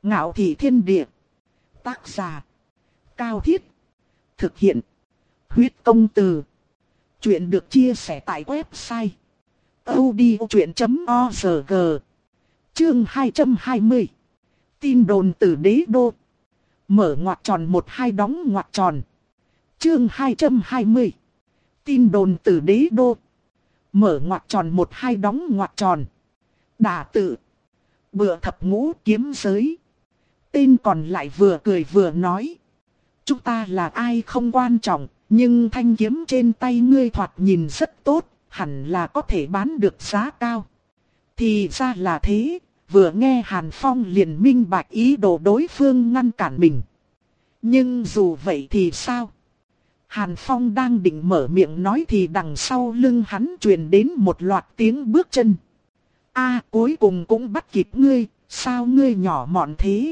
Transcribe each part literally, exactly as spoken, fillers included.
Ngạo thị thiên địa. Tác giả. Cao Thiết. Thực hiện. Huyết công từ. Chuyện được chia sẻ tại website audiochuyện chấm org. Chương hai trăm hai mươi. Tin đồn từ đế đô. Mở ngoặc tròn một hai đóng ngoặc tròn. Chương hai trăm hai mươi. Tin đồn từ đế đô. Mở ngoặc tròn một hai đóng ngoặc tròn. Đả tự. Bựa thập ngũ kiếm giới. Tên còn lại vừa cười vừa nói. Chúng ta là ai không quan trọng, nhưng thanh kiếm trên tay ngươi thoạt nhìn rất tốt, hẳn là có thể bán được giá cao. Thì ra là thế, vừa nghe Hàn Phong liền minh bạch ý đồ đối phương ngăn cản mình. Nhưng dù vậy thì sao? Hàn Phong đang định mở miệng nói thì đằng sau lưng hắn truyền đến một loạt tiếng bước chân. A, cuối cùng cũng bắt kịp ngươi, sao ngươi nhỏ mọn thế?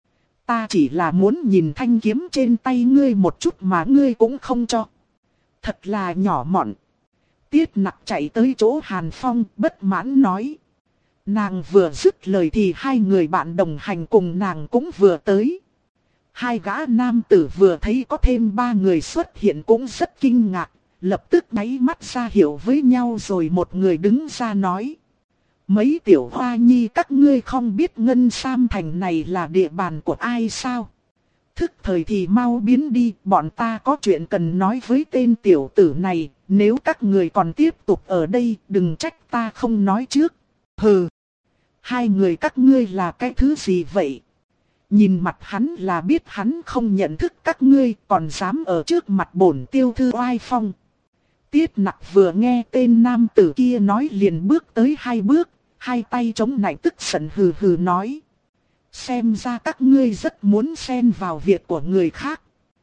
Ta chỉ là muốn nhìn thanh kiếm trên tay ngươi một chút mà ngươi cũng không cho. Thật là nhỏ mọn. Tiết Nặc chạy tới chỗ Hàn Phong bất mãn nói. Nàng vừa dứt lời thì hai người bạn đồng hành cùng nàng cũng vừa tới. Hai gã nam tử vừa thấy có thêm ba người xuất hiện cũng rất kinh ngạc. Lập tức nháy mắt ra hiệu với nhau rồi một người đứng ra nói. Mấy tiểu hoa nhi các ngươi không biết Ngân Sam Thành này là địa bàn của ai sao? Thức thời thì mau biến đi, bọn ta có chuyện cần nói với tên tiểu tử này, nếu các người còn tiếp tục ở đây đừng trách ta không nói trước. Hừ, hai người các ngươi là cái thứ gì vậy? Nhìn mặt hắn là biết hắn không nhận thức các ngươi còn dám ở trước mặt bổn tiêu thư oai phong. Tiết Nặc vừa nghe tên nam tử kia nói liền bước tới hai bước. Hai tay chống nạnh tức giận hừ hừ nói. Xem ra các ngươi rất muốn xen vào việc của người khác.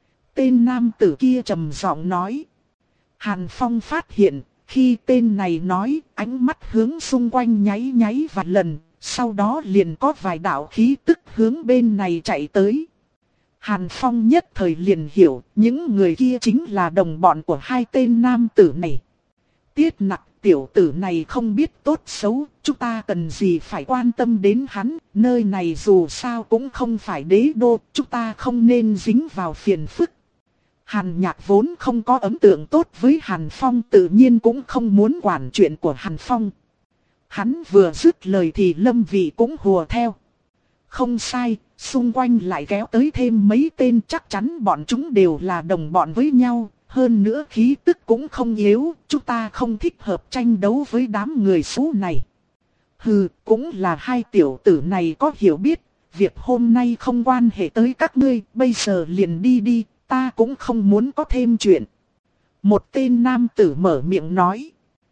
Tên nam tử kia trầm giọng nói. Hàn Phong phát hiện, khi tên này nói, ánh mắt hướng xung quanh nháy nháy vài lần, sau đó liền có vài đạo khí tức hướng bên này chạy tới. Hàn Phong nhất thời liền hiểu, những người kia chính là đồng bọn của hai tên nam tử này. Tiết Nặc, tiểu tử này không biết tốt xấu, chúng ta cần gì phải quan tâm đến hắn, nơi này dù sao cũng không phải đế đô, chúng ta không nên dính vào phiền phức. Hàn Nhạc vốn không có ấn tượng tốt với Hàn Phong tự nhiên cũng không muốn quản chuyện của Hàn Phong. Hắn vừa dứt lời thì Lâm Vị cũng hùa theo. Không sai, xung quanh lại kéo tới thêm mấy tên chắc chắn bọn chúng đều là đồng bọn với nhau. Hơn nữa khí tức cũng không yếu, chúng ta không thích hợp tranh đấu với đám người xấu này. Hừ, cũng là hai tiểu tử này có hiểu biết, việc hôm nay không quan hệ tới các ngươi, bây giờ liền đi đi, ta cũng không muốn có thêm chuyện. Một tên nam tử mở miệng nói.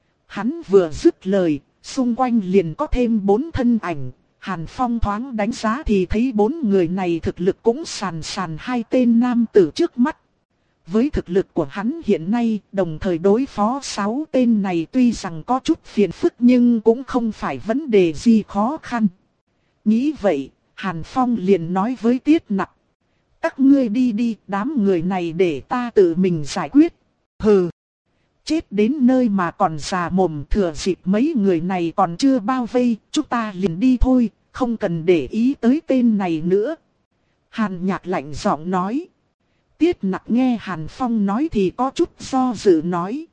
Hắn vừa dứt lời, xung quanh liền có thêm bốn thân ảnh. Hàn Phong thoáng đánh giá thì thấy bốn người này thực lực cũng sàn sàn hai tên nam tử trước mắt. Với thực lực của hắn hiện nay, đồng thời đối phó sáu tên này tuy rằng có chút phiền phức nhưng cũng không phải vấn đề gì khó khăn. Nghĩ vậy, Hàn Phong liền nói với Tiết Nặc. Các ngươi đi đi, đám người này để ta tự mình giải quyết. Hừ, chết đến nơi mà còn già mồm, thừa dịp mấy người này còn chưa bao vây, chúng ta liền đi thôi, không cần để ý tới tên này nữa. Hàn Nhạc lạnh giọng nói. Tiết Nặc nghe Hàn Phong nói thì có chút do dự nói.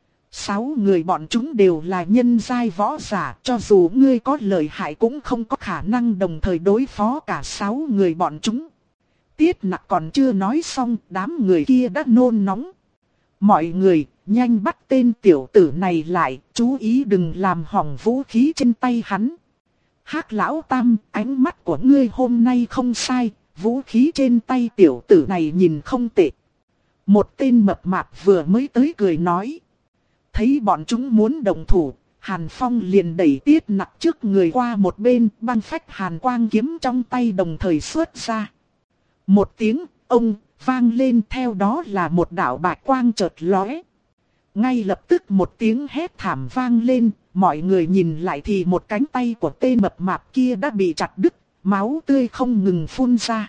Sáu người bọn chúng đều là nhân giai võ giả, cho dù ngươi có lợi hại cũng không có khả năng đồng thời đối phó cả sáu người bọn chúng. Tiết Nặc còn chưa nói xong, đám người kia đã nôn nóng. Mọi người, nhanh bắt tên tiểu tử này lại, chú ý đừng làm hỏng vũ khí trên tay hắn. Hắc lão tam, ánh mắt của ngươi hôm nay không sai. Vũ khí trên tay tiểu tử này nhìn không tệ. Một tên mập mạp vừa mới tới cười nói. Thấy bọn chúng muốn động thủ, Hàn Phong liền đẩy Tiết Nặc trước người qua một bên, băng phách hàn quang kiếm trong tay đồng thời xuất ra. Một tiếng ông vang lên, theo đó là một đạo bạch quang chợt lóe. Ngay lập tức một tiếng hét thảm vang lên, mọi người nhìn lại thì một cánh tay của tên mập mạp kia đã bị chặt đứt. Máu tươi không ngừng phun ra.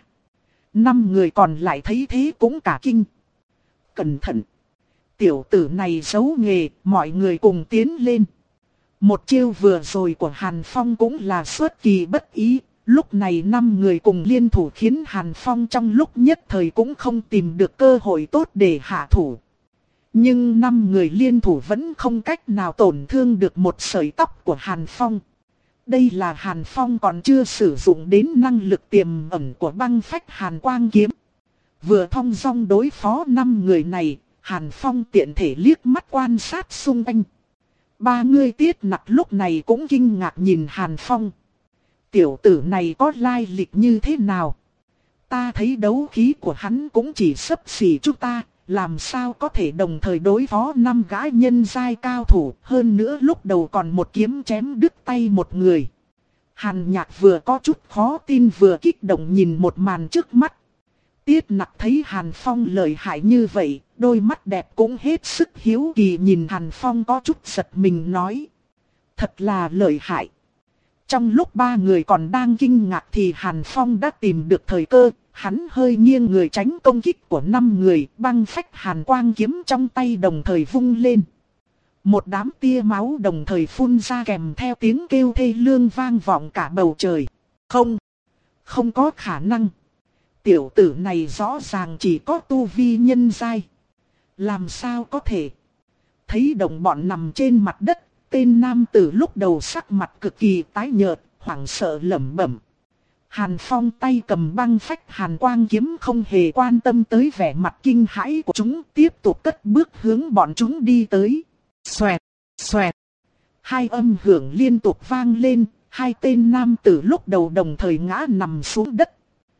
Năm người còn lại thấy thế cũng cả kinh. Cẩn thận. Tiểu tử này giấu nghề, mọi người cùng tiến lên. Một chiêu vừa rồi của Hàn Phong cũng là xuất kỳ bất ý. Lúc này năm người cùng liên thủ khiến Hàn Phong trong lúc nhất thời cũng không tìm được cơ hội tốt để hạ thủ. Nhưng năm người liên thủ vẫn không cách nào tổn thương được một sợi tóc của Hàn Phong. Đây là Hàn Phong còn chưa sử dụng đến năng lực tiềm ẩn của băng phách Hàn Quang Kiếm. Vừa thong dong đối phó năm người này, Hàn Phong tiện thể liếc mắt quan sát xung quanh. Ba người Tiết Nặc lúc này cũng kinh ngạc nhìn Hàn Phong. Tiểu tử này có lai lịch như thế nào? Ta thấy đấu khí của hắn cũng chỉ xấp xỉ chúng ta, làm sao có thể đồng thời đối phó năm gã nhân giai cao thủ, hơn nữa lúc đầu còn một kiếm chém đứt tay một người. Hàn Nhạc vừa có chút khó tin vừa kích động nhìn một màn trước mắt. Tiết Nặc thấy Hàn Phong lợi hại như vậy, đôi mắt đẹp cũng hết sức hiếu kỳ nhìn Hàn Phong có chút giật mình nói. Thật là lợi hại. Trong lúc ba người còn đang kinh ngạc thì Hàn Phong đã tìm được thời cơ, hắn hơi nghiêng người tránh công kích của năm người, băng phách Hàn Quang Kiếm trong tay đồng thời vung lên. Một đám tia máu đồng thời phun ra kèm theo tiếng kêu thê lương vang vọng cả bầu trời. Không, không có khả năng. Tiểu tử này rõ ràng chỉ có tu vi nhân giai. Làm sao có thể? Thấy đồng bọn nằm trên mặt đất, tên nam tử lúc đầu sắc mặt cực kỳ tái nhợt, hoảng sợ lẩm bẩm. Hàn Phong tay cầm băng phách Hàn Quang Kiếm không hề quan tâm tới vẻ mặt kinh hãi của chúng, tiếp tục cất bước hướng bọn chúng đi tới. Xoẹt, xoẹt. Hai âm hưởng liên tục vang lên, hai tên nam tử lúc đầu đồng thời ngã nằm xuống đất.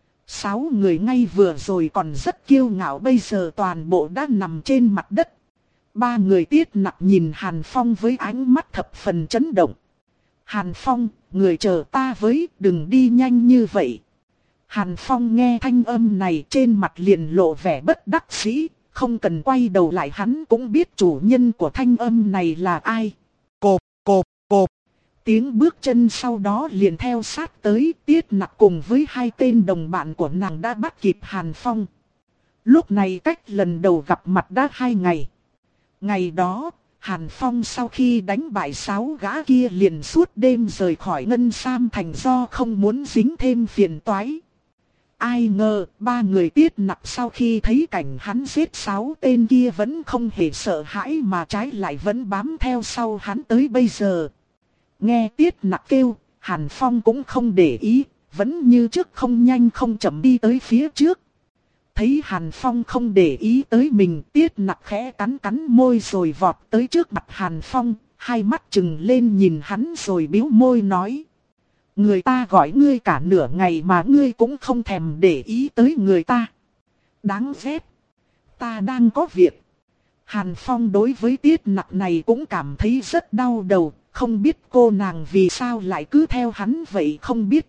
Sáu người ngay vừa rồi còn rất kiêu ngạo bây giờ toàn bộ đã nằm trên mặt đất. Ba người Tiết Nặc nhìn Hàn Phong với ánh mắt thập phần chấn động. Hàn Phong, người chờ ta với, đừng đi nhanh như vậy. Hàn Phong nghe thanh âm này trên mặt liền lộ vẻ bất đắc dĩ, không cần quay đầu lại hắn cũng biết chủ nhân của thanh âm này là ai. Cộp, cộp, cộp. Tiếng bước chân sau đó liền theo sát tới. Tiết Nặc cùng với hai tên đồng bạn của nàng đã bắt kịp Hàn Phong. Lúc này cách lần đầu gặp mặt đã hai ngày. Ngày đó, Hàn Phong sau khi đánh bại sáu gã kia liền suốt đêm rời khỏi Ngân Sam Thành do không muốn dính thêm phiền toái. Ai ngờ, ba người Tiết Nặc sau khi thấy cảnh hắn giết sáu tên kia vẫn không hề sợ hãi mà trái lại vẫn bám theo sau hắn tới bây giờ. Nghe Tiết Nặc kêu, Hàn Phong cũng không để ý, vẫn như trước không nhanh không chậm đi tới phía trước. Thấy Hàn Phong không để ý tới mình, Tiết Nặc khẽ cắn cắn môi rồi vọt tới trước mặt Hàn Phong, hai mắt trừng lên nhìn hắn rồi bĩu môi nói. Người ta gọi ngươi cả nửa ngày mà ngươi cũng không thèm để ý tới người ta. Đáng ghét. Ta đang có việc. Hàn Phong đối với Tiết Nặc này cũng cảm thấy rất đau đầu, không biết cô nàng vì sao lại cứ theo hắn vậy không biết.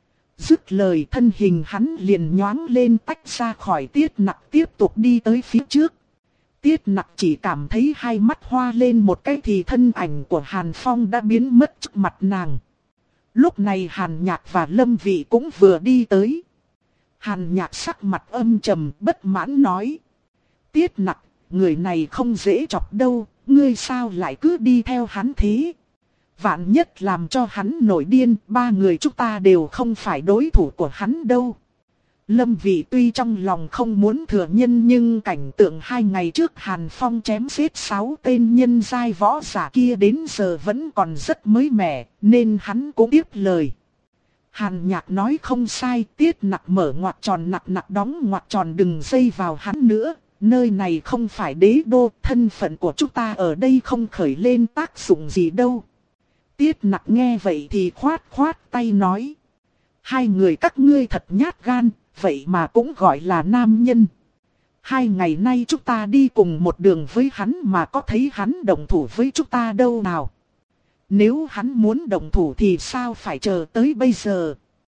Dứt lời thân hình hắn liền nhoáng lên tách ra khỏi Tiết Nặc tiếp tục đi tới phía trước. Tiết Nặc chỉ cảm thấy hai mắt hoa lên một cái thì thân ảnh của Hàn Phong đã biến mất trước mặt nàng. Lúc này Hàn Nhạc và Lâm Vị cũng vừa đi tới. Hàn Nhạc sắc mặt âm trầm bất mãn nói. Tiết Nặc, người này không dễ chọc đâu, ngươi sao lại cứ đi theo hắn thế? Vạn nhất làm cho hắn nổi điên, ba người chúng ta đều không phải đối thủ của hắn đâu. Lâm Vị tuy trong lòng không muốn thừa nhận nhưng cảnh tượng hai ngày trước Hàn Phong chém giết sáu tên nhân giai võ giả kia đến giờ vẫn còn rất mới mẻ, nên hắn cũng tiếp lời. Hàn Nhạc nói không sai, Tiết Nặc mở ngoặc tròn nặc nặc đóng ngoặc tròn đừng dây vào hắn nữa. Nơi này không phải đế đô, thân phận của chúng ta ở đây không khởi lên tác dụng gì đâu. Tiết Nặc nghe vậy thì khoát khoát tay nói. Hai người các ngươi thật nhát gan, vậy mà cũng gọi là nam nhân. Hai ngày nay chúng ta đi cùng một đường với hắn mà có thấy hắn đồng thủ với chúng ta đâu nào. Nếu hắn muốn đồng thủ thì sao phải chờ tới bây giờ.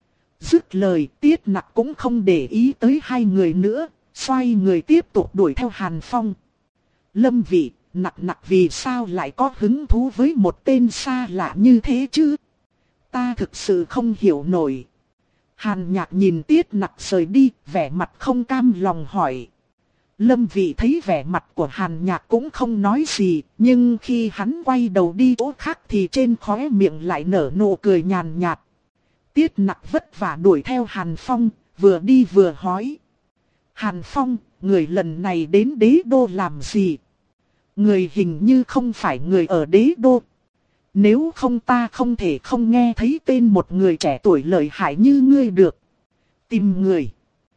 Dứt lời Tiết Nặc cũng không để ý tới hai người nữa, xoay người tiếp tục đuổi theo Hàn Phong. Lâm Vị, Nặc Nặc vì sao lại có hứng thú với một tên xa lạ như thế chứ? Ta thực sự không hiểu nổi. Hàn Nhạc nhìn Tiết Nặc rời đi, vẻ mặt không cam lòng hỏi. Lâm Vị thấy vẻ mặt của Hàn Nhạc cũng không nói gì, nhưng khi hắn quay đầu đi chỗ khác thì trên khóe miệng lại nở nụ cười nhàn nhạt. Tiết Nặc vất vả đuổi theo Hàn Phong, vừa đi vừa hỏi. Hàn Phong, người lần này đến đế đô làm gì? Người hình như không phải người ở đế đô. Nếu không ta không thể không nghe thấy tên một người trẻ tuổi lợi hại như ngươi được. Tìm người.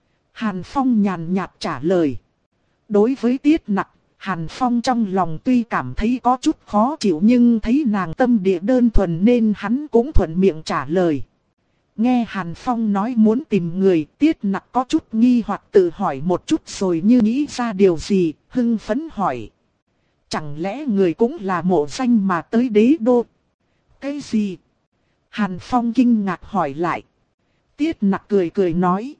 Hàn Phong nhàn nhạt trả lời. Đối với Tiết Nặc, Hàn Phong trong lòng tuy cảm thấy có chút khó chịu nhưng thấy nàng tâm địa đơn thuần nên hắn cũng thuận miệng trả lời. Nghe Hàn Phong nói muốn tìm người, Tiết Nặc có chút nghi hoặc tự hỏi một chút rồi như nghĩ ra điều gì, hưng phấn hỏi. Chẳng lẽ người cũng là mộ danh mà tới đế đô? Cái gì? Hàn Phong kinh ngạc hỏi lại. Tiết Nặc cười cười nói.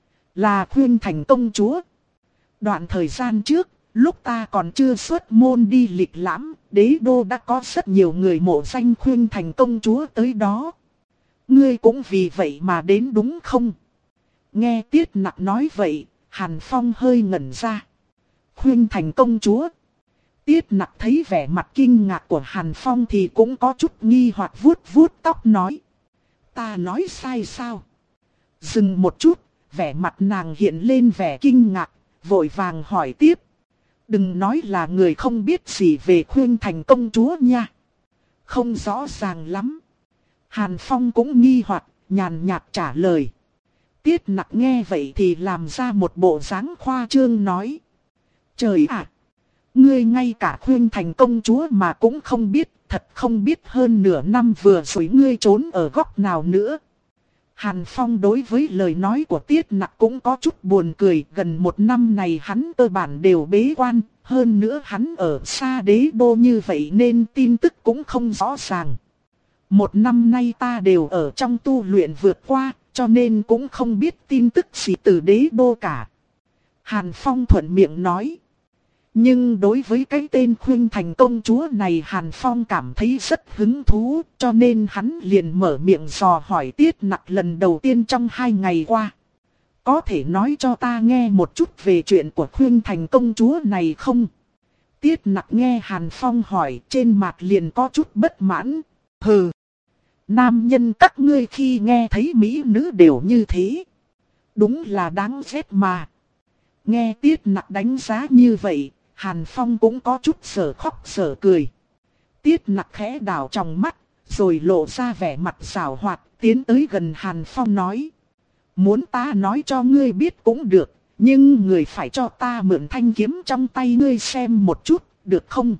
Là Khuyên Thành công chúa. Đoạn thời gian trước, lúc ta còn chưa xuất môn đi lịch lãm, đế đô đã có rất nhiều người mộ danh Khuyên Thành công chúa tới đó. Ngươi cũng vì vậy mà đến đúng không? Nghe Tiết Nặc nói vậy, Hàn Phong hơi ngẩn ra. Khuyên Thành công chúa. Tiết Nặc thấy vẻ mặt kinh ngạc của Hàn Phong thì cũng có chút nghi hoặc vuốt vuốt tóc nói. Ta nói sai sao? Dừng một chút, vẻ mặt nàng hiện lên vẻ kinh ngạc, vội vàng hỏi tiếp. Đừng nói là người không biết gì về Khuyên Thành công chúa nha. Không rõ ràng lắm. Hàn Phong cũng nghi hoặc, nhàn nhạt trả lời. Tiết Nặc nghe vậy thì làm ra một bộ dáng khoa trương nói. Trời ạ! Ngươi ngay cả Khuyên Thành công chúa mà cũng không biết, thật không biết hơn nửa năm vừa rồi ngươi trốn ở góc nào nữa. Hàn Phong đối với lời nói của Tiết Nặc cũng có chút buồn cười, gần một năm này hắn cơ bản đều bế quan, hơn nữa hắn ở xa đế đô như vậy nên tin tức cũng không rõ ràng. Một năm nay ta đều ở trong tu luyện vượt qua, cho nên cũng không biết tin tức gì từ đế đô cả. Hàn Phong thuận miệng nói. Nhưng đối với cái tên Khuyên Thành công chúa này Hàn Phong cảm thấy rất hứng thú, cho nên hắn liền mở miệng dò hỏi Tiết Nặc lần đầu tiên trong hai ngày qua. Có thể nói cho ta nghe một chút về chuyện của Khuyên Thành công chúa này không? Tiết Nặc nghe Hàn Phong hỏi trên mặt liền có chút bất mãn. Hừ! Nam nhân các ngươi khi nghe thấy mỹ nữ đều như thế. Đúng là đáng ghét mà. Nghe Tiết Nặc đánh giá như vậy, Hàn Phong cũng có chút sở khóc sở cười. Tiết Nặc khẽ đảo trong mắt, rồi lộ ra vẻ mặt xảo hoạt, tiến tới gần Hàn Phong nói. Muốn ta nói cho ngươi biết cũng được, nhưng người phải cho ta mượn thanh kiếm trong tay ngươi xem một chút, được không?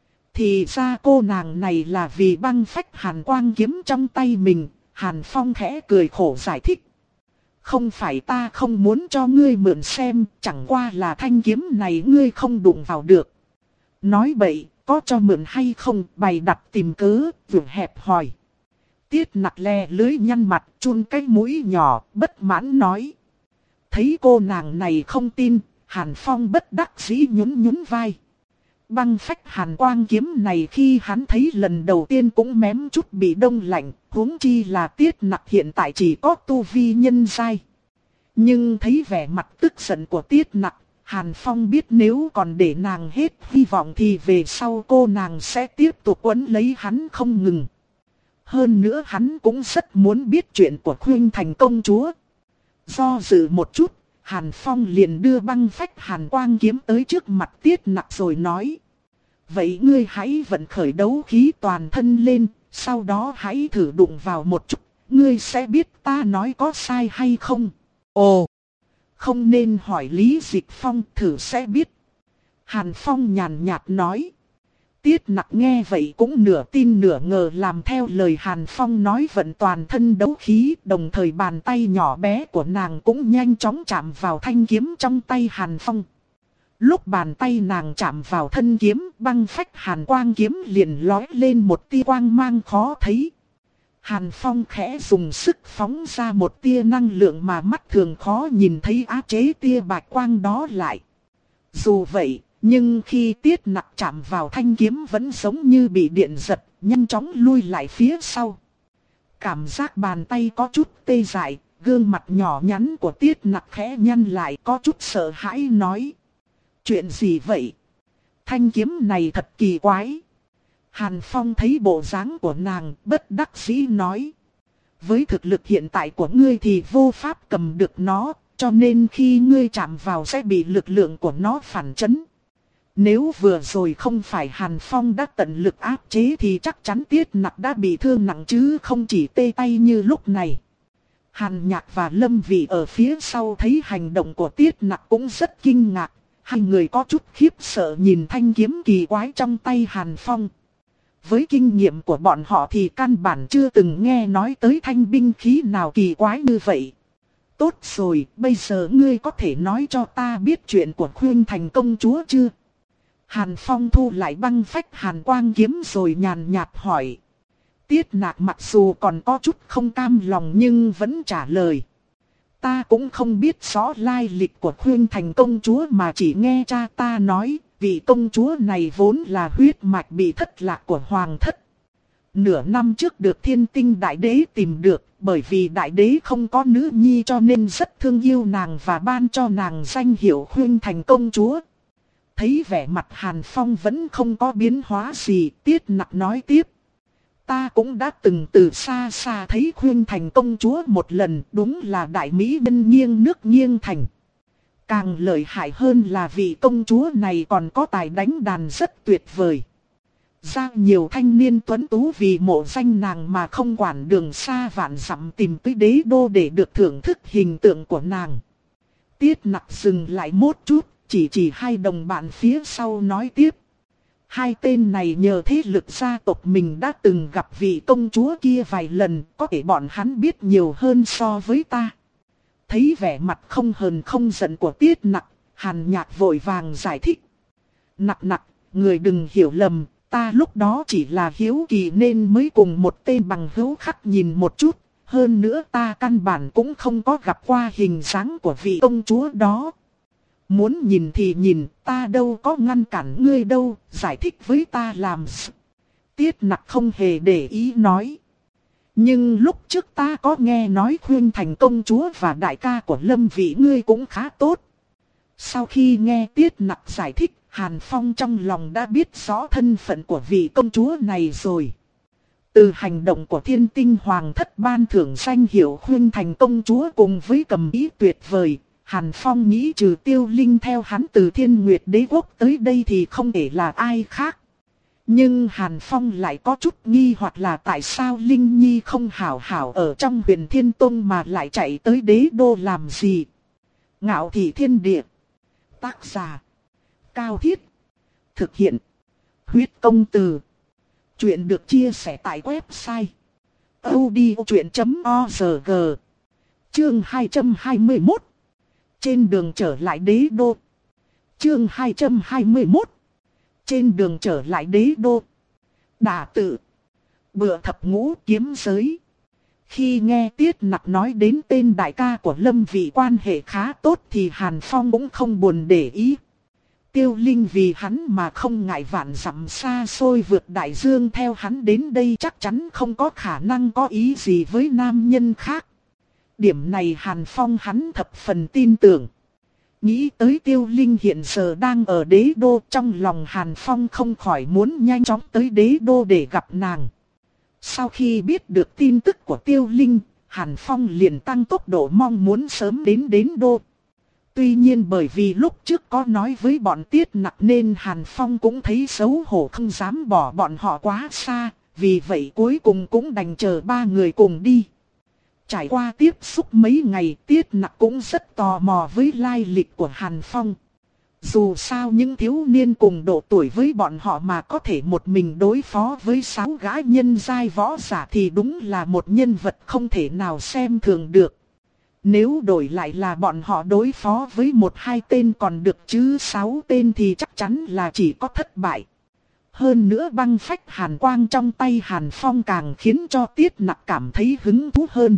Thì ra cô nàng này là vì băng phách hàn quang kiếm trong tay mình, Hàn Phong khẽ cười khổ giải thích. Không phải ta không muốn cho ngươi mượn xem, chẳng qua là thanh kiếm này ngươi không đụng vào được. Nói bậy, có cho mượn hay không, bày đặt tìm cớ, vượt hẹp hỏi. Tiết Nặc le lưới nhăn mặt, chun cái mũi nhỏ, bất mãn nói. Thấy cô nàng này không tin, Hàn Phong bất đắc dĩ nhún nhún vai. Băng phách hàn quang kiếm này khi hắn thấy lần đầu tiên cũng mém chút bị đông lạnh, huống chi là Tiết Nặc hiện tại chỉ có tu vi nhân giai. Nhưng thấy vẻ mặt tức giận của Tiết Nặc, Hàn Phong biết nếu còn để nàng hết hy vọng thì về sau cô nàng sẽ tiếp tục quấn lấy hắn không ngừng. Hơn nữa hắn cũng rất muốn biết chuyện của Khuyên Thành công chúa. Do dự một chút, Hàn Phong liền đưa băng phách hàn quang kiếm tới trước mặt Tiết Nặc rồi nói. Vậy ngươi hãy vận khởi đấu khí toàn thân lên, sau đó hãy thử đụng vào một chút, ngươi sẽ biết ta nói có sai hay không. Ồ, không nên hỏi Lý Dịch Phong, thử sẽ biết. Hàn Phong nhàn nhạt nói. Tiết Nặc nghe vậy cũng nửa tin nửa ngờ làm theo lời Hàn Phong nói vận toàn thân đấu khí, đồng thời bàn tay nhỏ bé của nàng cũng nhanh chóng chạm vào thanh kiếm trong tay Hàn Phong. Lúc bàn tay nàng chạm vào thân kiếm, băng phách hàn quang kiếm liền lói lên một tia quang mang khó thấy. Hàn Phong khẽ dùng sức phóng ra một tia năng lượng mà mắt thường khó nhìn thấy áp chế tia bạch quang đó lại. Dù vậy, nhưng khi Tiết Nặc chạm vào thanh kiếm vẫn giống như bị điện giật, nhanh chóng lui lại phía sau. Cảm giác bàn tay có chút tê dại, gương mặt nhỏ nhắn của Tiết Nặc khẽ nhăn lại có chút sợ hãi nói. Chuyện gì vậy? Thanh kiếm này thật kỳ quái. Hàn Phong thấy bộ dáng của nàng bất đắc dĩ nói. Với thực lực hiện tại của ngươi thì vô pháp cầm được nó, cho nên khi ngươi chạm vào sẽ bị lực lượng của nó phản chấn. Nếu vừa rồi không phải Hàn Phong đã tận lực áp chế thì chắc chắn Tiết Nặc đã bị thương nặng chứ không chỉ tê tay như lúc này. Hàn Nhạc và Lâm Vị ở phía sau thấy hành động của Tiết Nặc cũng rất kinh ngạc. Hai người có chút khiếp sợ nhìn thanh kiếm kỳ quái trong tay Hàn Phong. Với kinh nghiệm của bọn họ thì căn bản chưa từng nghe nói tới thanh binh khí nào kỳ quái như vậy. Tốt rồi, bây giờ ngươi có thể nói cho ta biết chuyện của Khuyên Thành công chúa chưa? Hàn Phong thu lại băng phách hàn quang kiếm rồi nhàn nhạt hỏi. Tiết Nặc mặc dù còn có chút không cam lòng nhưng vẫn trả lời. Ta cũng không biết rõ lai lịch của Khuyên Thành công chúa mà chỉ nghe cha ta nói, vị công chúa này vốn là huyết mạch bị thất lạc của hoàng thất. Nửa năm trước được Thiên Tinh Đại Đế tìm được, bởi vì Đại Đế không có nữ nhi cho nên rất thương yêu nàng và ban cho nàng danh hiệu Khuyên Thành công chúa. Thấy vẻ mặt Hàn Phong vẫn không có biến hóa gì, Tiết Nặc nói tiếp. Ta cũng đã từng từ xa xa thấy Khuyên Thành công chúa một lần, đúng là đại mỹ nhân nghiêng nước nghiêng thành. Càng lợi hại hơn là vị công chúa này còn có tài đánh đàn rất tuyệt vời. Ra nhiều thanh niên tuấn tú vì mộ danh nàng mà không quản đường xa vạn dặm tìm tới đế đô để được thưởng thức hình tượng của nàng. Tiết Nặc dừng lại một chút, chỉ chỉ hai đồng bạn phía sau nói tiếp. Hai tên này nhờ thế lực gia tộc mình đã từng gặp vị công chúa kia vài lần, có thể bọn hắn biết nhiều hơn so với ta. Thấy vẻ mặt không hờn không giận của Tiết Nặc, Hàn Nhạc vội vàng giải thích. Nặc nặc, người đừng hiểu lầm, ta lúc đó chỉ là hiếu kỳ nên mới cùng một tên bằng hữu khác nhìn một chút. Hơn nữa ta căn bản cũng không có gặp qua hình dáng của vị công chúa đó. Muốn nhìn thì nhìn, ta đâu có ngăn cản ngươi đâu, giải thích với ta làm sự. Tiết Nặc không hề để ý nói. Nhưng lúc trước ta có nghe nói Khuyên Thành công chúa và đại ca của Lâm Vị ngươi cũng khá tốt. Sau khi nghe Tiết Nặc giải thích, Hàn Phong trong lòng đã biết rõ thân phận của vị công chúa này rồi. Từ hành động của Thiên Tinh Hoàng thất ban thưởng danh hiệu Khuyên Thành công chúa cùng với cầm ý tuyệt vời, Hàn Phong nghĩ trừ Tiêu Linh theo hắn từ Thiên Nguyệt Đế Quốc tới đây thì không thể là ai khác. Nhưng Hàn Phong lại có chút nghi hoặc là tại sao Linh Nhi không hảo hảo ở trong Huyền Thiên Tông mà lại chạy tới đế đô làm gì. Ngạo Thị Thiên Địa. Tác giả. Cao Thiết. Thực hiện. Huyết Công Từ. Chuyện được chia sẻ tại website odchuyện chấm org. Chương hai trăm hai mươi mốt. Trên đường trở lại đế đô. Chương hai trăm hai mươi mốt. Trên đường trở lại đế đô. Đả tự. Bựa thập ngũ kiếm giới. Khi nghe Tiết Nặc nói đến tên đại ca của Lâm Vị quan hệ khá tốt thì Hàn Phong cũng không buồn để ý. Tiêu Linh vì hắn mà không ngại vạn dặm xa xôi vượt đại dương theo hắn đến đây chắc chắn không có khả năng có ý gì với nam nhân khác. Điểm này Hàn Phong hắn thập phần tin tưởng. Nghĩ tới Tiêu Linh hiện giờ đang ở đế đô, trong lòng Hàn Phong không khỏi muốn nhanh chóng tới đế đô để gặp nàng. Sau khi biết được tin tức của Tiêu Linh, Hàn Phong liền tăng tốc độ mong muốn sớm đến đế đô. Tuy nhiên bởi vì lúc trước có nói với bọn Tiết Nặc nên Hàn Phong cũng thấy xấu hổ không dám bỏ bọn họ quá xa, vì vậy cuối cùng cũng đành chờ ba người cùng đi. Trải qua tiếp xúc mấy ngày, Tiết Nặc cũng rất tò mò với lai lịch của Hàn Phong. Dù sao những thiếu niên cùng độ tuổi với bọn họ mà có thể một mình đối phó với sáu gái nhân giai võ giả thì đúng là một nhân vật không thể nào xem thường được. Nếu đổi lại là bọn họ đối phó với một hai tên còn được chứ sáu tên thì chắc chắn là chỉ có thất bại. Hơn nữa băng phách hàn quang trong tay Hàn Phong càng khiến cho Tiết Nặc cảm thấy hứng thú hơn.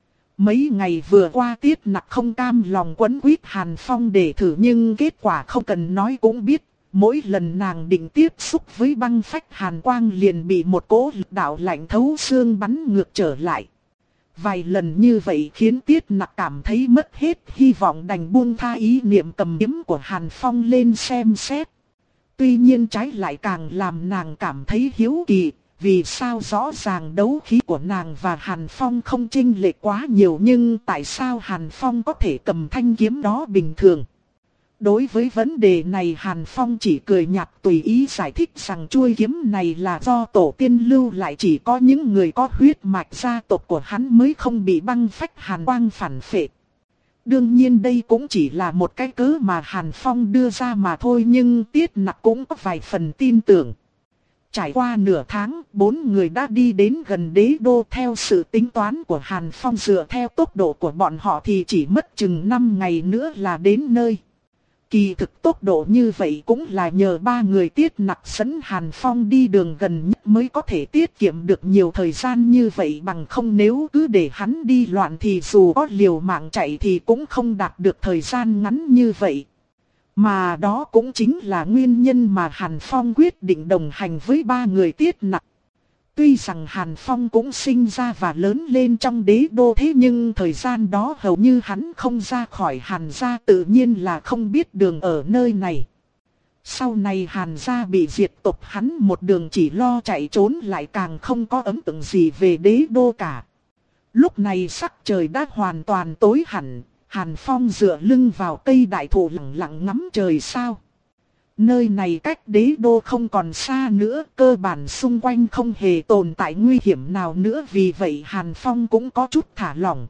Mấy ngày vừa qua Tiết Nặc không cam lòng quấn quýt Hàn Phong để thử nhưng kết quả không cần nói cũng biết. Mỗi lần nàng định tiếp xúc với băng phách hàn quang liền bị một cỗ lực đạo lạnh thấu xương bắn ngược trở lại. Vài lần như vậy khiến Tiết Nặc cảm thấy mất hết hy vọng đành buông tha ý niệm cầm kiếm của Hàn Phong lên xem xét. Tuy nhiên trái lại càng làm nàng cảm thấy hiếu kỳ, Vì sao rõ ràng đấu khí của nàng và Hàn Phong không chênh lệch quá nhiều, nhưng tại sao Hàn Phong có thể cầm thanh kiếm đó bình thường? Đối với vấn đề này Hàn Phong chỉ cười nhạt tùy ý giải thích rằng chuôi kiếm này là do tổ tiên lưu lại, chỉ có những người có huyết mạch gia tộc của hắn mới không bị băng phách hàn quang phản phệ. Đương nhiên đây cũng chỉ là một cái cớ mà Hàn Phong đưa ra mà thôi, nhưng Tiết Nặc cũng có vài phần tin tưởng. Trải qua nửa tháng, bốn người đã đi đến gần đế đô. Theo sự tính toán của Hàn Phong dựa theo tốc độ của bọn họ thì chỉ mất chừng năm ngày nữa là đến nơi. Kỳ thực tốc độ như vậy cũng là nhờ ba người Tiết Nặc dẫn Hàn Phong đi đường gần nhất mới có thể tiết kiệm được nhiều thời gian như vậy, bằng không nếu cứ để hắn đi loạn thì dù có liều mạng chạy thì cũng không đạt được thời gian ngắn như vậy. Mà đó cũng chính là nguyên nhân mà Hàn Phong quyết định đồng hành với ba người Tiết Nặc. Tuy rằng Hàn Phong cũng sinh ra và lớn lên trong đế đô, thế nhưng thời gian đó hầu như hắn không ra khỏi Hàn gia, tự nhiên là không biết đường ở nơi này. Sau này Hàn gia bị diệt tộc, hắn một đường chỉ lo chạy trốn, lại càng không có ấn tượng gì về đế đô cả. Lúc này sắc trời đã hoàn toàn tối hẳn, Hàn Phong dựa lưng vào cây đại thụ lặng lặng ngắm trời sao. Nơi này cách đế đô không còn xa nữa, cơ bản xung quanh không hề tồn tại nguy hiểm nào nữa, vì vậy Hàn Phong cũng có chút thả lỏng.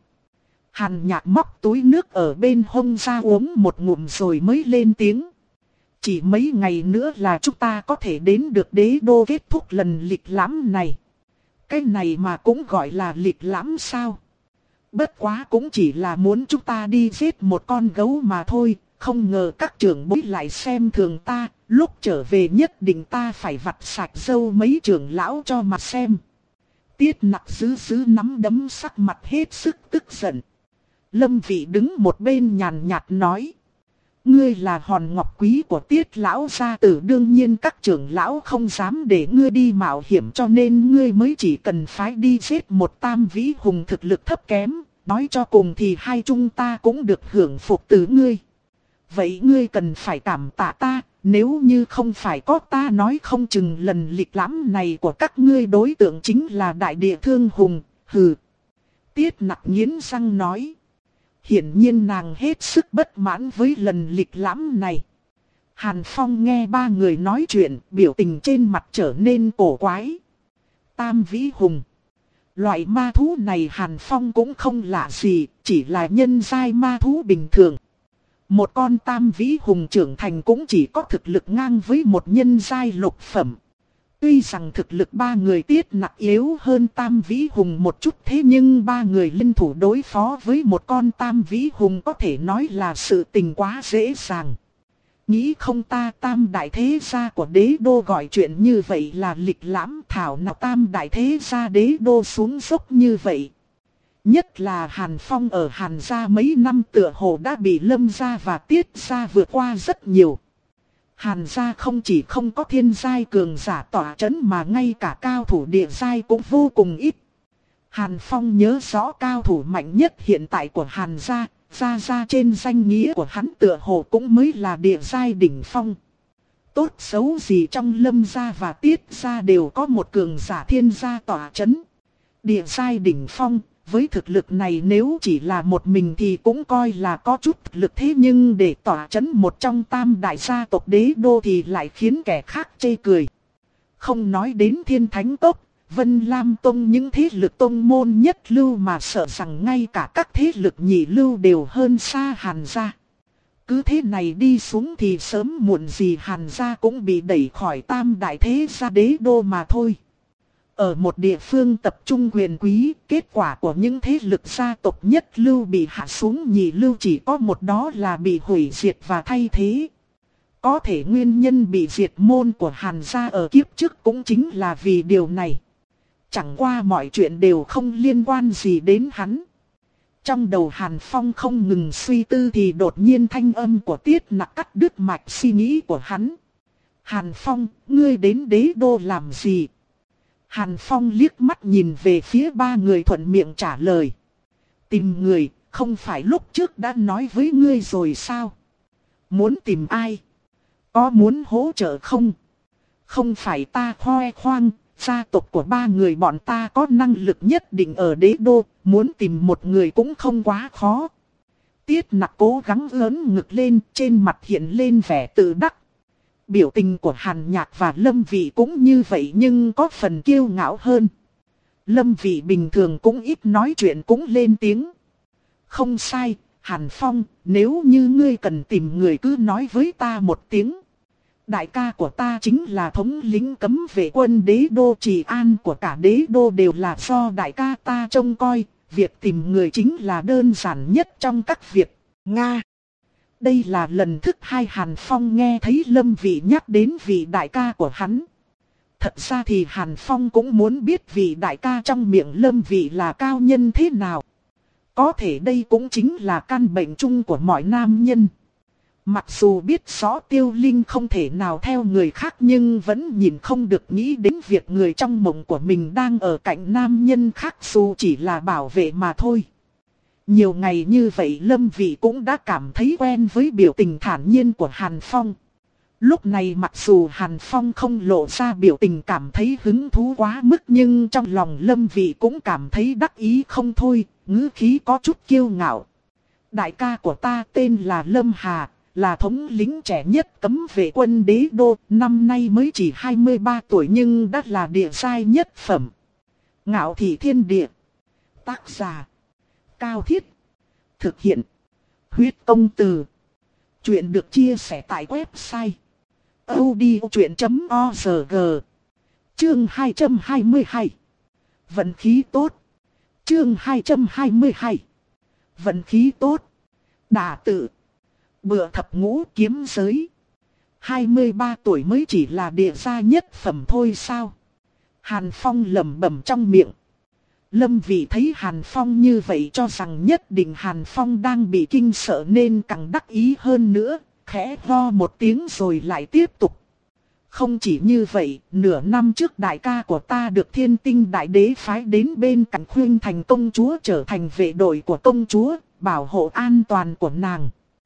Hàn Nhạc móc túi nước ở bên hông ra uống một ngụm rồi mới lên tiếng. Chỉ mấy ngày nữa là chúng ta có thể đến được đế đô, kết thúc lần lịch lãm này. Cái này mà cũng gọi là lịch lãm sao? Bất quá cũng chỉ là muốn chúng ta đi giết một con gấu mà thôi. Không ngờ các trưởng bối lại xem thường ta, lúc trở về nhất định ta phải vặt sạch râu mấy trưởng lão cho mà xem. Tiết Nặc giữ giữ nắm đấm, sắc mặt hết sức tức giận. Lâm Vị đứng một bên nhàn nhạt nói. Ngươi là hòn ngọc quý của Tiết lão gia tử, đương nhiên các trưởng lão không dám để ngươi đi mạo hiểm, cho nên ngươi mới chỉ cần phái đi giết một tam vĩ hùng thực lực thấp kém. Nói cho cùng thì hai chúng ta cũng được hưởng phục từ ngươi. Vậy ngươi cần phải cảm tạ ta, nếu như không phải có ta nói không chừng lần lịch lãm này của các ngươi đối tượng chính là đại địa thương hùng, hừ. Tiết Nặc nghiến răng nói. Hiển nhiên nàng hết sức bất mãn với lần lịch lãm này. Hàn Phong nghe ba người nói chuyện, biểu tình trên mặt trở nên cổ quái. Tam vĩ hùng. Loại ma thú này Hàn Phong cũng không lạ gì, chỉ là nhân giai ma thú bình thường. Một con tam vĩ hùng trưởng thành cũng chỉ có thực lực ngang với một nhân giai lục phẩm. Tuy rằng thực lực ba người Tiết Nặc yếu hơn tam vĩ hùng một chút, thế nhưng ba người liên thủ đối phó với một con tam vĩ hùng có thể nói là sự tình quá dễ dàng. Nghĩ không ta tam đại thế gia của đế đô gọi chuyện như vậy là lịch lãm, thảo nào tam đại thế gia đế đô xuống dốc như vậy. Nhất là Hàn Phong ở Hàn gia mấy năm tựa hồ đã bị Lâm gia và Tiết gia vượt qua rất nhiều. Hàn gia không chỉ không có thiên giai cường giả tỏa chấn mà ngay cả cao thủ địa giai cũng vô cùng ít. Hàn Phong nhớ rõ cao thủ mạnh nhất hiện tại của Hàn gia, gia gia trên danh nghĩa của hắn tựa hồ cũng mới là địa giai đỉnh phong. Tốt xấu gì trong Lâm gia và Tiết gia đều có một cường giả thiên gia tỏa chấn. Địa giai đỉnh phong. Với thực lực này nếu chỉ là một mình thì cũng coi là có chút thực lực, thế nhưng để tỏa chấn một trong tam đại gia tộc đế đô thì lại khiến kẻ khác chê cười. Không nói đến Thiên Thánh Cốc, Vân Lam Tông, những thế lực tông môn nhất lưu mà sợ rằng ngay cả các thế lực nhị lưu đều hơn xa Hàn gia. Cứ thế này đi xuống thì sớm muộn gì Hàn gia cũng bị đẩy khỏi tam đại thế gia đế đô mà thôi. Ở một địa phương tập trung quyền quý, kết quả của những thế lực gia tộc nhất lưu bị hạ xuống nhị lưu chỉ có một, đó là bị hủy diệt và thay thế. Có thể nguyên nhân bị diệt môn của Hàn gia ở kiếp trước cũng chính là vì điều này. Chẳng qua mọi chuyện đều không liên quan gì đến hắn. Trong đầu Hàn Phong không ngừng suy tư thì đột nhiên thanh âm của Tiết Nặc cắt đứt mạch suy nghĩ của hắn. Hàn Phong, ngươi đến đế đô làm gì? Hàn Phong liếc mắt nhìn về phía ba người thuận miệng trả lời. Tìm người, không phải lúc trước đã nói với ngươi rồi sao? Muốn tìm ai? Có muốn hỗ trợ không? Không phải ta khoe khoang, gia tộc của ba người bọn ta có năng lực nhất định ở đế đô, muốn tìm một người cũng không quá khó. Tiết Nặc cố gắng ớn ngực lên, trên mặt hiện lên vẻ tự đắc. Biểu tình của Hàn Nhạc và Lâm Vị cũng như vậy nhưng có phần kiêu ngạo hơn. Lâm Vị bình thường cũng ít nói chuyện cũng lên tiếng. Không sai, Hàn Phong, nếu như ngươi cần tìm người cứ nói với ta một tiếng. Đại ca của ta chính là thống lĩnh cấm vệ quân đế đô, trị an của cả đế đô đều là do đại ca ta trông coi. Việc tìm người chính là đơn giản nhất trong các việc. Nga. Đây là lần thứ hai Hàn Phong nghe thấy Lâm Vị nhắc đến vị đại ca của hắn. Thật ra thì Hàn Phong cũng muốn biết vị đại ca trong miệng Lâm Vị là cao nhân thế nào. Có thể đây cũng chính là căn bệnh chung của mọi nam nhân. Mặc dù biết rõ Tiêu Linh không thể nào theo người khác nhưng vẫn nhìn không được nghĩ đến việc người trong mộng của mình đang ở cạnh nam nhân khác dù chỉ là bảo vệ mà thôi. Nhiều ngày như vậy Lâm Vị cũng đã cảm thấy quen với biểu tình thản nhiên của Hàn Phong. Lúc này mặc dù Hàn Phong không lộ ra biểu tình cảm thấy hứng thú quá mức nhưng trong lòng Lâm Vị cũng cảm thấy đắc ý không thôi, ngữ khí có chút kiêu ngạo. Đại ca của ta tên là Lâm Hà, là thống lĩnh trẻ nhất cấm vệ quân đế đô, năm nay mới chỉ hai mươi ba tuổi nhưng đã là địa giai nhất phẩm. Ngạo thị thiên địa. Tác giả Cao Thiết. Thực hiện Huyết Công Từ. Chuyện được chia sẻ tại website audiochuyện chấm org. Chương hai trăm hai mươi hai. Vận khí tốt. Chương hai trăm hai mươi hai. Vận khí tốt. Đả tự. Bựa thập ngũ kiếm giới. hai mươi ba tuổi mới chỉ là địa gia nhất phẩm thôi sao? Hàn Phong lẩm bẩm trong miệng. Lâm Vị thấy Hàn Phong như vậy cho rằng nhất định Hàn Phong đang bị kinh sợ nên càng đắc ý hơn nữa, khẽ ho một tiếng rồi lại tiếp tục. Không chỉ như vậy, nửa năm trước đại ca của ta được Thiên Tinh Đại Đế phái đến bên cạnh Khuyên Thành công chúa trở thành vệ đội của công chúa, bảo hộ an toàn của nàng.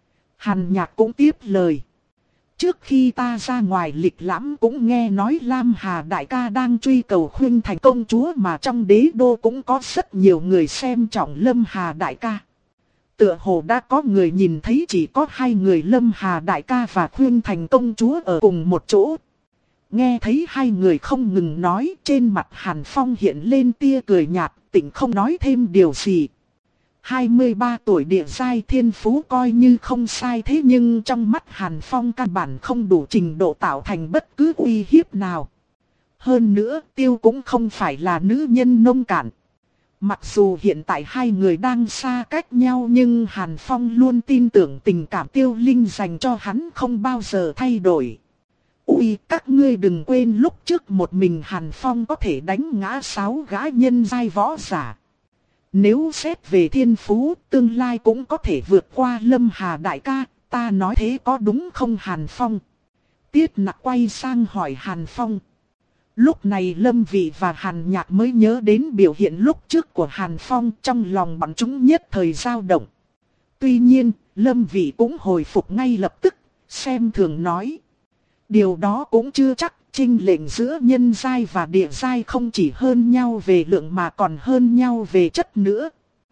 Hàn Nhạc cũng tiếp lời. Trước khi ta ra ngoài lịch lãm cũng nghe nói Lam Hà đại ca đang truy cầu Khuyên Thành công chúa mà trong đế đô cũng có rất nhiều người xem trọng Lâm Hà đại ca. Tựa hồ đã có người nhìn thấy chỉ có hai người Lâm Hà đại ca và Khuyên Thành công chúa ở cùng một chỗ. Nghe thấy hai người không ngừng nói, trên mặt Hàn Phong hiện lên tia cười nhạt, tỉnh không nói thêm điều gì. hai mươi ba tuổi địa giai thiên phú coi như không sai thế nhưng trong mắt Hàn Phong căn bản không đủ trình độ tạo thành bất cứ uy hiếp nào. Hơn nữa Tiêu cũng không phải là nữ nhân nông cạn. Mặc dù hiện tại hai người đang xa cách nhau nhưng Hàn Phong luôn tin tưởng tình cảm Tiêu Linh dành cho hắn không bao giờ thay đổi. Ui, các ngươi đừng quên lúc trước một mình Hàn Phong có thể đánh ngã sáu gái nhân giai võ giả. Nếu xét về thiên phú, tương lai cũng có thể vượt qua Lâm Hà đại ca, ta nói thế có đúng không Hàn Phong? Tiết Nặc quay sang hỏi Hàn Phong. Lúc này Lâm Vị và Hàn Nhạc mới nhớ đến biểu hiện lúc trước của Hàn Phong, trong lòng bọn chúng nhất thời dao động. Tuy nhiên, Lâm Vị cũng hồi phục ngay lập tức, xem thường nói. Điều đó cũng chưa chắc, chênh lệch giữa nhân giai và địa giai không chỉ hơn nhau về lượng mà còn hơn nhau về chất nữa.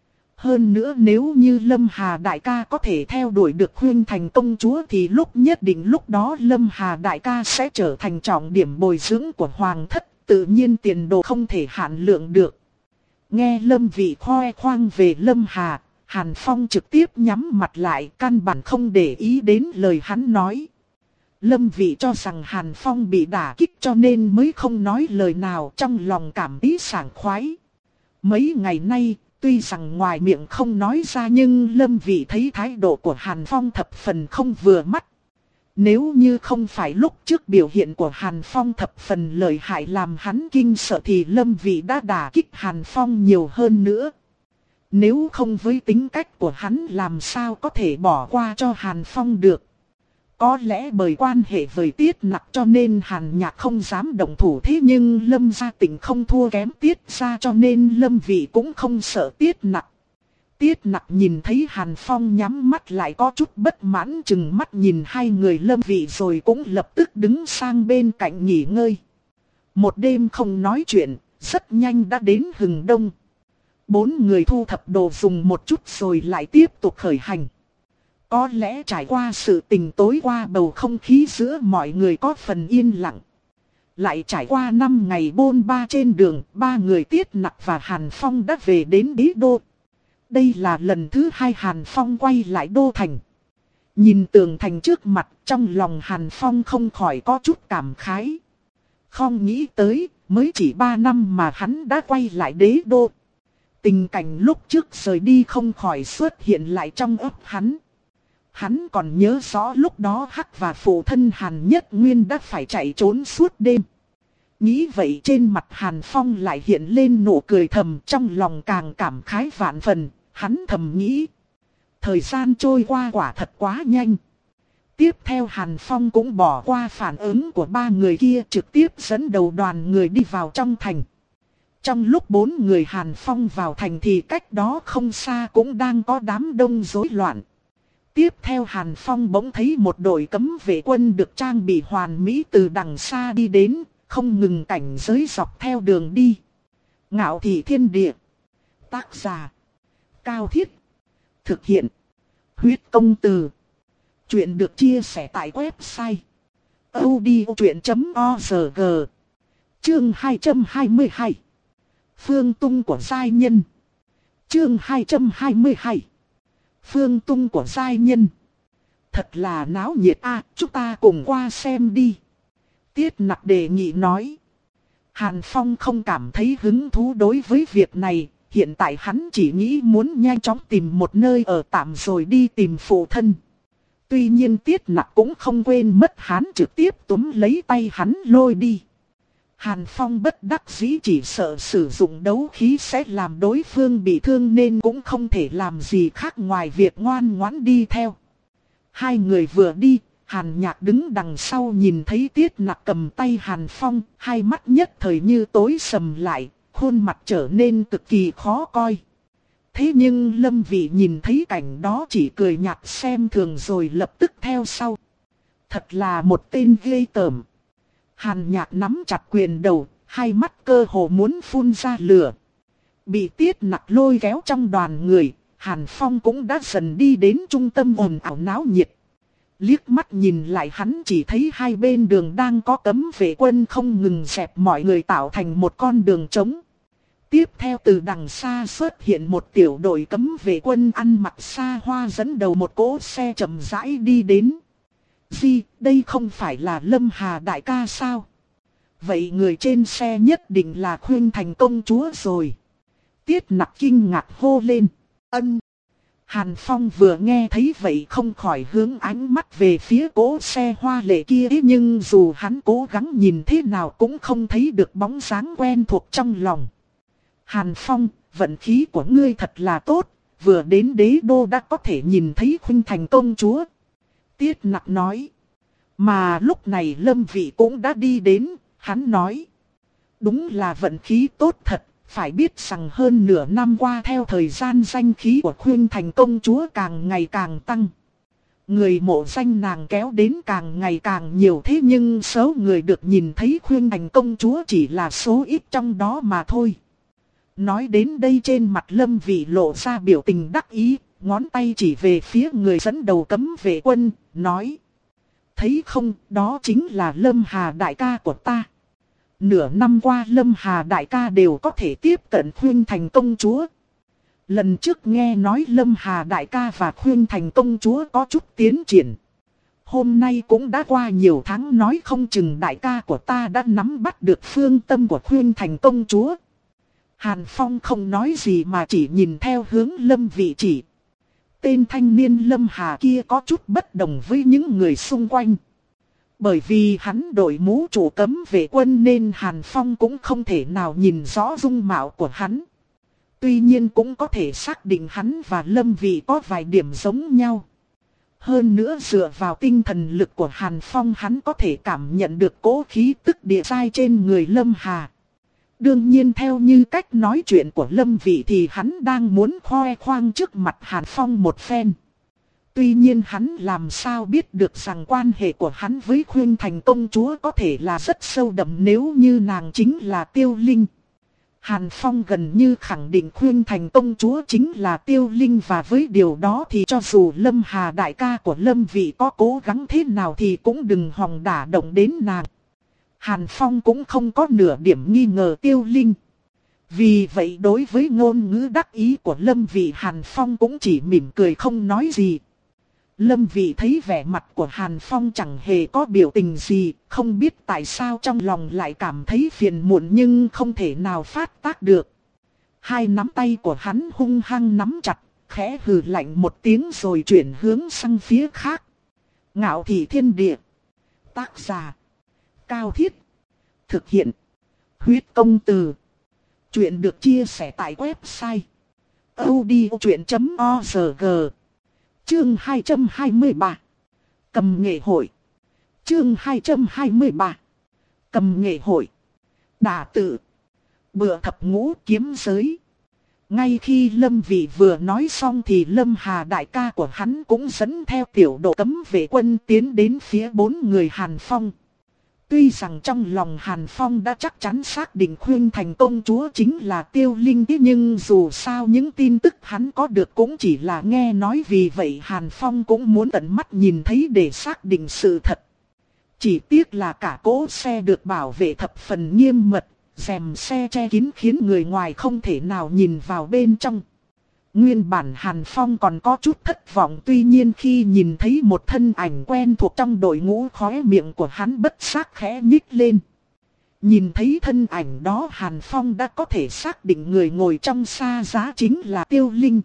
Hơn nữa nếu như Lâm Hà đại ca có thể theo đuổi được Khuyên Thành công chúa thì lúc nhất định lúc đó Lâm Hà đại ca sẽ trở thành trọng điểm bồi dưỡng của hoàng thất, tự nhiên tiền đồ không thể hạn lượng được. Nghe Lâm Vị khoe khoang về Lâm Hà, Hàn Phong trực tiếp nhắm mặt lại, căn bản không để ý đến lời hắn nói. Lâm Vị cho rằng Hàn Phong bị đả kích cho nên mới không nói lời nào, trong lòng cảm thấy sảng khoái. Mấy ngày nay, tuy rằng ngoài miệng không nói ra nhưng Lâm Vị thấy thái độ của Hàn Phong thập phần không vừa mắt. Nếu như không phải lúc trước biểu hiện của Hàn Phong thập phần lợi hại làm hắn kinh sợ thì Lâm Vị đã đả kích Hàn Phong nhiều hơn nữa. Nếu không với tính cách của hắn làm sao có thể bỏ qua cho Hàn Phong được. Có lẽ bởi quan hệ với Tiết Nặc cho nên Hàn Nhạc không dám động thủ, thế nhưng Lâm gia tỉnh không thua kém Tiết gia cho nên Lâm Vị cũng không sợ Tiết Nặc. Tiết Nặc nhìn thấy Hàn Phong nhắm mắt lại có chút bất mãn, chừng mắt nhìn hai người Lâm Vị rồi cũng lập tức đứng sang bên cạnh nghỉ ngơi. Một đêm không nói chuyện, rất nhanh đã đến hừng đông. Bốn người thu thập đồ dùng một chút rồi lại tiếp tục khởi hành. Có lẽ trải qua sự tình tối qua, bầu không khí giữa mọi người có phần yên lặng. Lại trải qua năm ngày bôn ba trên đường, ba người Tiết Nặc và Hàn Phong đã về đến đế đô. Đây là lần thứ hai Hàn Phong quay lại đô thành. Nhìn tường thành trước mặt, trong lòng Hàn Phong không khỏi có chút cảm khái. Không nghĩ tới, mới chỉ ba năm mà hắn đã quay lại đế đô. Tình cảnh lúc trước rời đi không khỏi xuất hiện lại trong óc hắn. Hắn còn nhớ rõ lúc đó Hắc và phụ thân Hàn Nhất Nguyên đã phải chạy trốn suốt đêm. Nghĩ vậy trên mặt Hàn Phong lại hiện lên nụ cười thầm, trong lòng càng cảm khái vạn phần. Hắn thầm nghĩ, thời gian trôi qua quả thật quá nhanh. Tiếp theo Hàn Phong cũng bỏ qua phản ứng của ba người kia, trực tiếp dẫn đầu đoàn người đi vào trong thành. Trong lúc bốn người Hàn Phong vào thành thì cách đó không xa cũng đang có đám đông rối loạn. Tiếp theo Hàn Phong bỗng thấy một đội cấm vệ quân được trang bị hoàn mỹ từ đằng xa đi đến, không ngừng cảnh giới dọc theo đường đi. Ngạo thị thiên địa. Tác giả Cao Thiết. Thực hiện Huyết Công Từ. Chuyện được chia sẻ tại website audiochuyện chấm org. Chương hai trăm hai mươi hai. Phương tung của giai nhân. Chương hai trăm hai mươi hai. Phương tung của giai nhân. Thật là náo nhiệt a, à, chúng ta cùng qua xem đi. Tiết Nặc đề nghị nói. Hàn Phong không cảm thấy hứng thú đối với việc này. Hiện tại hắn chỉ nghĩ muốn nhanh chóng tìm một nơi ở tạm rồi đi tìm phụ thân. Tuy nhiên Tiết Nặc cũng không quên mất hắn, trực tiếp túm lấy tay hắn lôi đi. Hàn Phong bất đắc dĩ chỉ sợ sử dụng đấu khí sẽ làm đối phương bị thương nên cũng không thể làm gì khác ngoài việc ngoan ngoãn đi theo. Hai người vừa đi, Hàn Nhạc đứng đằng sau nhìn thấy Tiết Nặc cầm tay Hàn Phong, hai mắt nhất thời như tối sầm lại, khuôn mặt trở nên cực kỳ khó coi. Thế nhưng Lâm Vị nhìn thấy cảnh đó chỉ cười nhạt xem thường rồi lập tức theo sau. Thật là một tên ghê tởm. Hàn Nhạc nắm chặt quyền đầu, hai mắt cơ hồ muốn phun ra lửa. Bị Tiết Nặc lôi kéo trong đoàn người, Hàn Phong cũng đã dần đi đến trung tâm ồn ào náo nhiệt. Liếc mắt nhìn lại hắn chỉ thấy hai bên đường đang có cấm vệ quân không ngừng dẹp mọi người tạo thành một con đường trống. Tiếp theo từ đằng xa xuất hiện một tiểu đội cấm vệ quân ăn mặc xa hoa dẫn đầu một cỗ xe chậm rãi đi đến. Gì, đây không phải là Lâm Hà đại ca sao? Vậy người trên xe nhất định là Khuynh Thành công chúa rồi. Tiết Nặc kinh ngạc hô lên. Ân. Hàn Phong vừa nghe thấy vậy không khỏi hướng ánh mắt về phía cỗ xe hoa lệ kia, nhưng dù hắn cố gắng nhìn thế nào cũng không thấy được bóng dáng quen thuộc trong lòng. Hàn Phong, vận khí của ngươi thật là tốt, vừa đến đế đô đã có thể nhìn thấy Khuynh Thành công chúa. Tiết Nặc nói. Mà lúc này Lâm Vị cũng đã đi đến, hắn nói. Đúng là vận khí tốt thật, phải biết rằng hơn nửa năm qua theo thời gian danh khí của Khuynh Thành công chúa càng ngày càng tăng. Người mộ danh nàng kéo đến càng ngày càng nhiều, thế nhưng số người được nhìn thấy Khuynh Thành công chúa chỉ là số ít trong đó mà thôi. Nói đến đây trên mặt Lâm Vị lộ ra biểu tình đắc ý, ngón tay chỉ về phía người dẫn đầu cấm vệ quân, nói. Thấy không, đó chính là Lâm Hà đại ca của ta. Nửa năm qua Lâm Hà đại ca đều có thể tiếp cận Khuynh Thành công chúa. Lần trước nghe nói Lâm Hà đại ca và Khuynh Thành công chúa có chút tiến triển. Hôm nay cũng đã qua nhiều tháng, nói không chừng đại ca của ta đã nắm bắt được phương tâm của Khuynh Thành công chúa. Hàn Phong không nói gì mà chỉ nhìn theo hướng Lâm Vị chỉ. Tên thanh niên Lâm Hà kia có chút bất đồng với những người xung quanh. Bởi vì hắn đội mũ chủ cấm vệ quân nên Hàn Phong cũng không thể nào nhìn rõ dung mạo của hắn. Tuy nhiên cũng có thể xác định hắn và Lâm Vị có vài điểm giống nhau. Hơn nữa dựa vào tinh thần lực của Hàn Phong, hắn có thể cảm nhận được cỗ khí tức địa giai trên người Lâm Hà. Đương nhiên theo như cách nói chuyện của Lâm Vị thì hắn đang muốn khoe khoang trước mặt Hàn Phong một phen. Tuy nhiên hắn làm sao biết được rằng quan hệ của hắn với Khuynh Thành công chúa có thể là rất sâu đậm nếu như nàng chính là Tiêu Linh. Hàn Phong gần như khẳng định Khuynh Thành công chúa chính là Tiêu Linh, và với điều đó thì cho dù Lâm Hà đại ca của Lâm Vị có cố gắng thế nào thì cũng đừng hòng đả động đến nàng. Hàn Phong cũng không có nửa điểm nghi ngờ Tiêu Linh. Vì vậy đối với ngôn ngữ đắc ý của Lâm Vị, Hàn Phong cũng chỉ mỉm cười không nói gì. Lâm Vị thấy vẻ mặt của Hàn Phong chẳng hề có biểu tình gì, không biết tại sao trong lòng lại cảm thấy phiền muộn nhưng không thể nào phát tác được. Hai nắm tay của hắn hung hăng nắm chặt, khẽ hừ lạnh một tiếng rồi chuyển hướng sang phía khác. Ngạo Thị Thiên Địa. Tác giả: Cao Thiết. Thực hiện: Huyết Công Từ. Chuyện được chia sẻ tại website audiochuyện chấm org. Chương hai trăm hai mươi ba. Cầm nghệ hội. Chương hai trăm hai mươi ba. Cầm nghệ hội. Đả tự. Bựa thập ngũ kiếm giới. Ngay khi Lâm Vị vừa nói xong thì Lâm Hà đại ca của hắn cũng dẫn theo tiểu đội cấm vệ quân tiến đến phía bốn người Hàn Phong. Tuy rằng trong lòng Hàn Phong đã chắc chắn xác định Khuynh Thành công chúa chính là Tiêu Linh, nhưng dù sao những tin tức hắn có được cũng chỉ là nghe nói, vì vậy Hàn Phong cũng muốn tận mắt nhìn thấy để xác định sự thật. Chỉ tiếc là cả cỗ xe được bảo vệ thập phần nghiêm mật, rèm xe che kín khiến người ngoài không thể nào nhìn vào bên trong. Nguyên bản Hàn Phong còn có chút thất vọng, tuy nhiên khi nhìn thấy một thân ảnh quen thuộc trong đội ngũ, khóe miệng của hắn bất giác khẽ nhích lên. Nhìn thấy thân ảnh đó, Hàn Phong đã có thể xác định người ngồi trong xa giá chính là Tiêu Linh.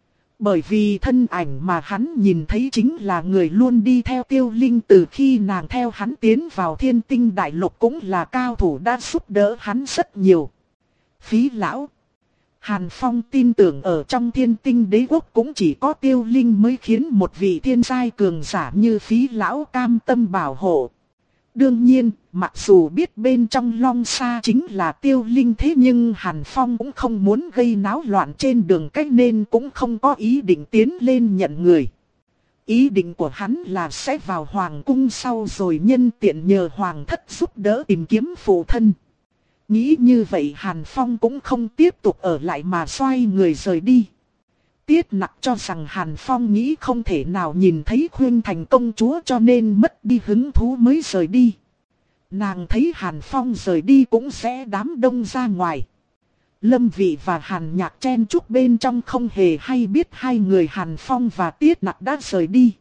Bởi vì thân ảnh mà hắn nhìn thấy chính là người luôn đi theo Tiêu Linh từ khi nàng theo hắn tiến vào Thiên Tinh Đại Lục, cũng là cao thủ đã giúp đỡ hắn rất nhiều. Phí lão. Hàn Phong tin tưởng ở trong Thiên Tinh Đế Quốc cũng chỉ có Tiêu Linh mới khiến một vị thiên giai cường giả như Phí lão cam tâm bảo hộ. Đương nhiên, mặc dù biết bên trong Long Sa chính là Tiêu Linh, thế nhưng Hàn Phong cũng không muốn gây náo loạn trên đường cách nên cũng không có ý định tiến lên nhận người. Ý định của hắn là sẽ vào Hoàng cung sau rồi nhân tiện nhờ Hoàng thất giúp đỡ tìm kiếm phụ thân. Nghĩ như vậy Hàn Phong cũng không tiếp tục ở lại mà xoay người rời đi. Tiết Nặc cho rằng Hàn Phong nghĩ không thể nào nhìn thấy Khuynh Thành công chúa cho nên mất đi hứng thú mới rời đi. Nàng thấy Hàn Phong rời đi cũng sẽ đám đông ra ngoài. Lâm Vị và Hàn Nhạc chen chúc bên trong không hề hay biết hai người Hàn Phong và Tiết Nặc đã rời đi.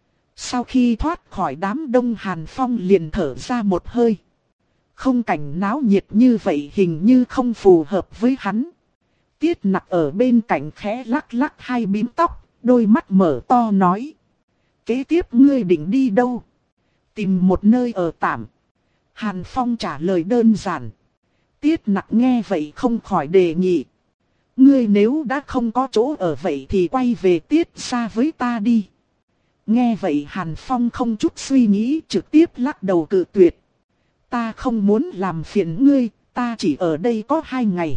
Sau khi thoát khỏi đám đông, Hàn Phong liền thở ra một hơi. Không cảnh náo nhiệt như vậy hình như không phù hợp với hắn. Tiết Nặc ở bên cạnh khẽ lắc lắc hai bím tóc, đôi mắt mở to nói: kế tiếp ngươi định đi đâu? Tìm một nơi ở tạm. Hàn Phong trả lời đơn giản. Tiết Nặc nghe vậy không khỏi đề nghị: ngươi nếu đã không có chỗ ở vậy thì quay về Tiết gia với ta đi. Nghe vậy Hàn Phong không chút suy nghĩ trực tiếp lắc đầu cự tuyệt. Ta không muốn làm phiền ngươi, ta chỉ ở đây có hai ngày.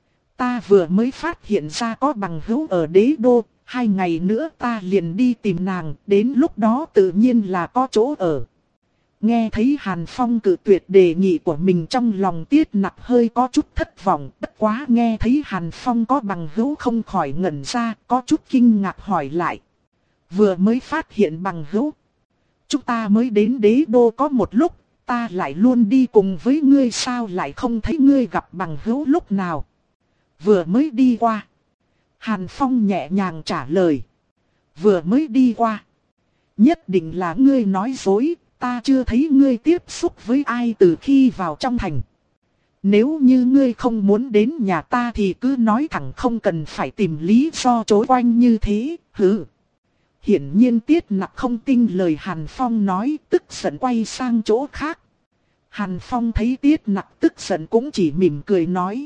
Ta vừa mới phát hiện ra có bằng hữu ở đế đô, hai ngày nữa ta liền đi tìm nàng, đến lúc đó tự nhiên là có chỗ ở. Nghe thấy Hàn Phong cự tuyệt đề nghị của mình, trong lòng Tiết Nặc hơi có chút thất vọng, bất quá nghe thấy Hàn Phong có bằng hữu không khỏi ngẩn ra, có chút kinh ngạc hỏi lại. Vừa mới phát hiện bằng hữu? Chúng ta mới đến đế đô có một lúc, ta lại luôn đi cùng với ngươi, sao lại không thấy ngươi gặp bằng hữu lúc nào? Vừa mới đi qua. Hàn Phong nhẹ nhàng trả lời. Vừa mới đi qua. Nhất định là ngươi nói dối, ta chưa thấy ngươi tiếp xúc với ai từ khi vào trong thành. Nếu như ngươi không muốn đến nhà ta thì cứ nói thẳng, không cần phải tìm lý do chối quanh như thế, hừ. Hiển nhiên Tiết Nặc không tin lời Hàn Phong nói, tức giận quay sang chỗ khác. Hàn Phong thấy Tiết Nặc tức giận cũng chỉ mỉm cười nói.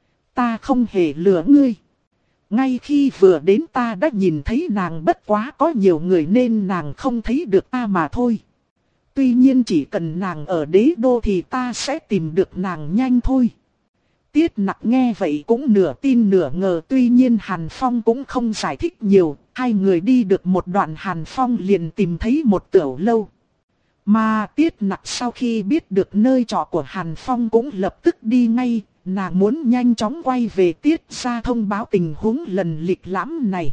Ta không hề lừa ngươi. Ngay khi vừa đến ta đã nhìn thấy nàng, bất quá có nhiều người nên nàng không thấy được ta mà thôi. Tuy nhiên chỉ cần nàng ở đế đô thì ta sẽ tìm được nàng nhanh thôi. Tiết Nặc nghe vậy cũng nửa tin nửa ngờ, tuy nhiên Hàn Phong cũng không giải thích nhiều, hai người đi được một đoạn Hàn Phong liền tìm thấy một tiểu lâu. Mà Tiết Nặc sau khi biết được nơi trọ của Hàn Phong cũng lập tức đi ngay, nàng muốn nhanh chóng quay về Tiết gia thông báo tình huống lần lịch lãm này.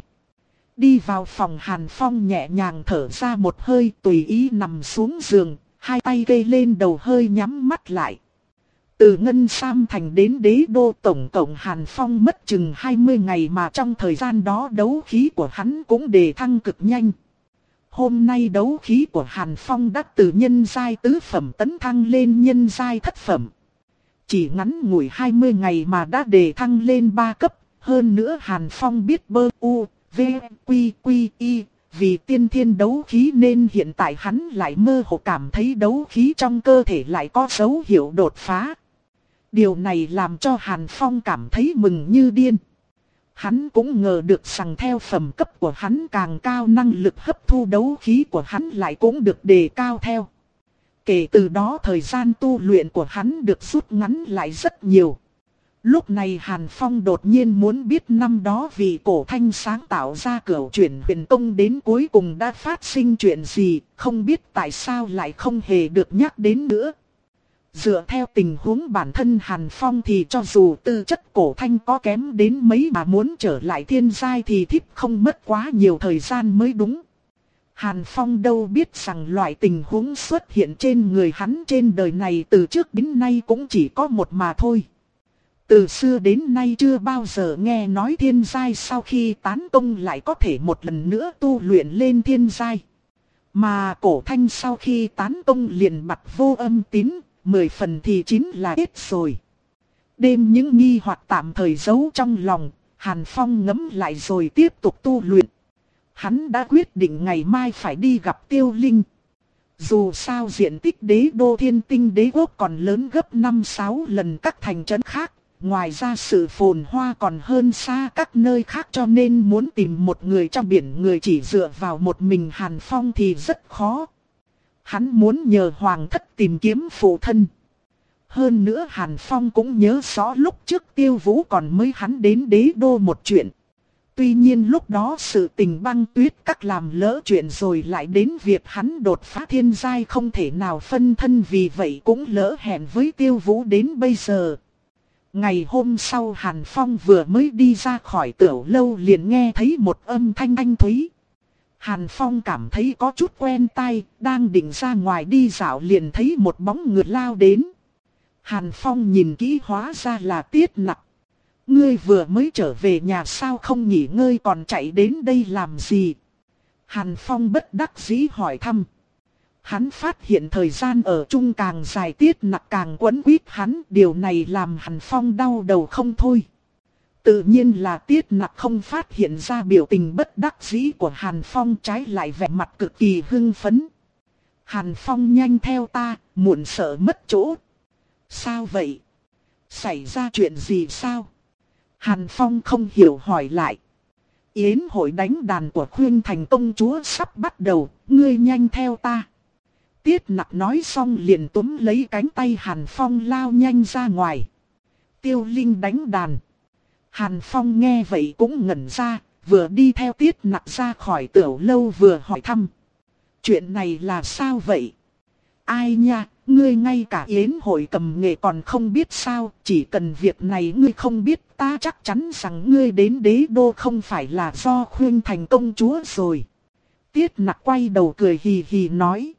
Đi vào phòng Hàn Phong nhẹ nhàng thở ra một hơi, tùy ý nằm xuống giường, hai tay kê lên đầu hơi nhắm mắt lại. Từ Ngân Sam Thành đến Đế Đô tổng cộng Hàn Phong mất chừng hai mươi ngày, mà trong thời gian đó đấu khí của hắn cũng đề thăng cực nhanh. Hôm nay đấu khí của Hàn Phong đã từ nhân giai tứ phẩm tấn thăng lên nhân giai thất phẩm. Chỉ ngắn ngủi hai mươi ngày mà đã đề thăng lên ba cấp, hơn nữa Hàn Phong biết bơ u, v, quy, quy, y, vì tiên thiên đấu khí nên hiện tại hắn lại mơ hồ cảm thấy đấu khí trong cơ thể lại có dấu hiệu đột phá. Điều này làm cho Hàn Phong cảm thấy mừng như điên. Hắn cũng ngờ được rằng theo phẩm cấp của hắn càng cao, năng lực hấp thu đấu khí của hắn lại cũng được đề cao theo. Kể từ đó thời gian tu luyện của hắn được rút ngắn lại rất nhiều. Lúc này Hàn Phong đột nhiên muốn biết năm đó vì Cổ Thanh sáng tạo ra Cửu Chuyển Huyền Công đến cuối cùng đã phát sinh chuyện gì, không biết tại sao lại không hề được nhắc đến nữa. Dựa theo tình huống bản thân Hàn Phong thì cho dù tư chất Cổ Thanh có kém đến mấy mà muốn trở lại thiên giai thì thiếp không mất quá nhiều thời gian mới đúng. Hàn Phong đâu biết rằng loại tình huống xuất hiện trên người hắn trên đời này từ trước đến nay cũng chỉ có một mà thôi. Từ xưa đến nay chưa bao giờ nghe nói thiên giai sau khi tán công lại có thể một lần nữa tu luyện lên thiên giai. Mà Cổ Thanh sau khi tán công liền bặt vô âm tín, mười phần thì chính là hết rồi. Đêm những nghi hoặc tạm thời giấu trong lòng, Hàn Phong ngẫm lại rồi tiếp tục tu luyện. Hắn đã quyết định ngày mai phải đi gặp Tiêu Linh. Dù sao diện tích Đế Đô Thiên Tinh Đế Quốc còn lớn gấp năm sáu lần các thành trấn khác. Ngoài ra sự phồn hoa còn hơn xa các nơi khác, cho nên muốn tìm một người trong biển người chỉ dựa vào một mình Hàn Phong thì rất khó. Hắn muốn nhờ Hoàng Thất tìm kiếm phụ thân. Hơn nữa Hàn Phong cũng nhớ rõ lúc trước Tiêu Vũ còn mới hắn đến Đế Đô một chuyện. Tuy nhiên lúc đó sự tình Băng Tuyết Các làm lỡ chuyện rồi lại đến việc hắn đột phá thiên giai không thể nào phân thân, vì vậy cũng lỡ hẹn với Tiêu Vũ đến bây giờ. Ngày hôm sau Hàn Phong vừa mới đi ra khỏi tiểu lâu liền nghe thấy một âm thanh thanh thúy. Hàn Phong cảm thấy có chút quen tai, đang định ra ngoài đi dạo liền thấy một bóng người lao đến. Hàn Phong nhìn kỹ hóa ra là Tiết Nặc. Ngươi vừa mới trở về nhà sao không nghỉ ngơi còn chạy đến đây làm gì? Hàn Phong bất đắc dĩ hỏi thăm. Hắn phát hiện thời gian ở chung càng dài Tiết Nặc càng quấn quýt hắn, điều này làm Hàn Phong đau đầu không thôi. Tự nhiên là Tiết Nặc không phát hiện ra biểu tình bất đắc dĩ của Hàn Phong, trái lại vẻ mặt cực kỳ hưng phấn. Hàn Phong nhanh theo ta, muộn sợ mất chỗ. Sao vậy? Xảy ra chuyện gì sao? Hàn Phong không hiểu hỏi lại. Yến hội đánh đàn của Khuyên Thành công chúa sắp bắt đầu, ngươi nhanh theo ta. Tiết Nặc nói xong liền túm lấy cánh tay Hàn Phong lao nhanh ra ngoài. Tiêu Linh đánh đàn. Hàn Phong nghe vậy cũng ngẩn ra, vừa đi theo Tiết Nặc ra khỏi tiểu lâu vừa hỏi thăm. Chuyện này là sao vậy? Ai nha, ngươi ngay cả yến hội cầm nghệ còn không biết sao, chỉ cần việc này ngươi không biết ta chắc chắn rằng ngươi đến Đế Đô không phải là do Khuyên Thành công chúa rồi. Tiết Nặc quay đầu cười hì hì nói.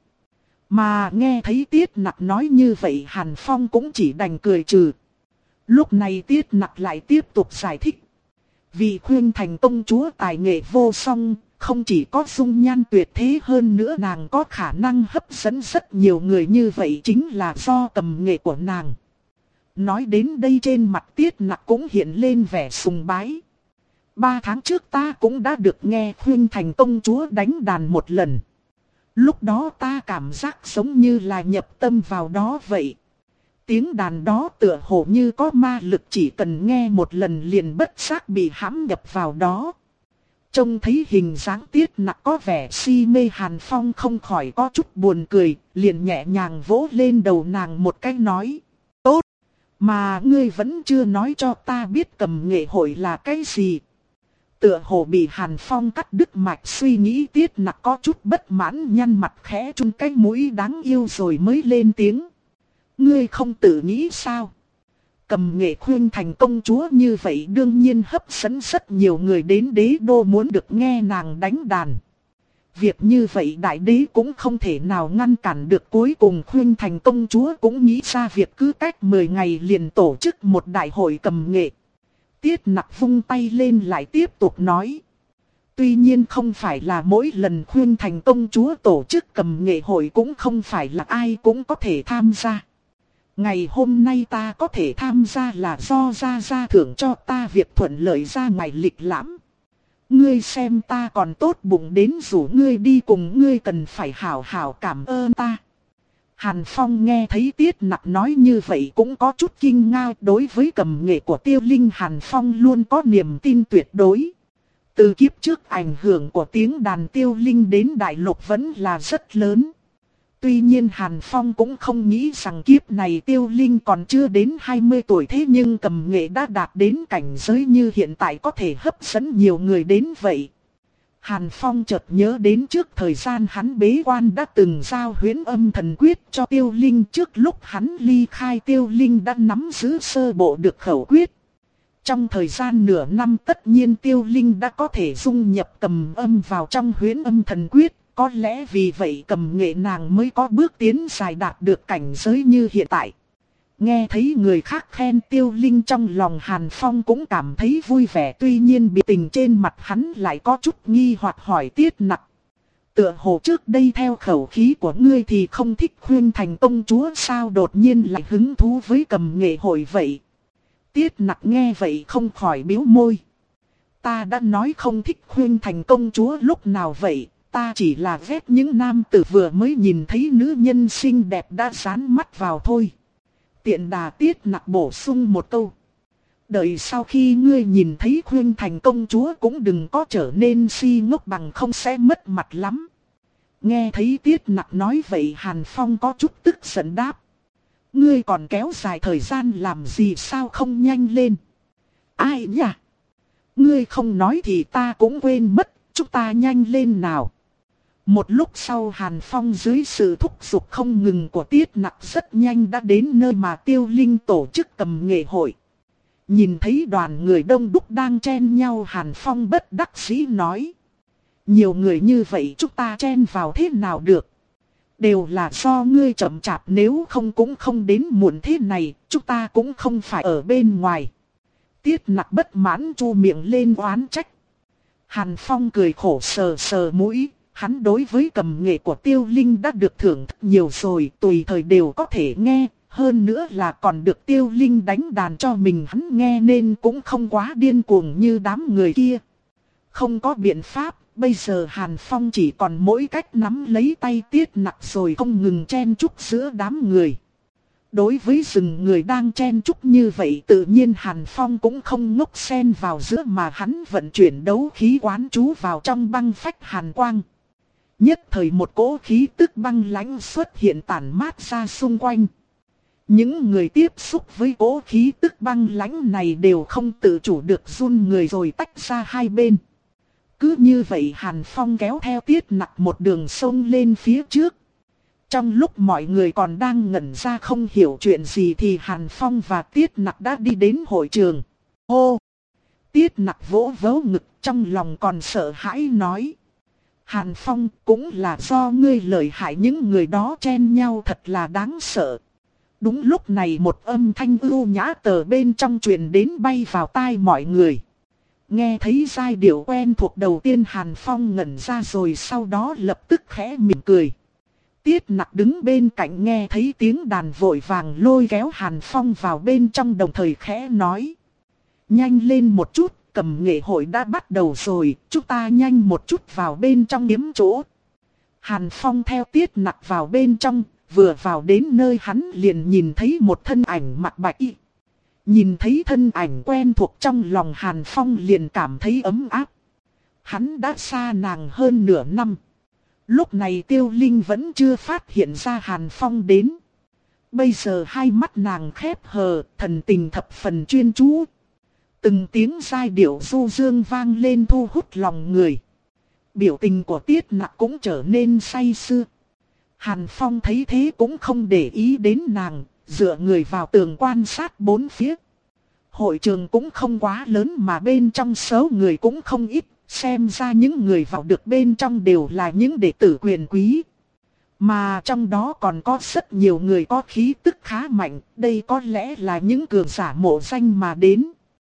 Mà nghe thấy Tiết Nặc nói như vậy Hàn Phong cũng chỉ đành cười trừ. Lúc này Tiết Nặc lại tiếp tục giải thích. Vì Khuyên Thành công chúa tài nghệ vô song, không chỉ có dung nhan tuyệt thế hơn nữa nàng có khả năng hấp dẫn rất nhiều người, như vậy chính là do cầm nghệ của nàng. Nói đến đây trên mặt Tiết Nặc cũng hiện lên vẻ sùng bái. Ba tháng trước ta cũng đã được nghe Khuyên Thành công chúa đánh đàn một lần. Lúc đó ta cảm giác giống như là nhập tâm vào đó vậy. Tiếng đàn đó tựa hồ như có ma lực, chỉ cần nghe một lần liền bất giác bị hãm nhập vào đó. Trông thấy hình dáng Tiết Nặc có vẻ si mê, Hàn Phong không khỏi có chút buồn cười, liền nhẹ nhàng vỗ lên đầu nàng một cái nói. Tốt, Mà ngươi vẫn chưa nói cho ta biết cầm nghệ hội là cái gì. Tựa hồ bị Hàn Phong cắt đứt mạch suy nghĩ, Tiết Nặc có chút bất mãn, nhăn mặt khẽ chun cái mũi đáng yêu rồi mới lên tiếng. Ngươi không tự nghĩ sao? Cầm nghệ khuyên thành công chúa như vậy đương nhiên hấp dẫn rất nhiều người đến đế đô muốn được nghe nàng đánh đàn. Việc như vậy đại đế cũng không thể nào ngăn cản được, cuối cùng khuyên thành công chúa cũng nghĩ ra việc cứ cách mười ngày liền tổ chức một đại hội cầm nghệ. Tiết Nặc vung tay lên lại tiếp tục nói. Tuy nhiên không phải là mỗi lần khuyên thành công chúa tổ chức cầm nghệ hội cũng không phải là ai cũng có thể tham gia. Ngày hôm nay ta có thể tham gia là do Gia Gia thưởng cho ta việc thuận lợi ra ngoài lịch lãm. Ngươi xem ta còn tốt bụng đến rủ ngươi đi cùng, ngươi cần phải hảo hảo cảm ơn ta. Hàn Phong nghe thấy Tiết Nặc nói như vậy cũng có chút kinh ngạc, đối với cầm nghệ của Tiêu Linh Hàn Phong luôn có niềm tin tuyệt đối. Từ kiếp trước ảnh hưởng của tiếng đàn Tiêu Linh đến đại lục vẫn là rất lớn. Tuy nhiên Hàn Phong cũng không nghĩ rằng kiếp này Tiêu Linh còn chưa đến hai mươi tuổi, thế nhưng cầm nghệ đã đạt đến cảnh giới như hiện tại có thể hấp dẫn nhiều người đến vậy. Hàn Phong chợt nhớ đến trước thời gian hắn bế quan đã từng giao huyễn âm thần quyết cho Tiêu Linh, trước lúc hắn ly khai Tiêu Linh đã nắm giữ sơ bộ được khẩu quyết. Trong thời gian nửa năm tất nhiên Tiêu Linh đã có thể dung nhập cầm âm vào trong huyễn âm thần quyết. Có lẽ vì vậy cầm nghệ nàng mới có bước tiến dài đạt được cảnh giới như hiện tại. Nghe thấy người khác khen Tiêu Linh, trong lòng Hàn Phong cũng cảm thấy vui vẻ, tuy nhiên biểu tình trên mặt hắn lại có chút nghi hoặc hỏi Tiết Nặc. Tựa hồ trước đây theo khẩu khí của ngươi thì không thích khuyên thành công chúa, sao đột nhiên lại hứng thú với cầm nghệ hội vậy? Tiết Nặc nghe vậy không khỏi bĩu môi. Ta đã nói không thích khuyên thành công chúa lúc nào vậy? Ta chỉ là ghét những nam tử vừa mới nhìn thấy nữ nhân xinh đẹp đã dán mắt vào thôi. Tiện đà Tiết Nặc bổ sung một câu. Đợi sau khi ngươi nhìn thấy khuyên thành công chúa cũng đừng có trở nên si ngốc, bằng không sẽ mất mặt lắm. Nghe thấy Tiết Nặc nói vậy Hàn Phong có chút tức giận đáp. Ngươi còn kéo dài thời gian làm gì, sao không nhanh lên? Ai nhỉ? Ngươi không nói thì ta cũng quên mất, chúng ta nhanh lên nào. Một lúc sau Hàn Phong dưới sự thúc giục không ngừng của Tiết Nặc rất nhanh đã đến nơi mà Tiêu Linh tổ chức cầm nghệ hội. Nhìn thấy đoàn người đông đúc đang chen nhau, Hàn Phong bất đắc dĩ nói. Nhiều người như vậy chúng ta chen vào thế nào được? Đều là do ngươi chậm chạp, nếu không cũng không đến muộn thế này, chúng ta cũng không phải ở bên ngoài. Tiết Nặc bất mãn chu miệng lên oán trách. Hàn Phong cười khổ sờ sờ mũi. Hắn đối với cầm nghệ của Tiêu Linh đã được thưởng thức nhiều rồi, tùy thời đều có thể nghe, hơn nữa là còn được Tiêu Linh đánh đàn cho mình hắn nghe, nên cũng không quá điên cuồng như đám người kia. Không có biện pháp, bây giờ Hàn Phong chỉ còn mỗi cách nắm lấy tay Tiết Nặc rồi không ngừng chen chúc giữa đám người. Đối với rừng người đang chen chúc như vậy, tự nhiên Hàn Phong cũng không ngốc xen vào giữa, mà hắn vận chuyển đấu khí quán chú vào trong băng phách hàn quang. Nhất thời một cỗ khí tức băng lãnh xuất hiện tản mát ra xung quanh. Những người tiếp xúc với cỗ khí tức băng lãnh này đều không tự chủ được run người rồi tách ra hai bên. Cứ như vậy Hàn Phong kéo theo Tiết Nặc một đường sông lên phía trước. Trong lúc mọi người còn đang ngẩn ra không hiểu chuyện gì thì Hàn Phong và Tiết Nặc đã đi đến hội trường. Hô! Tiết Nặc vỗ vỗ ngực, trong lòng còn sợ hãi nói. Hàn Phong, cũng là do ngươi lợi hại, những người đó chen nhau thật là đáng sợ. Đúng lúc này một âm thanh ưu nhã từ bên trong truyền đến bay vào tai mọi người. Nghe thấy giai điệu quen thuộc đầu tiên Hàn Phong ngẩn ra rồi sau đó lập tức khẽ mỉm cười. Tiết Nặc đứng bên cạnh nghe thấy tiếng đàn vội vàng lôi kéo Hàn Phong vào bên trong, đồng thời khẽ nói. Nhanh lên một chút, cầm nghệ hội đã bắt đầu rồi, chúng ta nhanh một chút vào bên trong kiếm chỗ. Hàn Phong theo Tiết Nặc vào bên trong, vừa vào đến nơi hắn liền nhìn thấy một thân ảnh mặc bạch y. Nhìn thấy thân ảnh quen thuộc trong lòng Hàn Phong liền cảm thấy ấm áp. Hắn đã xa nàng hơn nửa năm. Lúc này Tiêu Linh vẫn chưa phát hiện ra Hàn Phong đến. Bây giờ hai mắt nàng khép hờ, thần tình thập phần chuyên chú. Từng tiếng giai điệu du dương vang lên thu hút lòng người. Biểu tình của Tiết Nặc cũng trở nên say sưa. Hàn Phong thấy thế cũng không để ý đến nàng, dựa người vào tường quan sát bốn phía. Hội trường cũng không quá lớn mà bên trong số người cũng không ít, xem ra những người vào được bên trong đều là những đệ tử quyền quý. Mà trong đó còn có rất nhiều người có khí tức khá mạnh, đây có lẽ là những cường giả mộ danh mà đến.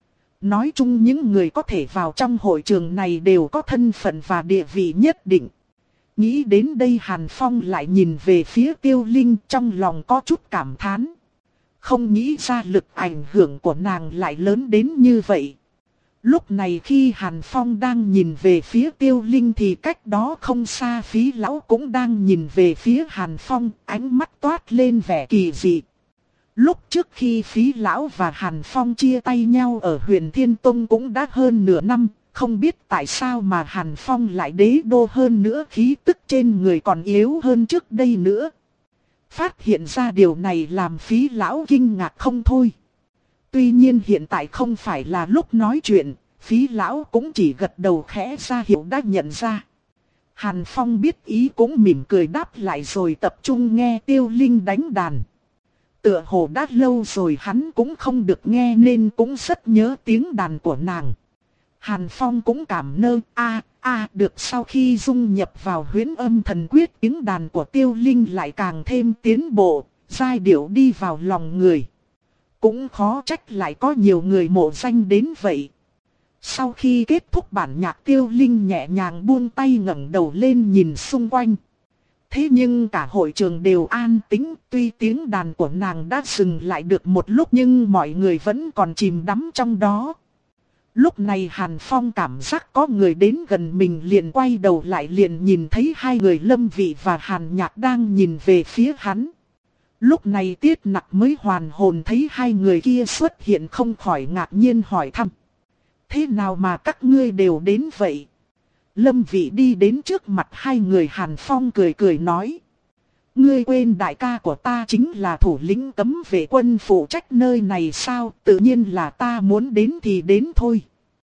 Nói chung những người có thể vào trong hội trường này đều có thân phận và địa vị nhất định. Nghĩ đến đây Hàn Phong lại nhìn về phía Tiêu Linh, trong lòng có chút cảm thán. Không nghĩ ra lực ảnh hưởng của nàng lại lớn đến như vậy. Lúc này khi Hàn Phong đang nhìn về phía Tiêu Linh thì cách đó không xa Phí Lão cũng đang nhìn về phía Hàn Phong, ánh mắt toát lên vẻ kỳ dị. Lúc trước khi Phí Lão và Hàn Phong chia tay nhau ở Huyền Thiên Tông cũng đã hơn nửa năm, không biết tại sao mà Hàn Phong lại đế đô hơn nữa, khí tức trên người còn yếu hơn trước đây nữa. Phát hiện ra điều này làm Phí Lão kinh ngạc không thôi. Tuy nhiên hiện tại không phải là lúc nói chuyện, Phí Lão cũng chỉ gật đầu khẽ ra hiệu đã nhận ra. Hàn Phong biết ý cũng mỉm cười đáp lại rồi tập trung nghe Tiêu Linh đánh đàn. Tựa hồ đã lâu rồi hắn cũng không được nghe nên cũng rất nhớ tiếng đàn của nàng. Hàn Phong cũng cảm nơ a a được sau khi dung nhập vào huyễn âm thần quyết, tiếng đàn của Tiêu Linh lại càng thêm tiến bộ, giai điệu đi vào lòng người. Cũng khó trách lại có nhiều người mộ danh đến vậy. Sau khi kết thúc bản nhạc, Tiêu Linh nhẹ nhàng buông tay ngẩng đầu lên nhìn xung quanh. Thế nhưng cả hội trường đều an tĩnh, tuy tiếng đàn của nàng đã dừng lại được một lúc nhưng mọi người vẫn còn chìm đắm trong đó. Lúc này Hàn Phong cảm giác có người đến gần mình, liền quay đầu lại liền nhìn thấy hai người Lâm Vị và Hàn Nhạc đang nhìn về phía hắn. Lúc này Tiết Nặc mới hoàn hồn thấy hai người kia xuất hiện, không khỏi ngạc nhiên hỏi thăm. Thế nào mà các ngươi đều đến vậy? Lâm Vị đi đến trước mặt hai người, Hàn Phong cười cười nói. Ngươi quên đại ca của ta chính là thủ lĩnh cấm vệ quân phụ trách nơi này sao? Tự nhiên là ta muốn đến thì đến thôi.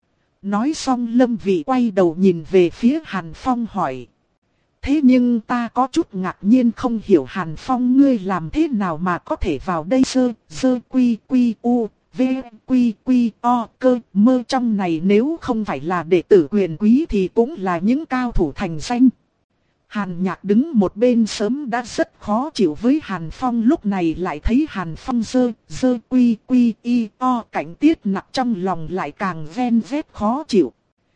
Nói xong Lâm Vị quay đầu nhìn về phía Hàn Phong hỏi. Thế nhưng ta có chút ngạc nhiên không hiểu, Hàn Phong ngươi làm thế nào mà có thể vào đây? Sơ, sơ quy quy u, v quy quy o cơ mơ trong này, nếu không phải là đệ tử quyền quý thì cũng là những cao thủ thành danh. Hàn Nhạc đứng một bên sớm đã rất khó chịu với Hàn Phong, lúc này lại thấy Hàn Phong dơ, dơ quy quy y o cảnh Tiết Nặc, trong lòng lại càng ven vét khó chịu.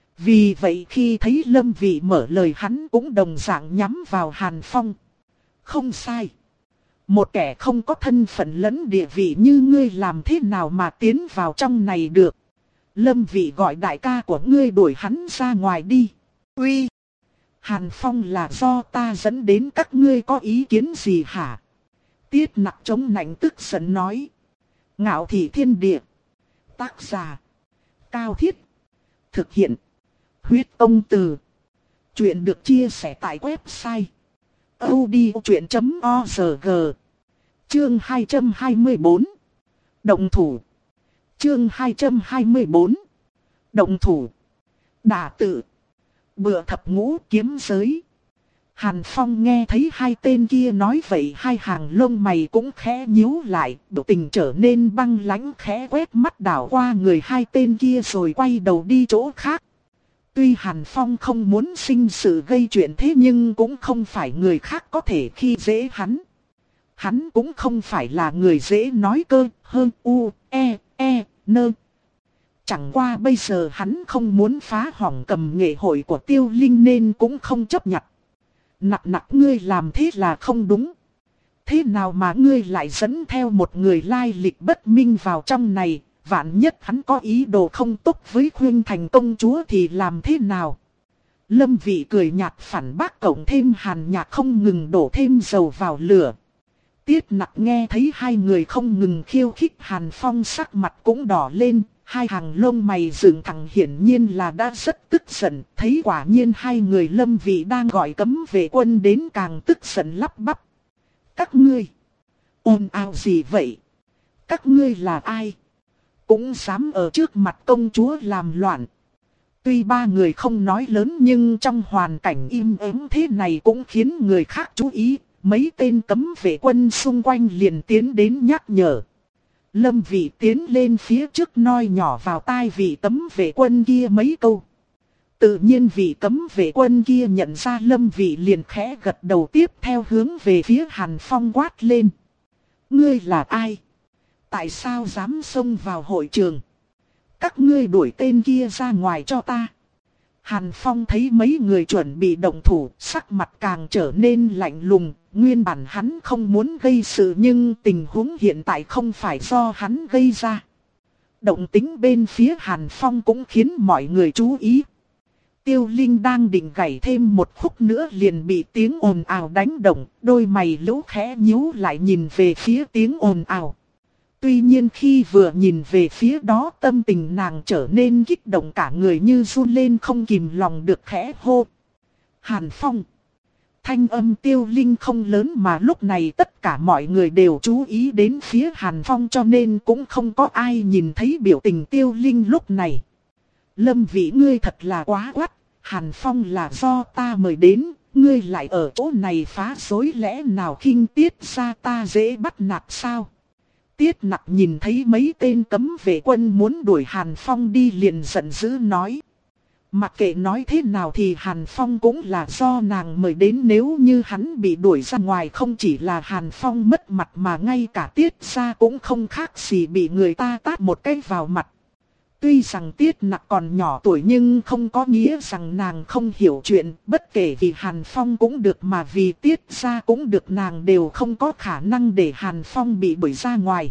Vì vậy khi thấy Lâm Vị mở lời hắn cũng đồng dạng nhắm vào Hàn Phong. Không sai. Một kẻ không có thân phận lẫn địa vị như ngươi làm thế nào mà tiến vào trong này được? Lâm Vị gọi đại ca của ngươi đuổi hắn ra ngoài đi. Uy! Hàn Phong là do ta dẫn đến, các ngươi có ý kiến gì hả? Tiết Nặc chống nạnh tức giận nói. Ngạo thị thiên địa. Tác giả. Cao Thiết. Thực hiện. Huyết Công Từ. Chuyện được chia sẻ tại website audiochuyện chấm org. Chương hai trăm hai mươi bốn. Động thủ. Chương hai trăm hai mươi bốn. Động thủ. Đả tự. Bựa thập ngũ kiếm giới. Hàn Phong nghe thấy hai tên kia nói vậy, hai hàng lông mày cũng khẽ nhíu lại, biểu tình trở nên băng lãnh, khẽ quét mắt đảo qua người hai tên kia rồi quay đầu đi chỗ khác. Tuy Hàn Phong không muốn sinh sự gây chuyện, thế nhưng cũng không phải người khác có thể khi dễ hắn. Hắn cũng không phải là người dễ nói cơ, hơn u, e, e, nơ. Chẳng qua bây giờ hắn không muốn phá hỏng cầm nghệ hội của Tiêu Linh nên cũng không chấp nhận. Nặc nặc ngươi làm thế là không đúng. Thế nào mà ngươi lại dẫn theo một người lai lịch bất minh vào trong này? Vạn nhất hắn có ý đồ không tốt với Khuynh Thành công chúa thì làm thế nào? Lâm Vị cười nhạt phản bác, cộng thêm Hàn Nhạc không ngừng đổ thêm dầu vào lửa. Tiết Nặc nghe thấy hai người không ngừng khiêu khích Hàn Phong, sắc mặt cũng đỏ lên, hai hàng lông mày dựng thẳng, hiển nhiên là đã rất tức giận. Thấy quả nhiên hai người Lâm Vị đang gọi cấm vệ quân đến càng tức giận lắp bắp. Các ngươi Ồn ào gì vậy? Các ngươi là ai? Cũng dám ở trước mặt công chúa làm loạn. Tuy ba người không nói lớn nhưng trong hoàn cảnh im ắng thế này cũng khiến người khác chú ý. Mấy tên cấm vệ quân xung quanh liền tiến đến nhắc nhở. Lâm Vị tiến lên phía trước nói nhỏ vào tai vị cấm vệ quân kia mấy câu. Tự nhiên vị cấm vệ quân kia nhận ra Lâm Vị liền khẽ gật đầu, tiếp theo hướng về phía Hàn Phong quát lên. Ngươi là ai? Tại sao dám xông vào hội trường? Các ngươi đuổi tên kia ra ngoài cho ta. Hàn Phong thấy mấy người chuẩn bị động thủ, sắc mặt càng trở nên lạnh lùng. Nguyên bản hắn không muốn gây sự nhưng tình huống hiện tại không phải do hắn gây ra. Động tính bên phía Hàn Phong cũng khiến mọi người chú ý. Tiêu Linh đang định gảy thêm một khúc nữa liền bị tiếng ồn ào đánh động, đôi mày lũ khẽ nhíu lại nhìn về phía tiếng ồn ào. Tuy nhiên khi vừa nhìn về phía đó tâm tình nàng trở nên kích động, cả người như run lên không kìm lòng được khẽ hô. Hàn Phong. Thanh âm Tiêu Linh không lớn mà lúc này tất cả mọi người đều chú ý đến phía Hàn Phong cho nên cũng không có ai nhìn thấy biểu tình Tiêu Linh lúc này. Lâm Vĩ ngươi thật là quá quắt, Hàn Phong là do ta mời đến, ngươi lại ở chỗ này phá rối, lẽ nào khinh Tiết ra ta dễ bắt nạt sao? Tiết Nặc nhìn thấy mấy tên cấm vệ quân muốn đuổi Hàn Phong đi liền giận dữ nói. Mặc kệ nói thế nào thì Hàn Phong cũng là do nàng mời đến, nếu như hắn bị đuổi ra ngoài không chỉ là Hàn Phong mất mặt mà ngay cả Tiết gia cũng không khác gì bị người ta tát một cái vào mặt. Tuy rằng Tiết Nặc còn nhỏ tuổi nhưng không có nghĩa rằng nàng không hiểu chuyện, bất kể vì Hàn Phong cũng được mà vì Tiết gia cũng được, nàng đều không có khả năng để Hàn Phong bị đuổi ra ngoài.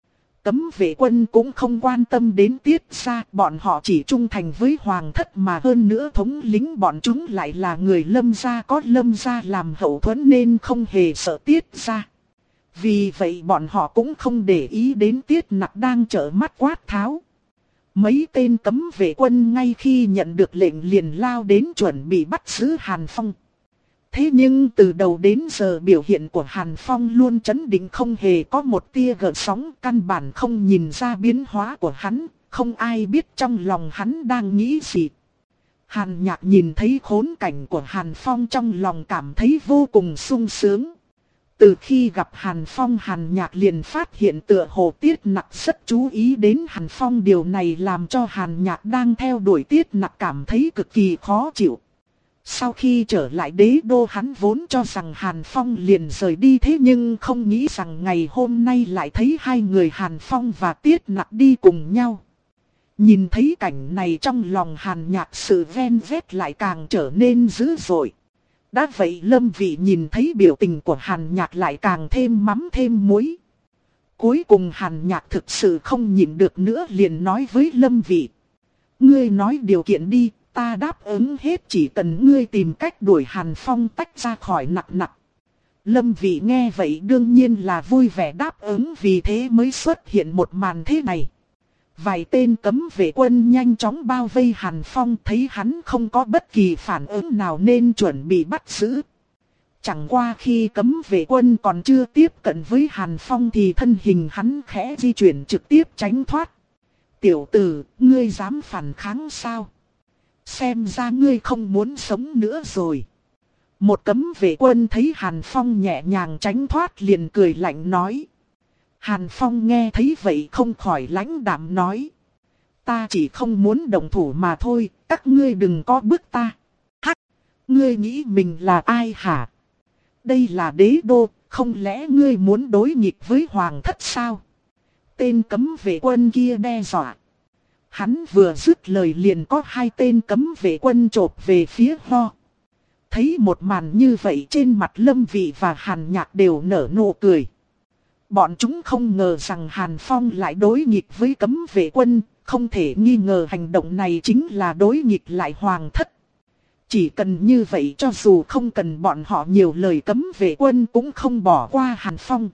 Cấm vệ quân cũng không quan tâm đến Tiết gia, bọn họ chỉ trung thành với Hoàng thất mà hơn nữa thống lĩnh bọn chúng lại là người Lâm gia, có Lâm gia làm hậu thuẫn nên không hề sợ Tiết gia. Vì vậy bọn họ cũng không để ý đến Tiết Nặc đang trợn mắt quát tháo. Mấy tên cấm vệ quân ngay khi nhận được lệnh liền lao đến chuẩn bị bắt giữ Hàn Phong. Thế nhưng từ đầu đến giờ biểu hiện của Hàn Phong luôn trấn định, không hề có một tia gợn sóng, căn bản không nhìn ra biến hóa của hắn, không ai biết trong lòng hắn đang nghĩ gì. Hàn Nhạc nhìn thấy khốn cảnh của Hàn Phong trong lòng cảm thấy vô cùng sung sướng. Từ khi gặp Hàn Phong, Hàn Nhạc liền phát hiện tựa hồ Tiết Nặc rất chú ý đến Hàn Phong, điều này làm cho Hàn Nhạc đang theo đuổi Tiết Nặc cảm thấy cực kỳ khó chịu. Sau khi trở lại đế đô hắn vốn cho rằng Hàn Phong liền rời đi, thế nhưng không nghĩ rằng ngày hôm nay lại thấy hai người Hàn Phong và Tiết Nặc đi cùng nhau. Nhìn thấy cảnh này trong lòng Hàn Nhạc sự ven vét lại càng trở nên dữ dội. Đã vậy Lâm Vị nhìn thấy biểu tình của Hàn Nhạc lại càng thêm mắm thêm muối. Cuối cùng Hàn Nhạc thực sự không nhịn được nữa liền nói với Lâm Vị. Ngươi nói điều kiện đi, ta đáp ứng hết, chỉ cần ngươi tìm cách đuổi Hàn Phong tách ra khỏi Nặc Nặc. Lâm Vị nghe vậy đương nhiên là vui vẻ đáp ứng, vì thế mới xuất hiện một màn thế này. Vài tên cấm vệ quân nhanh chóng bao vây Hàn Phong, thấy hắn không có bất kỳ phản ứng nào nên chuẩn bị bắt giữ. Chẳng qua khi cấm vệ quân còn chưa tiếp cận với Hàn Phong thì thân hình hắn khẽ di chuyển trực tiếp tránh thoát. Tiểu tử, ngươi dám phản kháng sao? Xem ra ngươi không muốn sống nữa rồi. Một cấm vệ quân thấy Hàn Phong nhẹ nhàng tránh thoát liền cười lạnh nói. Hàn Phong nghe thấy vậy không khỏi lãnh đạm nói. Ta chỉ không muốn động thủ mà thôi, các ngươi đừng có bức ta. Hắc, ngươi nghĩ mình là ai hả? Đây là đế đô, không lẽ ngươi muốn đối nghịch với Hoàng thất sao? Tên cấm vệ quân kia đe dọa. Hắn vừa dứt lời liền có hai tên cấm vệ quân chộp về phía ho. Thấy một màn như vậy trên mặt Lâm Vị và Hàn Nhạc đều nở nụ cười. Bọn chúng không ngờ rằng Hàn Phong lại đối nghịch với cấm vệ quân, không thể nghi ngờ hành động này chính là đối nghịch lại Hoàng thất. Chỉ cần như vậy cho dù không cần bọn họ nhiều lời cấm vệ quân cũng không bỏ qua Hàn Phong.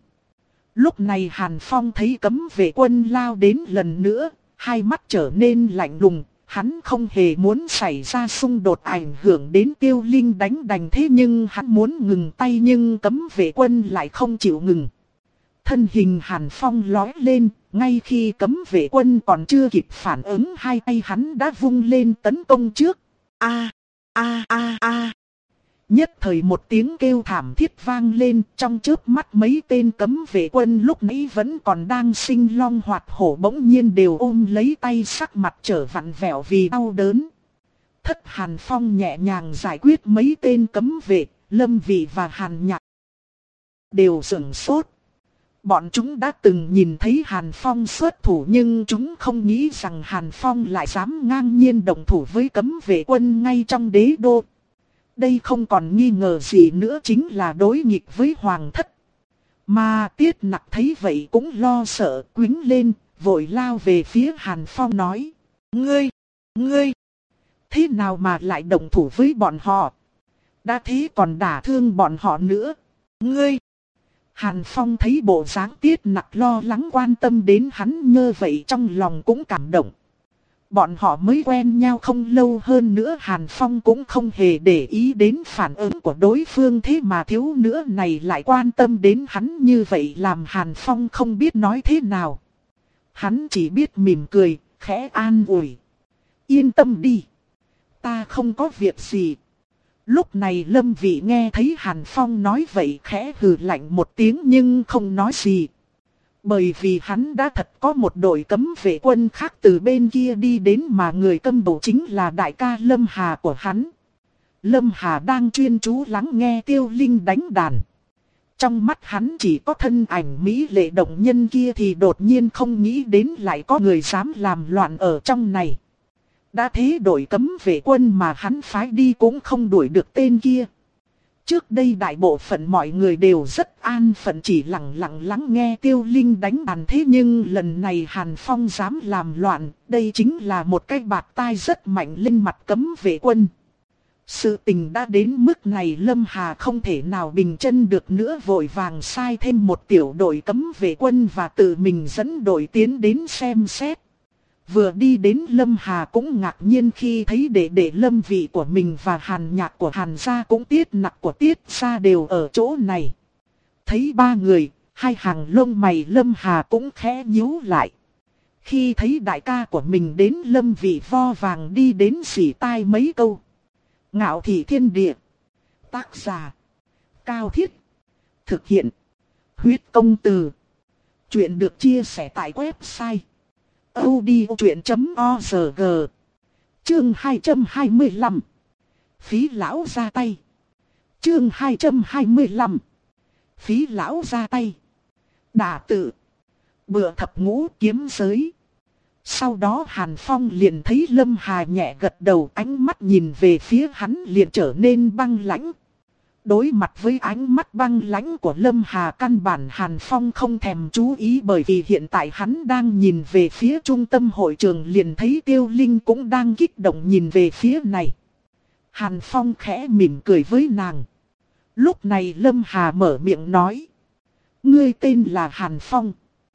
Lúc này Hàn Phong thấy cấm vệ quân lao đến lần nữa, hai mắt trở nên lạnh lùng, hắn không hề muốn xảy ra xung đột ảnh hưởng đến Tiêu Linh đánh đành, thế nhưng hắn muốn ngừng tay nhưng cấm vệ quân lại không chịu ngừng. Thân hình Hàn Phong lói lên, ngay khi cấm vệ quân còn chưa kịp phản ứng, hai tay hắn đã vung lên tấn công trước. A a a a. Nhất thời một tiếng kêu thảm thiết vang lên, trong chớp mắt mấy tên cấm vệ quân lúc nãy vẫn còn đang sinh long hoạt hổ bỗng nhiên đều ôm lấy tay, sắc mặt trở vặn vẹo vì đau đớn. Thất Hàn Phong nhẹ nhàng giải quyết mấy tên cấm vệ, Lâm Vị và Hàn Nhạc đều sửng sốt. Bọn chúng đã từng nhìn thấy Hàn Phong xuất thủ, nhưng chúng không nghĩ rằng Hàn Phong lại dám ngang nhiên động thủ với cấm vệ quân ngay trong đế đô. Đây không còn nghi ngờ gì nữa, chính là đối nghịch với Hoàng thất. Mà Tiết Nặc thấy vậy cũng lo sợ, quýnh lên, vội lao về phía Hàn Phong nói: Ngươi, ngươi, thế nào mà lại động thủ với bọn họ? Đã thế còn đả thương bọn họ nữa. Ngươi! Hàn Phong thấy bộ dáng Tiết Nặc lo lắng quan tâm đến hắn như vậy, trong lòng cũng cảm động. Bọn họ mới quen nhau không lâu, hơn nữa Hàn Phong cũng không hề để ý đến phản ứng của đối phương, thế mà thiếu nữ này lại quan tâm đến hắn như vậy, làm Hàn Phong không biết nói thế nào. Hắn chỉ biết mỉm cười, khẽ an ủi: Yên tâm đi, ta không có việc gì. Lúc này Lâm Vị nghe thấy Hàn Phong nói vậy khẽ hừ lạnh một tiếng nhưng không nói gì. Bởi vì hắn đã thật có một đội cấm vệ quân khác từ bên kia đi đến, mà người cầm đầu chính là đại ca Lâm Hà của hắn. Lâm Hà đang chuyên chú lắng nghe Tiêu Linh đánh đàn. Trong mắt hắn chỉ có thân ảnh mỹ lệ động nhân kia, thì đột nhiên không nghĩ đến lại có người dám làm loạn ở trong này. Đã thế đội cấm vệ quân mà hắn phái đi cũng không đuổi được tên kia. Trước đây đại bộ phận mọi người đều rất an phận, chỉ lặng lặng lắng nghe Tiêu Linh đánh đàn, thế nhưng lần này Hàn Phong dám làm loạn, đây chính là một cái bạt tai rất mạnh lên mặt cấm vệ quân. Sự tình đã đến mức này, Lâm Hà không thể nào bình chân được nữa, vội vàng sai thêm một tiểu đội cấm vệ quân và tự mình dẫn đội tiến đến xem xét. Vừa đi đến, Lâm Hà cũng ngạc nhiên khi thấy đệ đệ Lâm Vị của mình và Hàn Nhạc của Hàn gia cũng Tiết Nặc của Tiết gia đều ở chỗ này. Thấy ba người, hai hàng lông mày Lâm Hà cũng khẽ nhíu lại. Khi thấy đại ca của mình đến, Lâm Vị vo vàng đi đến xỉ tai mấy câu. Ngạo thị thiên địa. Tác giả: Cao Thiết. Thực hiện: Huyết Công Từ. Chuyện được chia sẻ tại website audiochuyện chấm org. Chương hai trăm hai mươi lăm. Phí lão ra tay. Chương hai trăm hai mươi lăm. Phí lão ra tay. Đả tự. Bựa thập ngũ kiếm giới. Sau đó Hàn Phong liền thấy Lâm Hà nhẹ gật đầu, ánh mắt nhìn về phía hắn liền trở nên băng lãnh. Đối mặt với ánh mắt băng lãnh của Lâm Hà, căn bản Hàn Phong không thèm chú ý, bởi vì hiện tại hắn đang nhìn về phía trung tâm hội trường, liền thấy Tiêu Linh cũng đang kích động nhìn về phía này. Hàn Phong khẽ mỉm cười với nàng. Lúc này Lâm Hà mở miệng nói: Ngươi tên là Hàn Phong.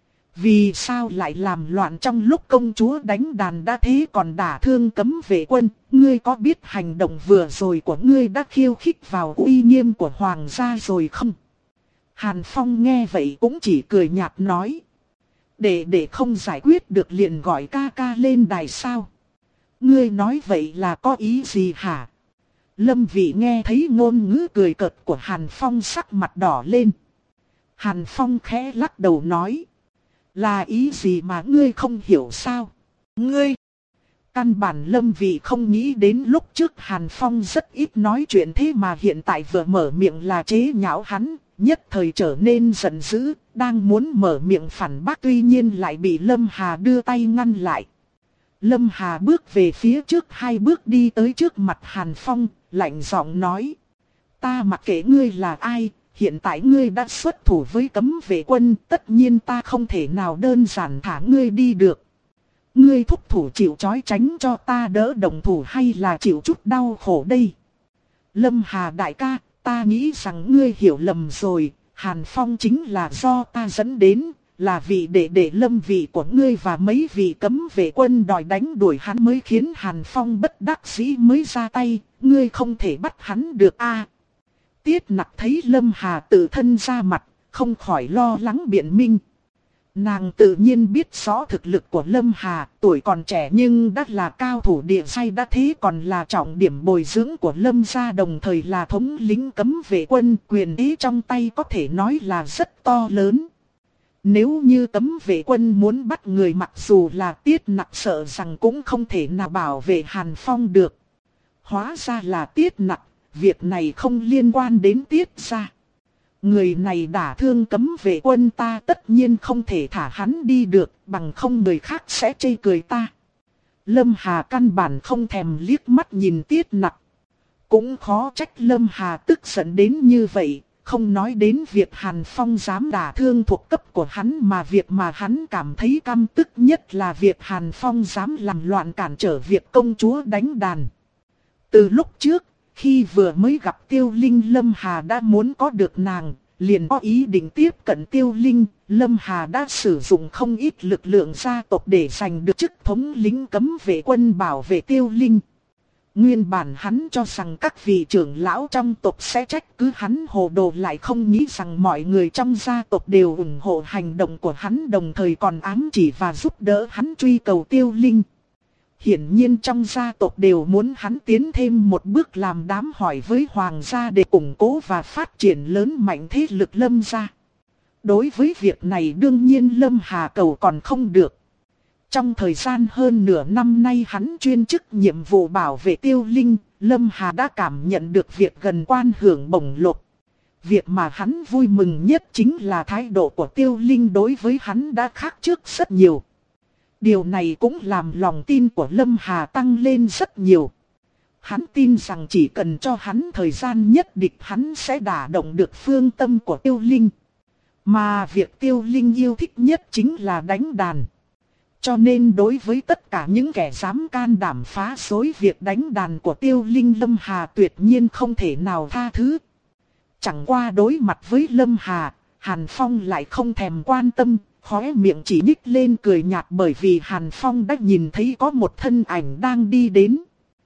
Vì sao lại làm loạn trong lúc công chúa đánh đàn, đã thế còn đả thương cấm vệ quân? Ngươi có biết hành động vừa rồi của ngươi đã khiêu khích vào uy nghiêm của hoàng gia rồi không? Hàn Phong nghe vậy cũng chỉ cười nhạt nói: Để để không giải quyết được liền gọi ca ca lên đài sao? Ngươi nói vậy là có ý gì hả? Lâm Vị nghe thấy ngôn ngữ cười cợt của Hàn Phong, sắc mặt đỏ lên. Hàn Phong khẽ lắc đầu nói: Là ý gì mà ngươi không hiểu sao? Ngươi! Căn bản Lâm Vị không nghĩ đến lúc trước Hàn Phong rất ít nói chuyện, thế mà hiện tại vừa mở miệng là chế nhạo hắn, nhất thời trở nên giận dữ, đang muốn mở miệng phản bác, tuy nhiên lại bị Lâm Hà đưa tay ngăn lại. Lâm Hà bước về phía trước hai bước đi tới trước mặt Hàn Phong, lạnh giọng nói: Ta mặc kệ ngươi là ai, hiện tại ngươi đã xuất thủ với cấm vệ quân, tất nhiên ta không thể nào đơn giản thả ngươi đi được. Ngươi thúc thủ chịu trói tránh cho ta đỡ động thủ, hay là chịu chút đau khổ đây? Lâm Hà đại ca, ta nghĩ rằng ngươi hiểu lầm rồi, Hàn Phong chính là do ta dẫn đến, là vì để để Lâm Vị của ngươi và mấy vị cấm vệ quân đòi đánh đuổi hắn mới khiến Hàn Phong bất đắc dĩ mới ra tay, ngươi không thể bắt hắn được a. Tiết Nặc thấy Lâm Hà tự thân ra mặt, không khỏi lo lắng biện minh. Nàng tự nhiên biết rõ thực lực của Lâm Hà, tuổi còn trẻ nhưng đã là cao thủ địa giai đã thế còn là trọng điểm bồi dưỡng của Lâm gia, đồng thời là thống lĩnh cấm vệ quân, quyền ý trong tay có thể nói là rất to lớn. Nếu như cấm vệ quân muốn bắt người, mặc dù là Tiết Nặc sợ rằng cũng không thể nào bảo vệ Hàn Phong được. Hóa ra là Tiết Nặc, việc này không liên quan đến Tiết gia. Người này đả thương cấm vệ quân ta, tất nhiên không thể thả hắn đi được, bằng không người khác sẽ chê cười ta. Lâm Hà căn bản không thèm liếc mắt nhìn Tiết Nặc. Cũng khó trách Lâm Hà tức giận đến như vậy, không nói đến việc Hàn Phong dám đả thương thuộc cấp của hắn, mà việc mà hắn cảm thấy căm tức nhất là việc Hàn Phong dám làm loạn cản trở việc công chúa đánh đàn. Từ lúc trước, khi vừa mới gặp Tiêu Linh, Lâm Hà đã muốn có được nàng, liền có ý định tiếp cận Tiêu Linh. Lâm Hà đã sử dụng không ít lực lượng gia tộc để giành được chức thống lĩnh cấm vệ quân bảo vệ Tiêu Linh. Nguyên bản hắn cho rằng các vị trưởng lão trong tộc sẽ trách cứ hắn hồ đồ, lại không nghĩ rằng mọi người trong gia tộc đều ủng hộ hành động của hắn, đồng thời còn ám chỉ và giúp đỡ hắn truy cầu Tiêu Linh. Hiển nhiên trong gia tộc đều muốn hắn tiến thêm một bước làm đám hỏi với hoàng gia để củng cố và phát triển lớn mạnh thế lực Lâm gia. Đối với việc này đương nhiên Lâm Hà cầu còn không được. Trong thời gian hơn nửa năm nay hắn chuyên chức nhiệm vụ bảo vệ Tiêu Linh, Lâm Hà đã cảm nhận được việc gần quan hưởng bổng lộc. Việc mà hắn vui mừng nhất chính là thái độ của Tiêu Linh đối với hắn đã khác trước rất nhiều. Điều này cũng làm lòng tin của Lâm Hà tăng lên rất nhiều. Hắn tin rằng chỉ cần cho hắn thời gian nhất định, hắn sẽ đả động được phương tâm của Tiêu Linh. Mà việc Tiêu Linh yêu thích nhất chính là đánh đàn. Cho nên đối với tất cả những kẻ dám can đảm phá rối việc đánh đàn của Tiêu Linh, Lâm Hà tuyệt nhiên không thể nào tha thứ. Chẳng qua đối mặt với Lâm Hà, Hàn Phong lại không thèm quan tâm, khóe miệng chỉ nhích lên cười nhạt, bởi vì Hàn Phong đã nhìn thấy có một thân ảnh đang đi đến.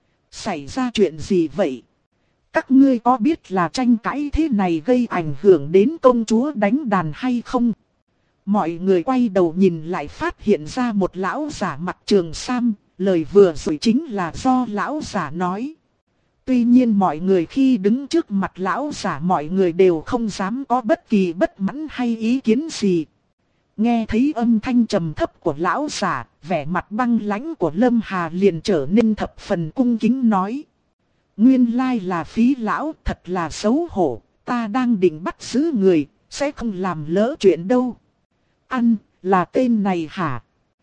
Xảy ra chuyện gì vậy? Các ngươi có biết là tranh cãi thế này gây ảnh hưởng đến công chúa đánh đàn hay không? Mọi người quay đầu nhìn lại phát hiện ra một lão giả mặc trường sam, lời vừa rồi chính là do lão giả nói. Tuy nhiên mọi người khi đứng trước mặt lão giả, mọi người đều không dám có bất kỳ bất mãn hay ý kiến gì. Nghe thấy âm thanh trầm thấp của lão giả, vẻ mặt băng lãnh của Lâm Hà liền trở nên thập phần cung kính nói. Nguyên lai là Phí lão, thật là xấu hổ, ta đang định bắt giữ người, sẽ không làm lỡ chuyện đâu. Ăn, là tên này hả?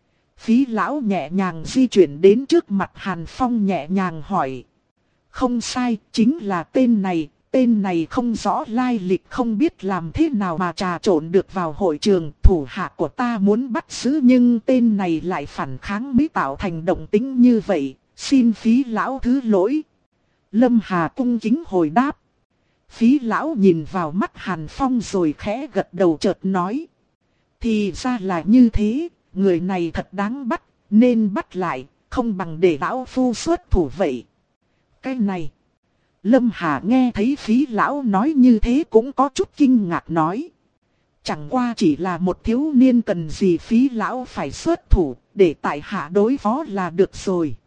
Phí lão nhẹ nhàng di chuyển đến trước mặt Hàn Phong, nhẹ nhàng hỏi. Không sai, chính là tên này. Tên này không rõ lai lịch, không biết làm thế nào mà trà trộn được vào hội trường. Thủ hạ của ta muốn bắt giữ nhưng tên này lại phản kháng mới tạo thành động tĩnh như vậy. Xin Phí lão thứ lỗi. Lâm Hà cung kính hồi đáp. Phí lão nhìn vào mắt Hàn Phong rồi khẽ gật đầu, chợt nói. Thì ra là như thế, người này thật đáng bắt, nên bắt lại, không bằng để lão phu xuất thủ vậy. Cái này. Lâm Hà nghe thấy Phí lão nói như thế cũng có chút kinh ngạc, nói. Chẳng qua chỉ là một thiếu niên, cần gì Phí lão phải xuất thủ, để tại hạ đối phó là được rồi.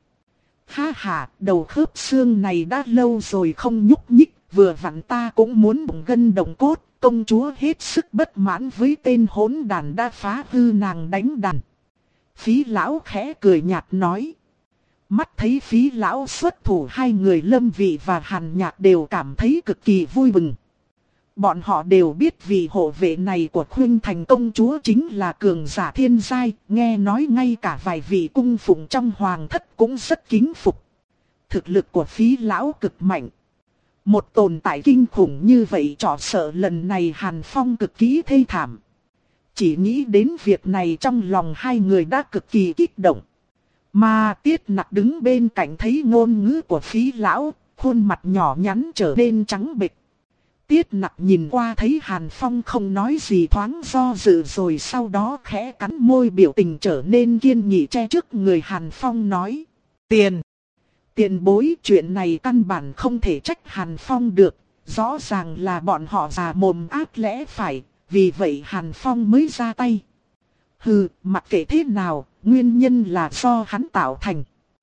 Ha ha, đầu khớp xương này đã lâu rồi không nhúc nhích, vừa vặn ta cũng muốn bụng gân động cốt. Công chúa hết sức bất mãn với tên hỗn đàn đã phá hư nàng đánh đàn. Phí lão khẽ cười nhạt nói. Mắt thấy Phí lão xuất thủ, hai người Lâm Vị và Hàn Nhạc đều cảm thấy cực kỳ vui mừng. Bọn họ đều biết vị hộ vệ này của Khuynh Thành công chúa chính là cường giả thiên giai, nghe nói ngay cả vài vị cung phụng trong hoàng thất cũng rất kính phục. Thực lực của Phí lão cực mạnh. Một tồn tại kinh khủng như vậy, trọ sợ lần này Hàn Phong cực kỳ thê thảm. Chỉ nghĩ đến việc này trong lòng hai người đã cực kỳ kích động. Mà Tiết Nặc đứng bên cạnh thấy ngôn ngữ của Phí lão, khuôn mặt nhỏ nhắn trở nên trắng bệch. Tiết Nặc nhìn qua thấy Hàn Phong không nói gì, thoáng do dự rồi sau đó khẽ cắn môi, biểu tình trở nên kiên nghị, che trước người Hàn Phong nói. Tiền! Tiền bối, chuyện này căn bản không thể trách Hàn Phong được, rõ ràng là bọn họ già mồm ác lẽ phải, vì vậy Hàn Phong mới ra tay. Hừ, mặc kệ thế nào, nguyên nhân là do hắn tạo thành.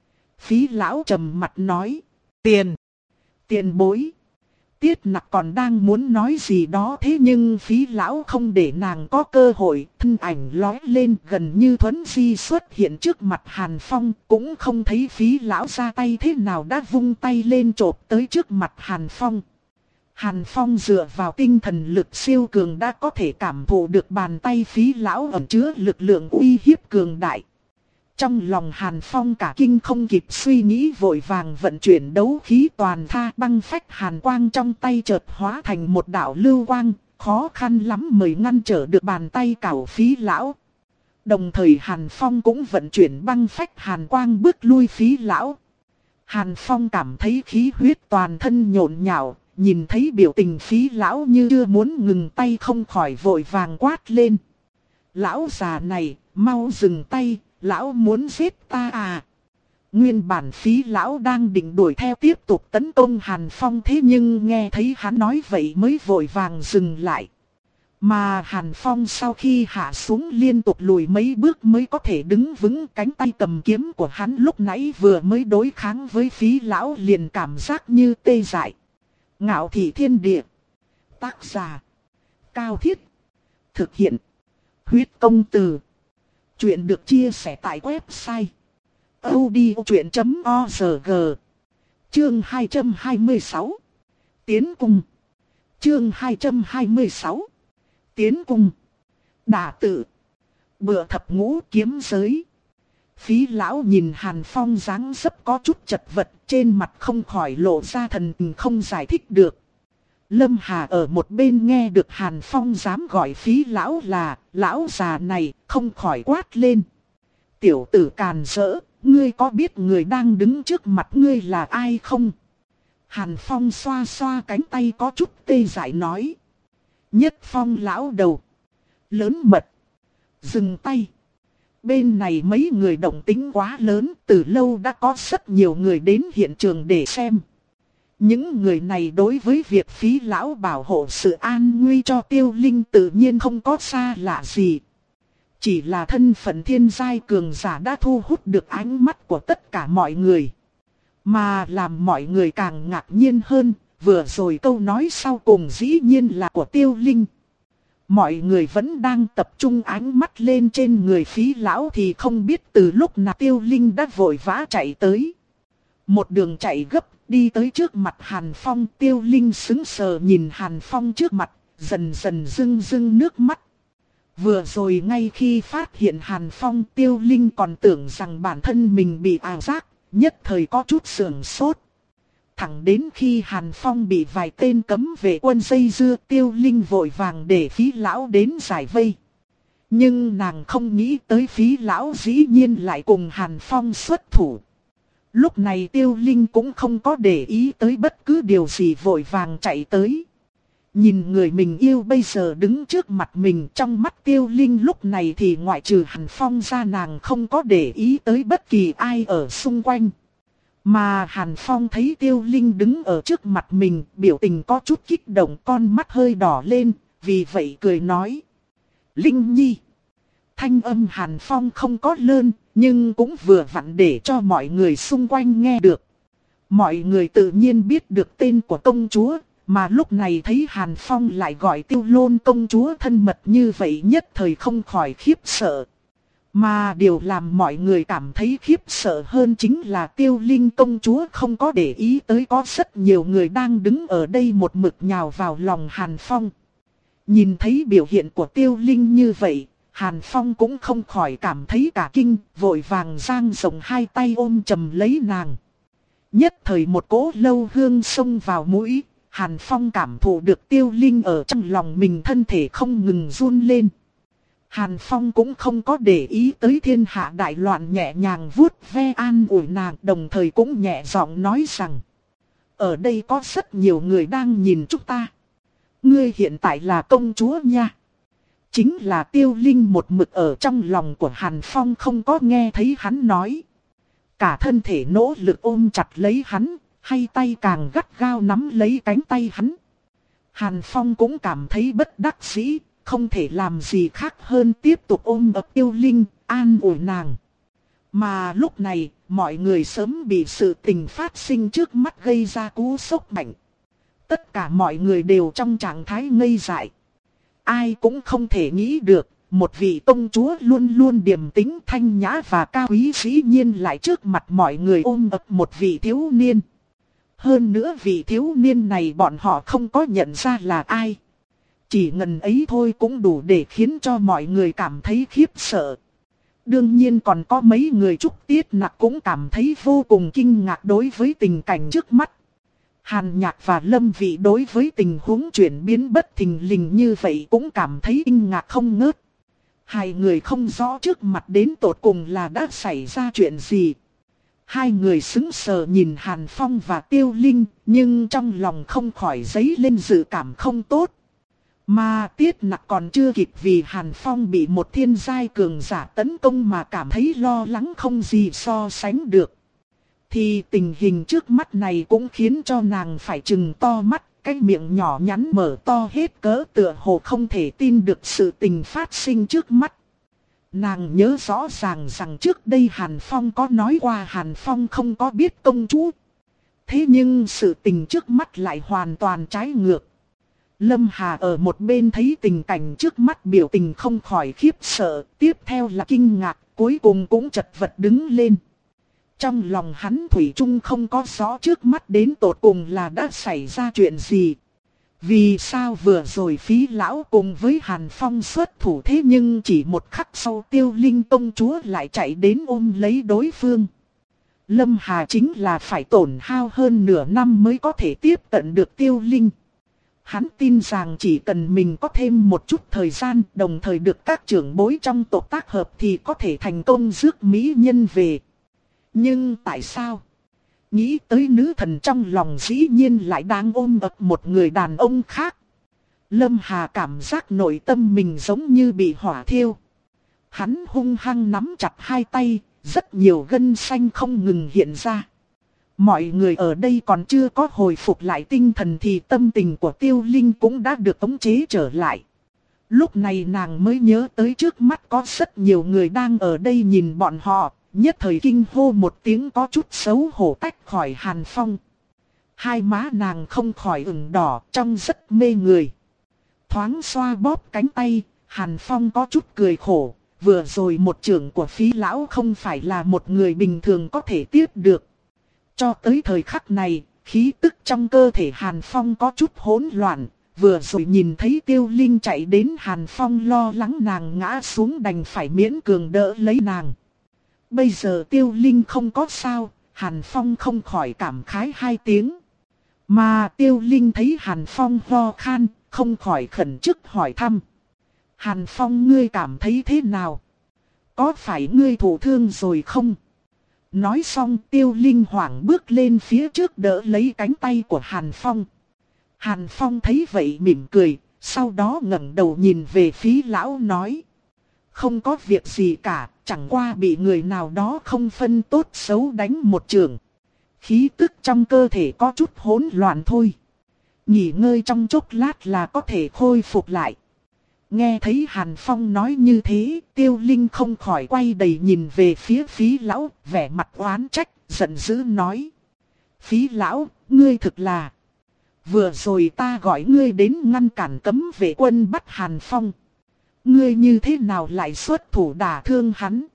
Phí lão trầm mặt nói. Tiền. Tiền bối. Tiết Nặc còn đang muốn nói gì đó, thế nhưng Phí lão không để nàng có cơ hội, thân ảnh lói lên gần như thuấn di xuất hiện trước mặt Hàn Phong, cũng không thấy Phí lão ra tay thế nào đã vung tay lên chộp tới trước mặt Hàn Phong. Hàn Phong dựa vào tinh thần lực siêu cường đã có thể cảm thụ được bàn tay Phí lão ẩn chứa lực lượng uy hiếp cường đại. Trong lòng Hàn Phong cả kinh không kịp suy nghĩ, vội vàng vận chuyển đấu khí toàn tha, băng phách hàn quang trong tay chợt hóa thành một đạo lưu quang, khó khăn lắm mới ngăn trở được bàn tay cào Phí lão. Đồng thời Hàn Phong cũng vận chuyển băng phách hàn quang bước lui Phí lão. Hàn Phong cảm thấy khí huyết toàn thân nhộn nhạo, nhìn thấy biểu tình Phí lão như chưa muốn ngừng tay không khỏi vội vàng quát lên. Lão già này, mau dừng tay, lão muốn giết ta à? Nguyên bản Phí lão đang định đuổi theo tiếp tục tấn công Hàn Phong, thế nhưng nghe thấy hắn nói vậy mới vội vàng dừng lại. Mà Hàn Phong sau khi hạ xuống liên tục lùi mấy bước mới có thể đứng vững, cánh tay cầm kiếm của hắn lúc nãy vừa mới đối kháng với Phí lão liền cảm giác như tê dại. Ngạo thị thiên địa. Tác giả. Cao Thiết. Thực hiện. Huyết công từ. Chuyện được chia sẻ tại website audiochuyện chấm org. Chương hai trăm hai mươi sáu. Tiến cung. Chương hai trăm hai mươi sáu. Tiến cung. Đả tự. Bựa thập ngũ kiếm giới. Phí lão nhìn Hàn Phong dáng dấp có chút chật vật, trên mặt không khỏi lộ ra thần tình không giải thích được. Lâm Hà ở một bên nghe được Hàn Phong dám gọi Phí lão là lão già này, không khỏi quát lên. Tiểu tử càn rỡ, ngươi có biết người đang đứng trước mặt ngươi là ai không? Hàn Phong xoa xoa cánh tay có chút tê dại nói. Nhất Phong lão đầu. Lớn mật. Dừng tay. Bên này mấy người động tính quá lớn, từ lâu đã có rất nhiều người đến hiện trường để xem. Những người này đối với việc Phí lão bảo hộ sự an nguy cho Tiêu Linh tự nhiên không có xa lạ gì. Chỉ là thân phận thiên giai cường giả đã thu hút được ánh mắt của tất cả mọi người. Mà làm mọi người càng ngạc nhiên hơn, vừa rồi câu nói sau cùng dĩ nhiên là của Tiêu Linh. Mọi người vẫn đang tập trung ánh mắt lên trên người Phí lão thì không biết từ lúc nào Tiêu Linh đã vội vã chạy tới. Một đường chạy gấp, đi tới trước mặt Hàn Phong. Tiêu Linh sững sờ nhìn Hàn Phong trước mặt, dần dần rưng rưng nước mắt. Vừa rồi ngay khi phát hiện Hàn Phong, Tiêu Linh còn tưởng rằng bản thân mình bị ảo giác, nhất thời có chút sưởng sốt. Thẳng đến khi Hàn Phong bị vài tên cấm vệ quân dây dưa, Tiêu Linh vội vàng để Phí lão đến giải vây. Nhưng nàng không nghĩ tới Phí lão dĩ nhiên lại cùng Hàn Phong xuất thủ. Lúc này Tiêu Linh cũng không có để ý tới bất cứ điều gì, vội vàng chạy tới. Nhìn người mình yêu bây giờ đứng trước mặt mình, trong mắt Tiêu Linh lúc này thì ngoại trừ Hàn Phong ra nàng không có để ý tới bất kỳ ai ở xung quanh. Mà Hàn Phong thấy Tiêu Linh đứng ở trước mặt mình, biểu tình có chút kích động, con mắt hơi đỏ lên, vì vậy cười nói. Linh Nhi. Thanh âm Hàn Phong không có lớn, nhưng cũng vừa vặn để cho mọi người xung quanh nghe được. Mọi người tự nhiên biết được tên của công chúa, mà lúc này thấy Hàn Phong lại gọi Tiêu Lôn công chúa thân mật như vậy, nhất thời không khỏi khiếp sợ. Mà điều làm mọi người cảm thấy khiếp sợ hơn chính là Tiêu Linh công chúa không có để ý tới có rất nhiều người đang đứng ở đây một mực nhào vào lòng Hàn Phong. Nhìn thấy biểu hiện của Tiêu Linh như vậy, Hàn Phong cũng không khỏi cảm thấy cả kinh, vội vàng dang rộng hai tay ôm chầm lấy nàng. Nhất thời một cỗ lâu hương xông vào mũi, Hàn Phong cảm thụ được Tiêu Linh ở trong lòng mình, thân thể không ngừng run lên. Hàn Phong cũng không có để ý tới thiên hạ đại loạn, nhẹ nhàng vuốt ve an ủi nàng, đồng thời cũng nhẹ giọng nói rằng. Ở đây có rất nhiều người đang nhìn chúng ta. Ngươi hiện tại là công chúa nha. Chính là Tiêu Linh một mực ở trong lòng của Hàn Phong, không có nghe thấy hắn nói. Cả thân thể nỗ lực ôm chặt lấy hắn, hay tay càng gắt gao nắm lấy cánh tay hắn. Hàn Phong cũng cảm thấy bất đắc dĩ, không thể làm gì khác hơn tiếp tục ôm ấp Tiêu Linh, an ủi nàng. Mà lúc này, mọi người sớm bị sự tình phát sinh trước mắt gây ra cú sốc mạnh. Tất cả mọi người đều trong trạng thái ngây dại. Ai cũng không thể nghĩ được, một vị công chúa luôn luôn điềm tĩnh thanh nhã và cao quý dĩ nhiên lại trước mặt mọi người ôm ấp một vị thiếu niên. Hơn nữa vị thiếu niên này bọn họ không có nhận ra là ai. Chỉ ngần ấy thôi cũng đủ để khiến cho mọi người cảm thấy khiếp sợ. Đương nhiên còn có mấy người Trúc Tiết Nặc cũng cảm thấy vô cùng kinh ngạc đối với tình cảnh trước mắt. Hàn Nhạc và Lâm Vị đối với tình huống chuyển biến bất thình lình như vậy cũng cảm thấy kinh ngạc không ngớt. Hai người không rõ trước mặt đến tột cùng là đã xảy ra chuyện gì. Hai người sững sờ nhìn Hàn Phong và Tiêu Linh, nhưng trong lòng không khỏi dấy lên dự cảm không tốt. Mà Tiết Nặc còn chưa kịp vì Hàn Phong bị một thiên giai cường giả tấn công mà cảm thấy lo lắng không gì so sánh được. Thì tình hình trước mắt này cũng khiến cho nàng phải trừng to mắt, cái miệng nhỏ nhắn mở to hết cỡ tựa hồ không thể tin được sự tình phát sinh trước mắt. Nàng nhớ rõ ràng rằng trước đây Hàn Phong có nói qua Hàn Phong không có biết công chúa. Thế nhưng sự tình trước mắt lại hoàn toàn trái ngược. Lâm Hà ở một bên thấy tình cảnh trước mắt biểu tình không khỏi khiếp sợ, tiếp theo là kinh ngạc, cuối cùng cũng chật vật đứng lên. Trong lòng hắn thủy chung không có rõ trước mắt đến tột cùng là đã xảy ra chuyện gì. Vì sao vừa rồi Phí lão cùng với Hàn Phong xuất thủ thế nhưng chỉ một khắc sau Tiêu Linh công chúa lại chạy đến ôm lấy đối phương. Lâm Hà chính là phải tổn hao hơn nửa năm mới có thể tiếp cận được Tiêu Linh. Hắn tin rằng chỉ cần mình có thêm một chút thời gian đồng thời được các trưởng bối trong tộc tác hợp thì có thể thành công rước mỹ nhân về. Nhưng tại sao? Nghĩ tới nữ thần trong lòng dĩ nhiên lại đang ôm ấp một người đàn ông khác. Lâm Hà cảm giác nội tâm mình giống như bị hỏa thiêu. Hắn hung hăng nắm chặt hai tay, rất nhiều gân xanh không ngừng hiện ra. Mọi người ở đây còn chưa có hồi phục lại tinh thần thì tâm tình của Tiêu Linh cũng đã được khống chế trở lại. Lúc này nàng mới nhớ tới trước mắt có rất nhiều người đang ở đây nhìn bọn họ, nhất thời kinh hô một tiếng có chút xấu hổ tách khỏi Hàn Phong. Hai má nàng không khỏi ửng đỏ trông rất mê người. Thoáng xoa bóp cánh tay, Hàn Phong có chút cười khổ, vừa rồi một trưởng của Phí lão không phải là một người bình thường có thể tiếp được. Cho tới thời khắc này, khí tức trong cơ thể Hàn Phong có chút hỗn loạn, vừa rồi nhìn thấy Tiêu Linh chạy đến Hàn Phong lo lắng nàng ngã xuống đành phải miễn cường đỡ lấy nàng. Bây giờ Tiêu Linh không có sao, Hàn Phong không khỏi cảm khái hai tiếng. Mà Tiêu Linh thấy Hàn Phong ho khan, không khỏi khẩn chức hỏi thăm. Hàn Phong ngươi cảm thấy thế nào? Có phải ngươi thụ thương rồi không? Nói xong Tiêu Linh hoảng bước lên phía trước đỡ lấy cánh tay của Hàn Phong. Hàn Phong thấy vậy mỉm cười, sau đó ngẩng đầu nhìn về Phí lão nói. Không có việc gì cả, chẳng qua bị người nào đó không phân tốt xấu đánh một trường. Khí tức trong cơ thể có chút hỗn loạn thôi. Nghỉ ngơi trong chốc lát là có thể khôi phục lại. Nghe thấy Hàn Phong nói như thế, Tiêu Linh không khỏi quay đầy nhìn về phía Phí lão, vẻ mặt oán trách, giận dữ nói. Phí lão, ngươi thực là... Vừa rồi ta gọi ngươi đến ngăn cản cấm vệ quân bắt Hàn Phong. Ngươi như thế nào lại xuất thủ đả thương hắn?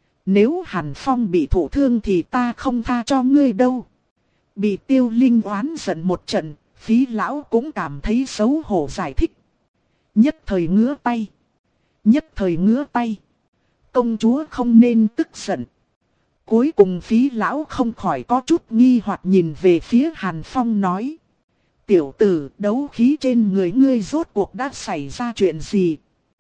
Nếu Hàn Phong bị thụ thương thì ta không tha cho ngươi đâu. Bị Tiêu Linh oán giận một trận, Phí lão cũng cảm thấy xấu hổ giải thích. Nhất thời ngứa tay. Nhất thời ngứa tay. Công chúa không nên tức giận. Cuối cùng Phí lão không khỏi có chút nghi hoặc nhìn về phía Hàn Phong nói. Tiểu tử, đấu khí trên người ngươi rốt cuộc đã xảy ra chuyện gì?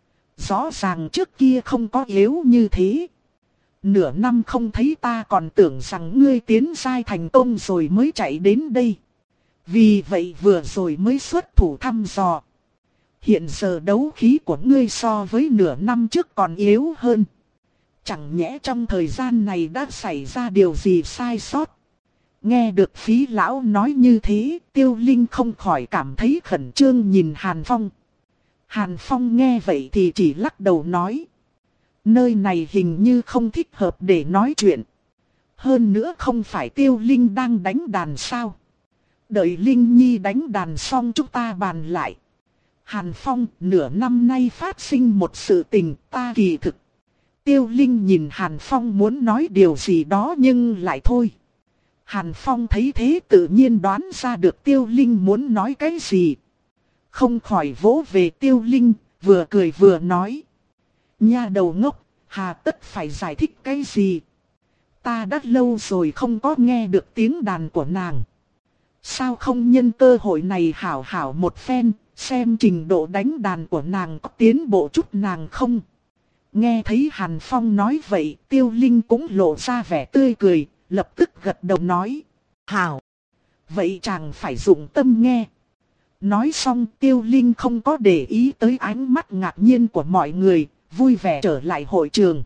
Rõ ràng trước kia không có yếu như thế. Nửa năm không thấy ta còn tưởng rằng ngươi tiến giai thành công rồi mới chạy đến đây. Vì vậy vừa rồi mới xuất thủ thăm dò. Hiện giờ đấu khí của ngươi so với nửa năm trước còn yếu hơn. Chẳng nhẽ trong thời gian này đã xảy ra điều gì sai sót? Nghe được Phí lão nói như thế, Tiêu Linh không khỏi cảm thấy khẩn trương nhìn Hàn Phong. Hàn Phong nghe vậy thì chỉ lắc đầu nói. Nơi này hình như không thích hợp để nói chuyện. Hơn nữa không phải Tiêu Linh đang đánh đàn sao? Đợi Linh Nhi đánh đàn xong chúng ta bàn lại. Hàn Phong, nửa năm nay phát sinh một sự tình ta kỳ thực. Tiêu Linh nhìn Hàn Phong muốn nói điều gì đó nhưng lại thôi. Hàn Phong thấy thế tự nhiên đoán ra được Tiêu Linh muốn nói cái gì. Không khỏi vỗ về Tiêu Linh, vừa cười vừa nói. Nha đầu ngốc, hà tất phải giải thích cái gì? Ta đã lâu rồi không có nghe được tiếng đàn của nàng. Sao không nhân cơ hội này hảo hảo một phen, xem trình độ đánh đàn của nàng có tiến bộ chút nàng không? Nghe thấy Hàn Phong nói vậy, Tiêu Linh cũng lộ ra vẻ tươi cười, lập tức gật đầu nói. Hảo! Vậy chàng phải dụng tâm nghe. Nói xong Tiêu Linh không có để ý tới ánh mắt ngạc nhiên của mọi người, vui vẻ trở lại hội trường.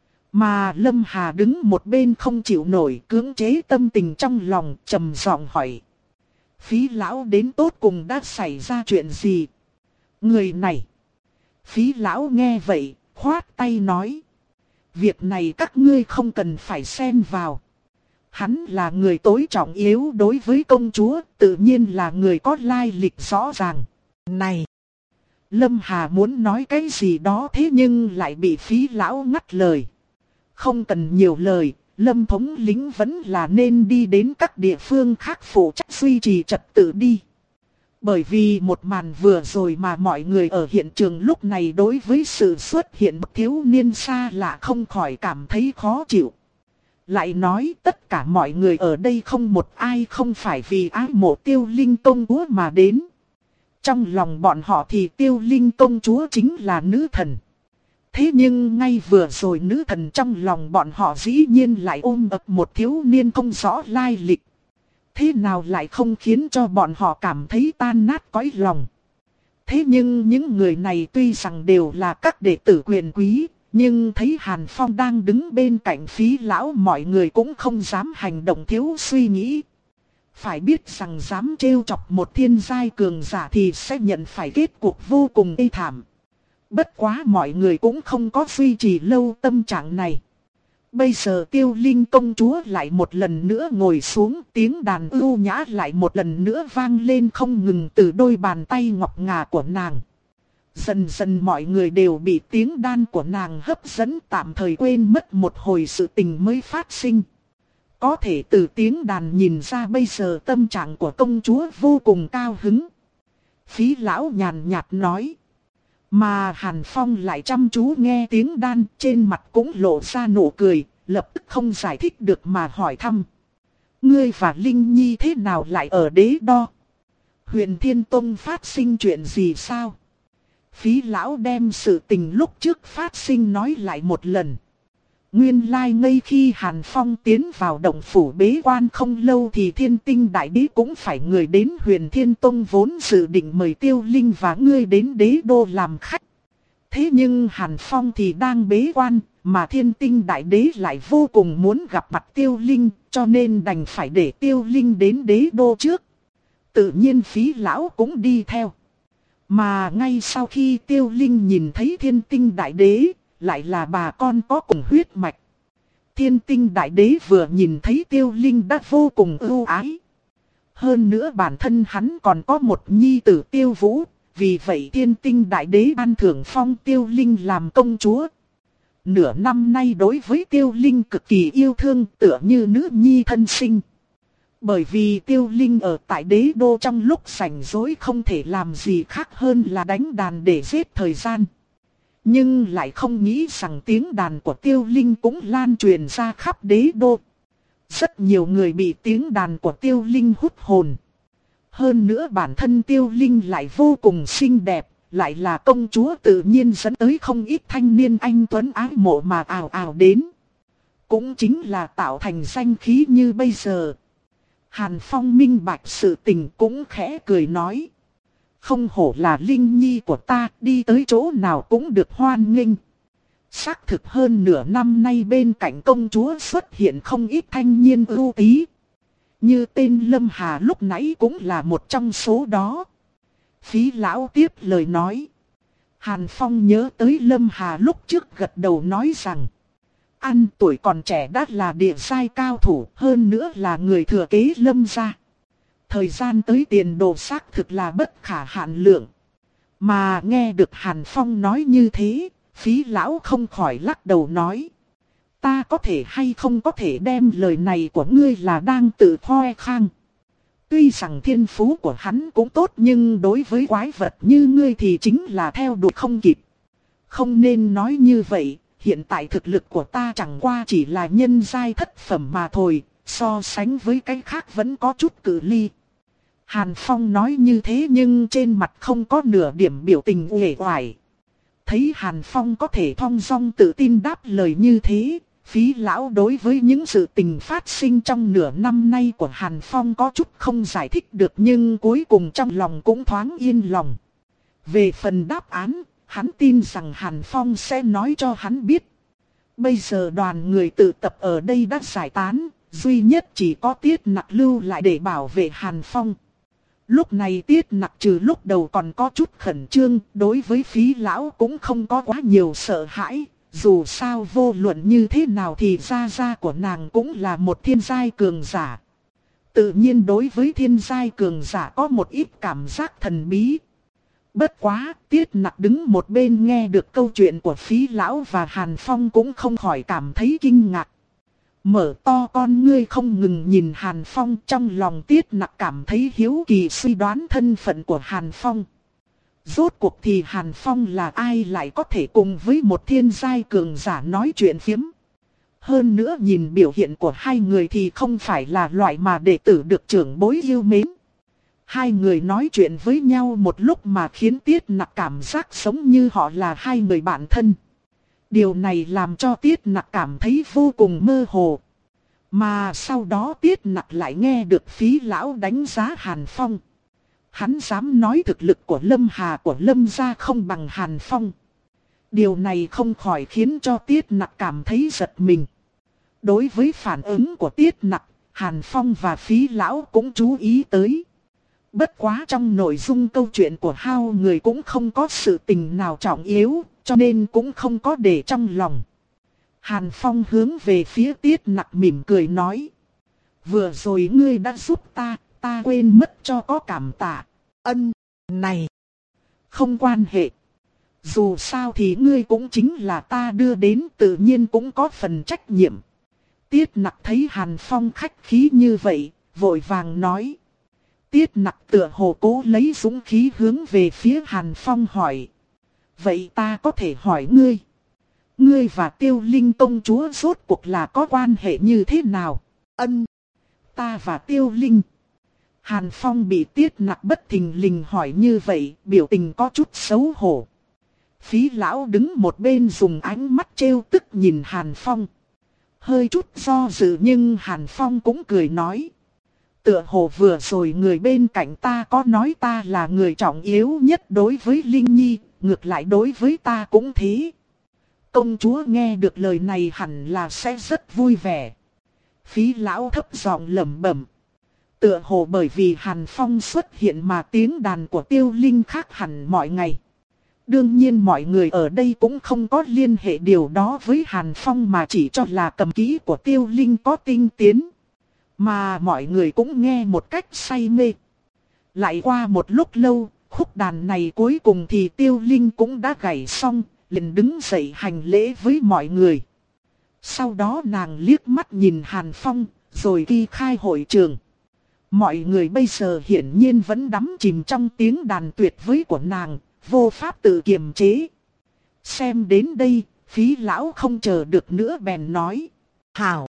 Mà Lâm Hà đứng một bên không chịu nổi, cưỡng chế tâm tình trong lòng, trầm giọng hỏi. Phí lão đến tột cùng đã xảy ra chuyện gì? Người này. Phí lão nghe vậy, khoát tay nói. Việc này các ngươi không cần phải xen vào. Hắn là người tối trọng yếu đối với công chúa, tự nhiên là người có lai lịch rõ ràng. Này! Lâm Hà muốn nói cái gì đó thế nhưng lại bị Phí lão ngắt lời. Không cần nhiều lời, Lâm thống lĩnh vẫn là nên đi đến các địa phương khác phụ trách duy trì trật tự đi. Bởi vì một màn vừa rồi mà mọi người ở hiện trường lúc này đối với sự xuất hiện bậc thiếu niên xa lạ không khỏi cảm thấy khó chịu. Lại nói tất cả mọi người ở đây không một ai không phải vì ái mộ Tiêu Linh công chúa mà đến. Trong lòng bọn họ thì Tiêu Linh công chúa chính là nữ thần. Thế nhưng ngay vừa rồi nữ thần trong lòng bọn họ dĩ nhiên lại ôm ấp một thiếu niên không rõ lai lịch. Thế nào lại không khiến cho bọn họ cảm thấy tan nát cõi lòng. Thế nhưng những người này tuy rằng đều là các đệ tử quyền quý, nhưng thấy Hàn Phong đang đứng bên cạnh Phí lão mọi người cũng không dám hành động thiếu suy nghĩ. Phải biết rằng dám trêu chọc một thiên giai cường giả thì sẽ nhận phải kết cục vô cùng ê thảm. Bất quá mọi người cũng không có duy trì lâu tâm trạng này. Bây giờ Tiêu Linh công chúa lại một lần nữa ngồi xuống, tiếng đàn ưu nhã lại một lần nữa vang lên không ngừng từ đôi bàn tay ngọc ngà của nàng. Dần dần mọi người đều bị tiếng đàn của nàng hấp dẫn, tạm thời quên mất một hồi sự tình mới phát sinh. Có thể từ tiếng đàn nhìn ra bây giờ tâm trạng của công chúa vô cùng cao hứng. Phí lão nhàn nhạt nói. Mà Hàn Phong lại chăm chú nghe tiếng đàn, trên mặt cũng lộ ra nụ cười, lập tức không giải thích được mà hỏi thăm. Ngươi và Linh Nhi thế nào lại ở Đế Đô? Huyền Thiên Tông phát sinh chuyện gì sao? Phí lão đem sự tình lúc trước phát sinh nói lại một lần. Nguyên lai ngay khi Hàn Phong tiến vào động phủ bế quan không lâu thì Thiên Tinh Đại Đế cũng phải người đến Huyền Thiên Tông vốn dự định mời Tiêu Linh và ngươi đến Đế Đô làm khách. Thế nhưng Hàn Phong thì đang bế quan, mà Thiên Tinh Đại Đế lại vô cùng muốn gặp mặt Tiêu Linh, cho nên đành phải để Tiêu Linh đến Đế Đô trước. Tự nhiên Phí lão cũng đi theo. Mà ngay sau khi Tiêu Linh nhìn thấy Thiên Tinh Đại Đế, lại là bà con có cùng huyết mạch. Thiên Tinh Đại Đế vừa nhìn thấy Tiêu Linh đã vô cùng ưu ái. Hơn nữa bản thân hắn còn có một nhi tử Tiêu Vũ, vì vậy Thiên Tinh Đại Đế ban thưởng phong Tiêu Linh làm công chúa. Nửa năm nay đối với Tiêu Linh cực kỳ yêu thương, tựa như nữ nhi thân sinh. Bởi vì Tiêu Linh ở tại Đế Đô trong lúc rảnh rỗi không thể làm gì khác hơn là đánh đàn để giết thời gian. Nhưng lại không nghĩ rằng tiếng đàn của Tiêu Linh cũng lan truyền ra khắp Đế Đô. Rất nhiều người bị tiếng đàn của Tiêu Linh hút hồn. Hơn nữa bản thân Tiêu Linh lại vô cùng xinh đẹp, lại là công chúa, tự nhiên dẫn tới không ít thanh niên anh tuấn ái mộ mà ào ào đến. Cũng chính là tạo thành danh khí như bây giờ. Hàn Phong minh bạch sự tình cũng khẽ cười nói. Không hổ là Linh Nhi của ta, đi tới chỗ nào cũng được hoan nghênh. Xác thực hơn nửa năm nay bên cạnh công chúa xuất hiện không ít thanh niên ưu tí. Như tên Lâm Hà lúc nãy cũng là một trong số đó. Phí lão tiếp lời nói. Hàn Phong nhớ tới Lâm Hà lúc trước gật đầu nói rằng, ăn tuổi còn trẻ đã là địa giai cao thủ, hơn nữa là người thừa kế Lâm gia. Thời gian tới tiền đồ xác thực là bất khả hạn lượng. Mà nghe được Hàn Phong nói như thế, Phí lão không khỏi lắc đầu nói, ta có thể hay không có thể đem lời này của ngươi là đang tự khoe khang. Tuy rằng thiên phú của hắn cũng tốt nhưng đối với quái vật như ngươi thì chính là theo đuổi không kịp. Không nên nói như vậy, hiện tại thực lực của ta chẳng qua chỉ là nhân giai thất phẩm mà thôi, so sánh với cái khác vẫn có chút cự ly. Hàn Phong nói như thế nhưng trên mặt không có nửa điểm biểu tình uể oải. Thấy Hàn Phong có thể thong dong tự tin đáp lời như thế, Phí lão đối với những sự tình phát sinh trong nửa năm nay của Hàn Phong có chút không giải thích được nhưng cuối cùng trong lòng cũng thoáng yên lòng. Về phần đáp án, hắn tin rằng Hàn Phong sẽ nói cho hắn biết. Bây giờ đoàn người tự tập ở đây đã giải tán, duy nhất chỉ có Tiết Nặc lưu lại để bảo vệ Hàn Phong. Lúc này Tiết Nặc trừ lúc đầu còn có chút khẩn trương, đối với Phí lão cũng không có quá nhiều sợ hãi. Dù sao vô luận như thế nào thì gia gia của nàng cũng là một thiên giai cường giả. Tự nhiên đối với thiên giai cường giả có một ít cảm giác thần bí. Bất quá, Tiết Nặc đứng một bên nghe được câu chuyện của Phí lão và Hàn Phong cũng không khỏi cảm thấy kinh ngạc. Mở to con ngươi không ngừng nhìn Hàn Phong, trong lòng Tiết Nặc cảm thấy hiếu kỳ suy đoán thân phận của Hàn Phong. Rốt cuộc thì Hàn Phong là ai lại có thể cùng với một thiên giai cường giả nói chuyện phiếm. Hơn nữa nhìn biểu hiện của hai người thì không phải là loại mà đệ tử được trưởng bối yêu mến. Hai người nói chuyện với nhau một lúc mà khiến Tiết Nặc cảm giác giống như họ là hai người bạn thân. Điều này làm cho Tiết Nặc cảm thấy vô cùng mơ hồ. Mà sau đó Tiết Nặc lại nghe được Phí lão đánh giá Hàn Phong. Hắn dám nói thực lực của Lâm Hà của Lâm gia không bằng Hàn Phong. Điều này không khỏi khiến cho Tiết Nặc cảm thấy giật mình. Đối với phản ứng của Tiết Nặc, Hàn Phong và Phí lão cũng chú ý tới. Bất quá trong nội dung câu chuyện của hai người cũng không có sự tình nào trọng yếu, cho nên cũng không có để trong lòng. Hàn Phong hướng về phía Tiết Nặc mỉm cười nói, vừa rồi ngươi đã giúp ta. Ta quên mất cho có cảm tạ. Ân này không quan hệ. Dù sao thì ngươi cũng chính là ta đưa đến, tự nhiên cũng có phần trách nhiệm. Tiết Nặc thấy Hàn Phong khách khí như vậy, vội vàng nói. Tiết Nặc tựa hồ cố lấy dũng khí hướng về phía Hàn Phong hỏi. Vậy ta có thể hỏi ngươi. Ngươi và Tiêu Linh công chúa rốt cuộc là có quan hệ như thế nào? Ân, ta và Tiêu Linh. Hàn Phong bị Tiết Nặc bất thình lình hỏi như vậy, biểu tình có chút xấu hổ. Phí lão đứng một bên dùng ánh mắt trêu tức nhìn Hàn Phong. Hơi chút do dự nhưng Hàn Phong cũng cười nói. Tựa hồ vừa rồi người bên cạnh ta có nói ta là người trọng yếu nhất đối với Linh Nhi, ngược lại đối với ta cũng thế. Công chúa nghe được lời này hẳn là sẽ rất vui vẻ. Phí lão thấp giọng lẩm bẩm. Tựa hồ bởi vì Hàn Phong xuất hiện mà tiếng đàn của Tiêu Linh khác hẳn mọi ngày. Đương nhiên mọi người ở đây cũng không có liên hệ điều đó với Hàn Phong mà chỉ cho là cầm kỹ của Tiêu Linh có tinh tiến. Mà mọi người cũng nghe một cách say mê. Lại qua một lúc lâu, khúc đàn này cuối cùng thì Tiêu Linh cũng đã gảy xong, liền đứng dậy hành lễ với mọi người. Sau đó nàng liếc mắt nhìn Hàn Phong, rồi đi khai hội trường. Mọi người bây giờ hiển nhiên vẫn đắm chìm trong tiếng đàn tuyệt vời của nàng, vô pháp tự kiềm chế. Xem đến đây, Phí lão không chờ được nữa bèn nói. Hảo!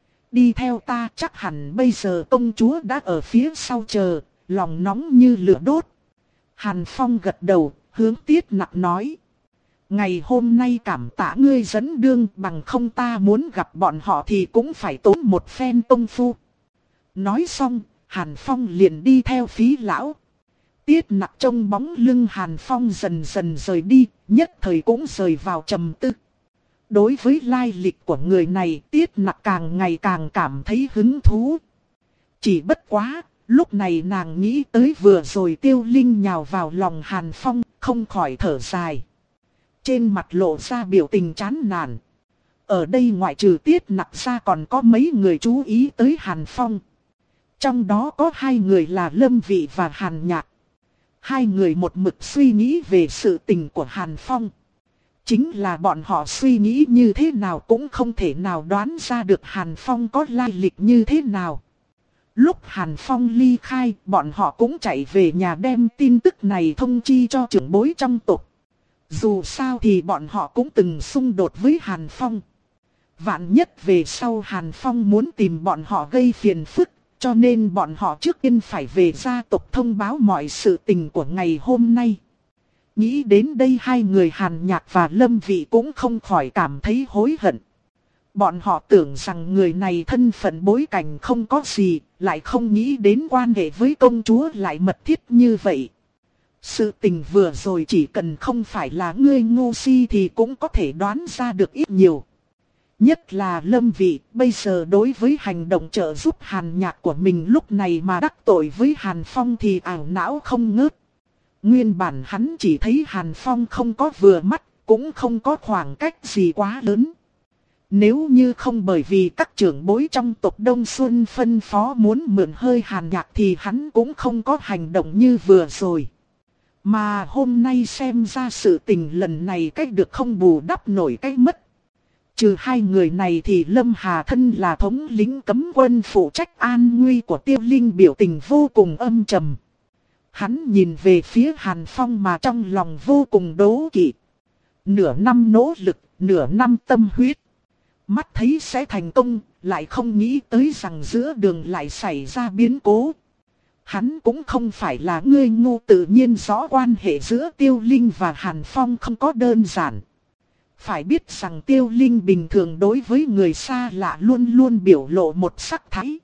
Đi theo ta, chắc hẳn bây giờ công chúa đã ở phía sau chờ, lòng nóng như lửa đốt. Hàn Phong gật đầu, hướng Tiết Nặc nói. Ngày hôm nay cảm tạ ngươi dẫn đường, bằng không ta muốn gặp bọn họ thì cũng phải tốn một phen công phu. Nói xong, Hàn Phong liền đi theo Phí lão. Tiết Nặc trông bóng lưng Hàn Phong dần dần rời đi, nhất thời cũng rời vào trầm tư. Đối với lai lịch của người này, Tiết Nặc càng ngày càng cảm thấy hứng thú. Chỉ bất quá, lúc này nàng nghĩ tới vừa rồi Tiêu Linh nhào vào lòng Hàn Phong, không khỏi thở dài. trên mặt lộ ra biểu tình chán nản. Ở đây ngoại trừ Tiết Nặc ra còn có mấy người chú ý tới Hàn Phong. Trong đó có hai người là Lâm Vị và Hàn Nhạc. Hai người một mực suy nghĩ về sự tình của Hàn Phong. Chính là bọn họ suy nghĩ như thế nào cũng không thể nào đoán ra được Hàn Phong có lai lịch như thế nào. Lúc Hàn Phong ly khai, bọn họ cũng chạy về nhà đem tin tức này thông chi cho trưởng bối trong tộc. Dù sao thì bọn họ cũng từng xung đột với Hàn Phong. Vạn nhất về sau Hàn Phong muốn tìm bọn họ gây phiền phức, cho nên bọn họ trước tiên phải về gia tộc thông báo mọi sự tình của ngày hôm nay. Nghĩ đến đây hai người Hàn Nhạc và Lâm Vị cũng không khỏi cảm thấy hối hận. Bọn họ tưởng rằng người này thân phận bối cảnh không có gì, lại không nghĩ đến quan hệ với công chúa lại mật thiết như vậy. Sự tình vừa rồi chỉ cần không phải là ngươi ngu si thì cũng có thể đoán ra được ít nhiều. Nhất là Lâm Vị, bây giờ đối với hành động trợ giúp Hàn Nhạc của mình lúc này mà đắc tội với Hàn Phong thì ảo não không ngớt. Nguyên bản hắn chỉ thấy Hàn Phong không có vừa mắt, cũng không có khoảng cách gì quá lớn. Nếu như không bởi vì các trưởng bối trong tộc Đông Xuân phân phó muốn mượn hơi Hàn Nhạc thì hắn cũng không có hành động như vừa rồi. Mà hôm nay xem ra sự tình lần này cách được không bù đắp nổi cách mất. Trừ hai người này thì Lâm Hà thân là thống lĩnh cấm quân phụ trách an nguy của Tiêu Linh biểu tình vô cùng âm trầm. Hắn nhìn về phía Hàn Phong mà trong lòng vô cùng đố kỵ. Nửa năm nỗ lực, nửa năm tâm huyết. Mắt thấy sẽ thành công, lại không nghĩ tới rằng giữa đường lại xảy ra biến cố. Hắn cũng không phải là người ngu, tự nhiên rõ quan hệ giữa Tiêu Linh và Hàn Phong không có đơn giản. Phải biết rằng Tiêu Linh bình thường đối với người xa lạ luôn luôn biểu lộ một sắc thái.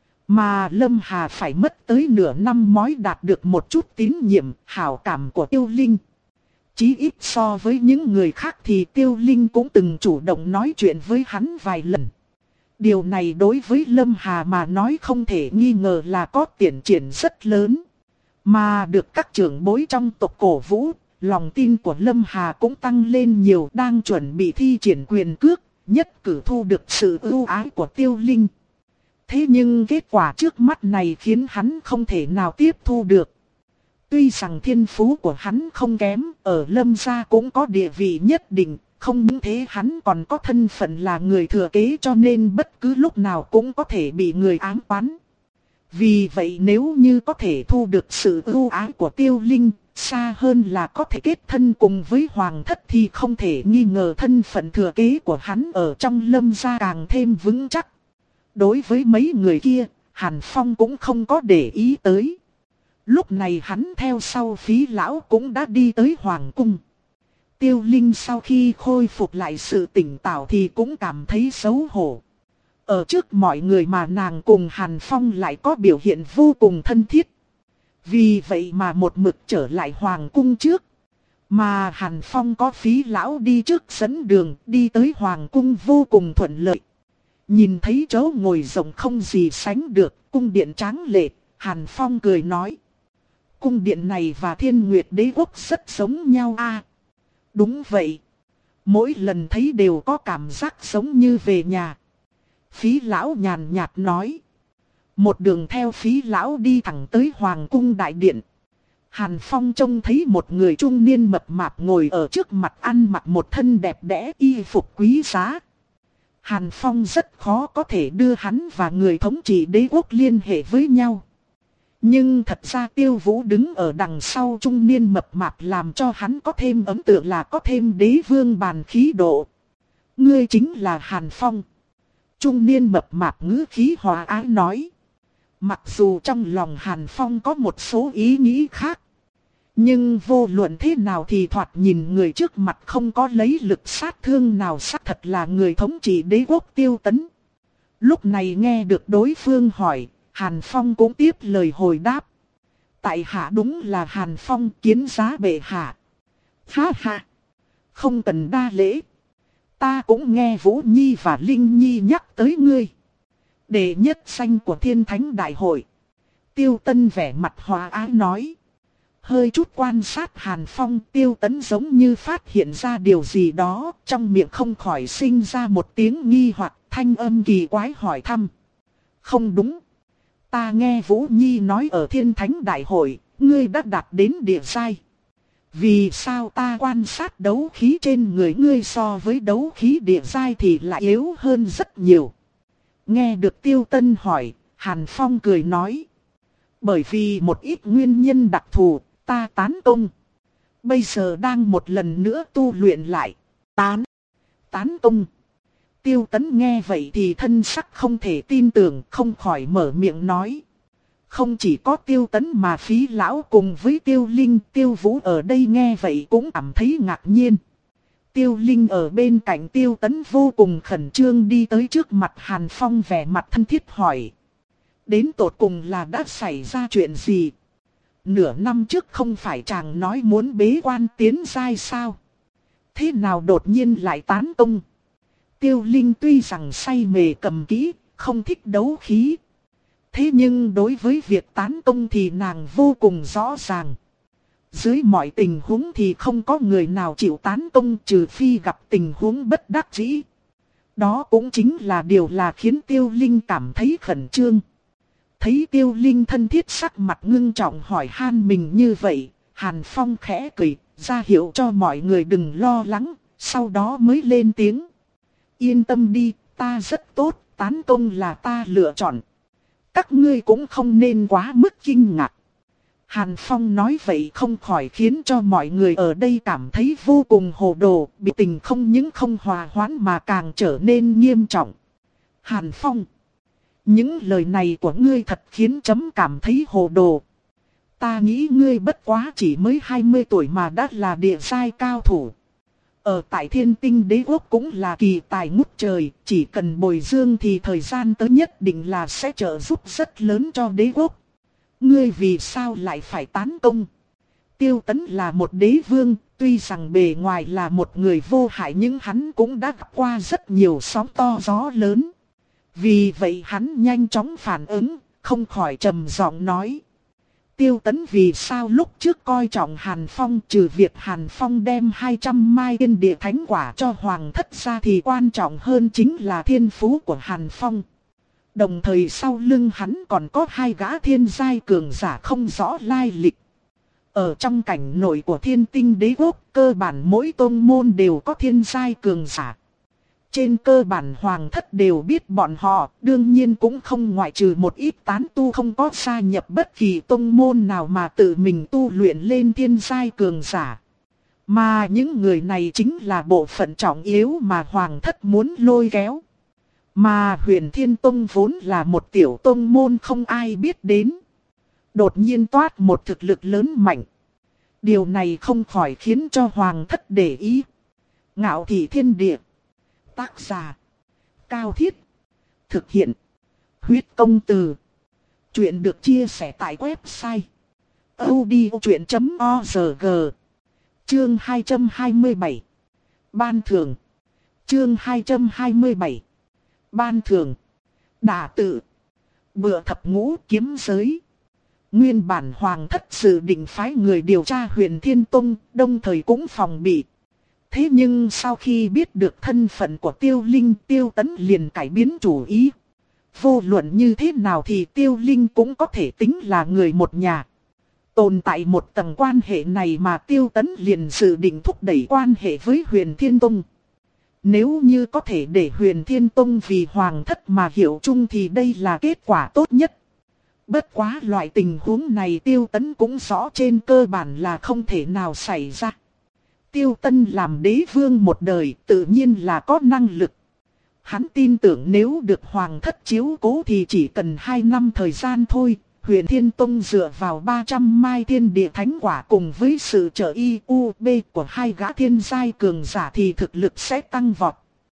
Mà Lâm Hà phải mất tới nửa năm mới đạt được một chút tín nhiệm, hảo cảm của Tiêu Linh. Chí ít so với những người khác thì Tiêu Linh cũng từng chủ động nói chuyện với hắn vài lần. Điều này đối với Lâm Hà mà nói không thể nghi ngờ là có tiến triển rất lớn. Mà được các trưởng bối trong tộc cổ vũ, lòng tin của Lâm Hà cũng tăng lên nhiều, đang chuẩn bị thi triển quyền cước, nhất cử thu được sự ưu ái của Tiêu Linh. Thế nhưng kết quả trước mắt này khiến hắn không thể nào tiếp thu được. Tuy rằng thiên phú của hắn không kém, ở Lâm gia cũng có địa vị nhất định, không những thế hắn còn có thân phận là người thừa kế cho nên bất cứ lúc nào cũng có thể bị người ám toán. Vì vậy nếu như có thể thu được sự ưu ái của Tiêu Linh, xa hơn là có thể kết thân cùng với Hoàng thất thì không thể nghi ngờ thân phận thừa kế của hắn ở trong Lâm gia càng thêm vững chắc. Đối với mấy người kia, Hàn Phong cũng không có để ý tới. Lúc này hắn theo sau Phí lão cũng đã đi tới Hoàng cung. Tiêu Linh sau khi khôi phục lại sự tỉnh táo thì cũng cảm thấy xấu hổ. Ở trước mọi người mà nàng cùng Hàn Phong lại có biểu hiện vô cùng thân thiết. Vì vậy mà một mực trở lại Hoàng cung trước. Mà Hàn Phong có Phí lão đi trước dẫn đường, đi tới Hoàng cung vô cùng thuận lợi. Nhìn thấy chỗ ngồi rộng không gì sánh được, cung điện tráng lệ, Hàn Phong cười nói. Cung điện này và Thiên Nguyệt Đế Quốc rất giống nhau a. À, đúng vậy. Mỗi lần thấy đều có cảm giác giống như về nhà. Phí lão nhàn nhạt nói. Một đường theo Phí lão đi thẳng tới Hoàng cung đại điện. Hàn Phong trông thấy một người trung niên mập mạp ngồi ở trước mặt ăn mặc một thân đẹp đẽ y phục quý giá. Hàn Phong rất khó có thể đưa hắn và người thống trị đế quốc liên hệ với nhau. Nhưng thật ra Tiêu Vũ đứng ở đằng sau trung niên mập mạp làm cho hắn có thêm ấn tượng là có thêm đế vương bàn khí độ. Ngươi chính là Hàn Phong. Trung niên mập mạp ngữ khí hòa ái nói. Mặc dù trong lòng Hàn Phong có một số ý nghĩ khác. Nhưng vô luận thế nào thì thoạt nhìn người trước mặt không có lấy lực sát thương nào, xác thật là người thống trị đế quốc Tiêu Tấn. Lúc này nghe được đối phương hỏi, Hàn Phong cũng tiếp lời hồi đáp. Tại hạ đúng là Hàn Phong, kiến giá bệ hạ. Ha ha, không cần đa lễ. Ta cũng nghe Vũ Nhi và Linh Nhi nhắc tới ngươi. Đệ nhất danh của Thiên Thánh Đại hội. Tiêu Tân vẻ mặt hòa ái nói. hơi chút quan sát Hàn Phong, Tiêu Tấn giống như phát hiện ra điều gì đó, trong miệng không khỏi sinh ra một tiếng nghi hoặc, thanh âm kỳ quái hỏi thăm. Không đúng. Ta nghe Vũ Nhi nói ở Thiên Thánh Đại Hội, ngươi đã đạt đến địa giai. Vì sao ta quan sát đấu khí trên người ngươi so với đấu khí địa giai thì lại yếu hơn rất nhiều? Nghe được Tiêu Tân hỏi, Hàn Phong cười nói. Bởi vì một ít nguyên nhân đặc thù, ta tán công. Bây giờ đang một lần nữa tu luyện lại. Tán. Tán công. Tiêu Tấn nghe vậy thì thân sắc không thể tin tưởng, không khỏi mở miệng nói. Không chỉ có Tiêu Tấn mà Phí Lão cùng với Tiêu Linh, Tiêu Vũ ở đây nghe vậy cũng cảm thấy ngạc nhiên. Tiêu Linh ở bên cạnh Tiêu Tấn vô cùng khẩn trương đi tới trước mặt Hàn Phong, vẻ mặt thân thiết hỏi. Đến tột cùng là đã xảy ra chuyện gì? Nửa năm trước không phải chàng nói muốn bế quan tiến giai sao? Thế nào đột nhiên lại tán công? Tiêu Linh tuy rằng say mê cầm kỹ, không thích đấu khí. Thế nhưng đối với việc tán công thì nàng vô cùng rõ ràng. Dưới mọi tình huống thì không có người nào chịu tán công trừ phi gặp tình huống bất đắc dĩ. Đó cũng chính là điều là khiến Tiêu Linh cảm thấy khẩn trương. Thấy Tiêu Linh thân thiết sắc mặt ngưng trọng hỏi han mình như vậy, Hàn Phong khẽ cười, ra hiệu cho mọi người đừng lo lắng, sau đó mới lên tiếng. Yên tâm đi, ta rất tốt, tán công là ta lựa chọn. Các ngươi cũng không nên quá mức kinh ngạc. Hàn Phong nói vậy không khỏi khiến cho mọi người ở đây cảm thấy vô cùng hồ đồ, bị tình không những không hòa hoãn mà càng trở nên nghiêm trọng. Hàn Phong, những lời này của ngươi thật khiến chấm cảm thấy hồ đồ. Ta nghĩ ngươi bất quá chỉ mới hai mươi tuổi mà đã là địa giai cao thủ. Ở tại Thiên Tinh Đế Quốc cũng là kỳ tài ngút trời, chỉ cần bồi dưỡng thì thời gian tới nhất định là sẽ trợ giúp rất lớn cho đế quốc. Ngươi vì sao lại phải tán công? Tiêu Tấn là một đế vương, tuy rằng bề ngoài là một người vô hại nhưng hắn cũng đã gặp qua rất nhiều sóng to gió lớn. Vì vậy hắn nhanh chóng phản ứng, không khỏi trầm giọng nói. Tiêu Tấn vì sao lúc trước coi trọng Hàn Phong, trừ việc Hàn Phong đem hai trăm mai thiên địa thánh quả cho Hoàng thất ra thì quan trọng hơn chính là thiên phú của Hàn Phong. Đồng thời sau lưng hắn còn có hai gã thiên giai cường giả không rõ lai lịch. Ở trong cảnh nội của Thiên Tinh Đế Quốc, cơ bản mỗi tôn môn đều có thiên giai cường giả. Trên cơ bản Hoàng thất đều biết bọn họ, đương nhiên cũng không ngoại trừ một ít tán tu không có gia nhập bất kỳ tôn môn nào mà tự mình tu luyện lên thiên giai cường giả. Mà những người này chính là bộ phận trọng yếu mà Hoàng thất muốn lôi kéo. Mà Huyền Thiên Tông vốn là một tiểu tông môn không ai biết đến. Đột nhiên toát một thực lực lớn mạnh. Điều này không khỏi khiến cho Hoàng thất để ý. Ngạo Thị Thiên Địa. Tác giả. Cao Thiết. Thực hiện. Huyết Công Từ. Chuyện được chia sẻ tại website. odchuyện chấm org. Chương hai trăm hai mươi bảy. Ban thưởng. Chương hai trăm hai mươi bảy. Ban thưởng. Đả tự. Bựa thập ngũ kiếm giới. Nguyên bản Hoàng thất dự định phái người điều tra Huyền Thiên Tông, đồng thời cũng phòng bị. Thế nhưng sau khi biết được thân phận của Tiêu Linh, Tiêu Tấn liền cải biến chủ ý. Vô luận như thế nào thì Tiêu Linh cũng có thể tính là người một nhà. Tồn tại một tầng quan hệ này mà Tiêu Tấn liền dự định thúc đẩy quan hệ với Huyền Thiên Tông. Nếu như có thể để Huyền Thiên Tông vì Hoàng thất mà hiệu chung thì đây là kết quả tốt nhất. Bất quá loại tình huống này Tiêu Tấn cũng rõ trên cơ bản là không thể nào xảy ra. Tiêu Tân làm đế vương một đời tự nhiên là có năng lực. Hắn tin tưởng nếu được Hoàng thất chiếu cố thì chỉ cần hai năm thời gian thôi. Huyền Thiên Tông dựa vào ba trăm mai thiên địa thánh quả cùng với sự trợ y u b của hai gã thiên giai cường giả thì thực lực sẽ tăng vọt.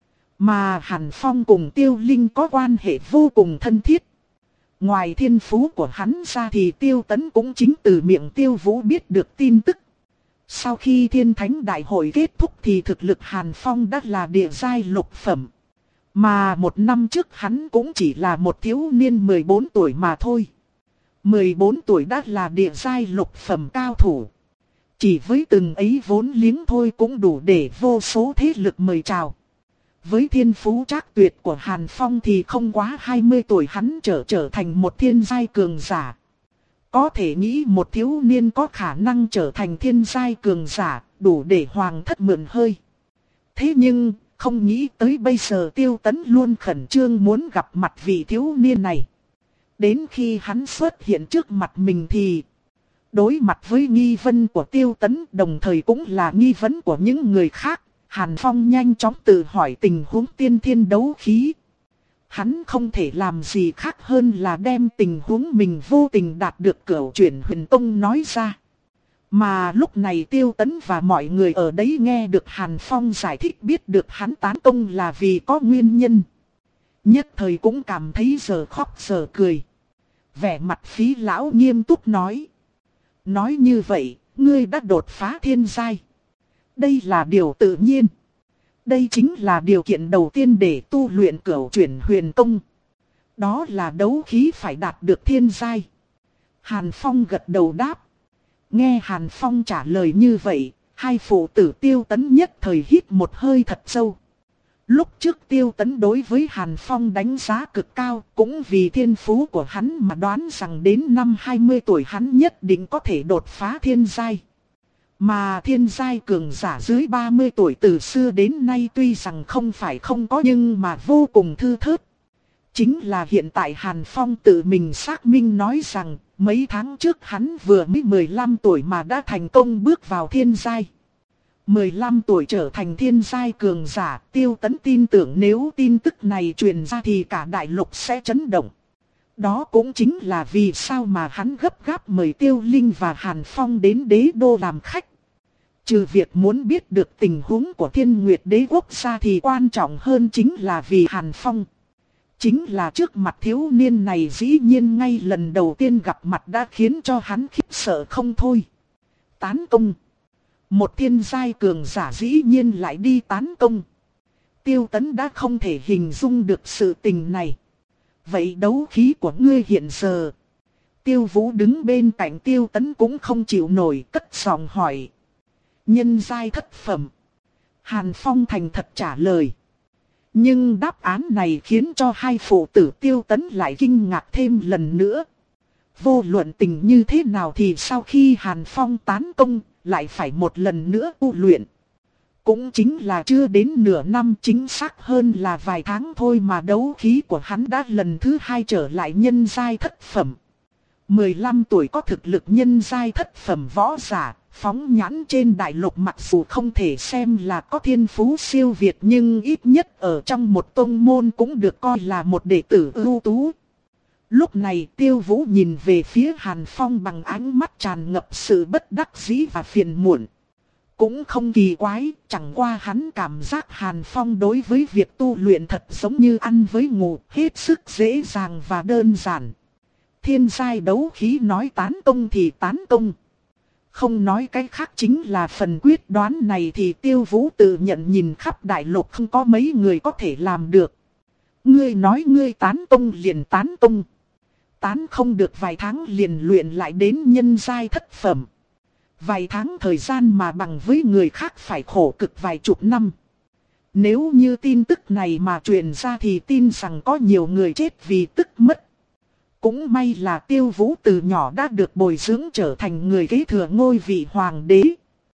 Mà Hàn Phong cùng Tiêu Linh có quan hệ vô cùng thân thiết. Ngoài thiên phú của hắn ra thì Tiêu Tấn cũng chính từ miệng Tiêu Vũ biết được tin tức. Sau khi Thiên Thánh Đại Hội kết thúc thì thực lực Hàn Phong đã là địa giai lục phẩm. Mà một năm trước hắn cũng chỉ là một thiếu niên mười bốn tuổi mà thôi. mười bốn tuổi đã là địa giai lục phẩm cao thủ. Chỉ với từng ấy vốn liếng thôi cũng đủ để vô số thế lực mời chào. Với thiên phú trác tuyệt của Hàn Phong thì không quá hai mươi tuổi hắn trở trở thành một thiên giai cường giả. Có thể nghĩ một thiếu niên có khả năng trở thành thiên giai cường giả, đủ để hoàng thất mượn hơi. Thế nhưng, không nghĩ tới bây giờ Tiêu Tấn luôn khẩn trương muốn gặp mặt vị thiếu niên này. Đến khi hắn xuất hiện trước mặt mình thì đối mặt với nghi vấn của Tiêu Tấn, đồng thời cũng là nghi vấn của những người khác, Hàn Phong nhanh chóng tự hỏi tình huống tiên thiên đấu khí. Hắn không thể làm gì khác hơn là đem tình huống mình vô tình đạt được Cửu Chuyển Huyền Tông nói ra. Mà lúc này Tiêu Tấn và mọi người ở đấy nghe được Hàn Phong giải thích, biết được hắn tán công là vì có nguyên nhân. Nhất thời cũng cảm thấy giờ khóc giờ cười. Vẻ mặt Phí lão nghiêm túc nói. Nói như vậy, ngươi đã đột phá thiên giai. Đây là điều tự nhiên. Đây chính là điều kiện đầu tiên để tu luyện Cửu Chuyển Huyền Tông. Đó là đấu khí phải đạt được thiên giai. Hàn Phong gật đầu đáp. Nghe Hàn Phong trả lời như vậy, hai phụ tử Tiêu Tấn nhất thời hít một hơi thật sâu. Lúc trước Tiêu Tấn đối với Hàn Phong đánh giá cực cao, cũng vì thiên phú của hắn mà đoán rằng đến năm hai mươi tuổi hắn nhất định có thể đột phá thiên giai. Mà thiên giai cường giả dưới ba mươi tuổi từ xưa đến nay tuy rằng không phải không có nhưng mà vô cùng thưa thớt. Chính là hiện tại Hàn Phong tự mình xác minh nói rằng mấy tháng trước hắn vừa mới mười lăm tuổi mà đã thành công bước vào thiên giai. mười lăm tuổi trở thành thiên giai cường giả, Tiêu Tấn tin tưởng nếu tin tức này truyền ra thì cả đại lục sẽ chấn động. Đó cũng chính là vì sao mà hắn gấp gáp mời Tiêu Linh và Hàn Phong đến đế đô làm khách. Trừ việc muốn biết được tình huống của Thiên Nguyệt Đế quốc gia thì quan trọng hơn chính là vì Hàn Phong. Chính là trước mặt thiếu niên này dĩ nhiên ngay lần đầu tiên gặp mặt đã khiến cho hắn khiếp sợ không thôi. Tán công. Một thiên giai cường giả dĩ nhiên lại đi tán công. Tiêu Tấn đã không thể hình dung được sự tình này. Vậy đấu khí của ngươi hiện giờ? Tiêu Vũ đứng bên cạnh Tiêu Tấn cũng không chịu nổi, cất giọng hỏi. Nhân giai thất phẩm. Hàn Phong thành thật trả lời. Nhưng đáp án này khiến cho hai phụ tử Tiêu Tấn lại kinh ngạc thêm lần nữa. Vô luận tình như thế nào thì sau khi Hàn Phong tán công, lại phải một lần nữa tu luyện. Cũng chính là chưa đến nửa năm, chính xác hơn là vài tháng thôi mà đấu khí của hắn đã lần thứ hai trở lại nhân giai thất phẩm. mười lăm tuổi có thực lực nhân giai thất phẩm võ giả, phóng nhãn trên đại lục mặc dù không thể xem là có thiên phú siêu việt nhưng ít nhất ở trong một tông môn cũng được coi là một đệ tử ưu tú. Lúc này Tiêu Vũ nhìn về phía Hàn Phong bằng ánh mắt tràn ngập sự bất đắc dĩ và phiền muộn. Cũng không kỳ quái, chẳng qua hắn cảm giác Hàn Phong đối với việc tu luyện thật giống như ăn với ngủ, hết sức dễ dàng và đơn giản. Thiên giai đấu khí nói tán công thì tán công. Không nói cái khác chính là phần quyết đoán này thì Tiêu Vũ tự nhận nhìn khắp đại lục không có mấy người có thể làm được. Ngươi nói ngươi tán công liền tán công. Tán không được vài tháng liền luyện lại đến nhân giai thất phẩm. Vài tháng thời gian mà bằng với người khác phải khổ cực vài chục năm. Nếu như tin tức này mà truyền ra thì tin rằng có nhiều người chết vì tức mất. Cũng may là Tiêu Vũ từ nhỏ đã được bồi dưỡng trở thành người kế thừa ngôi vị hoàng đế.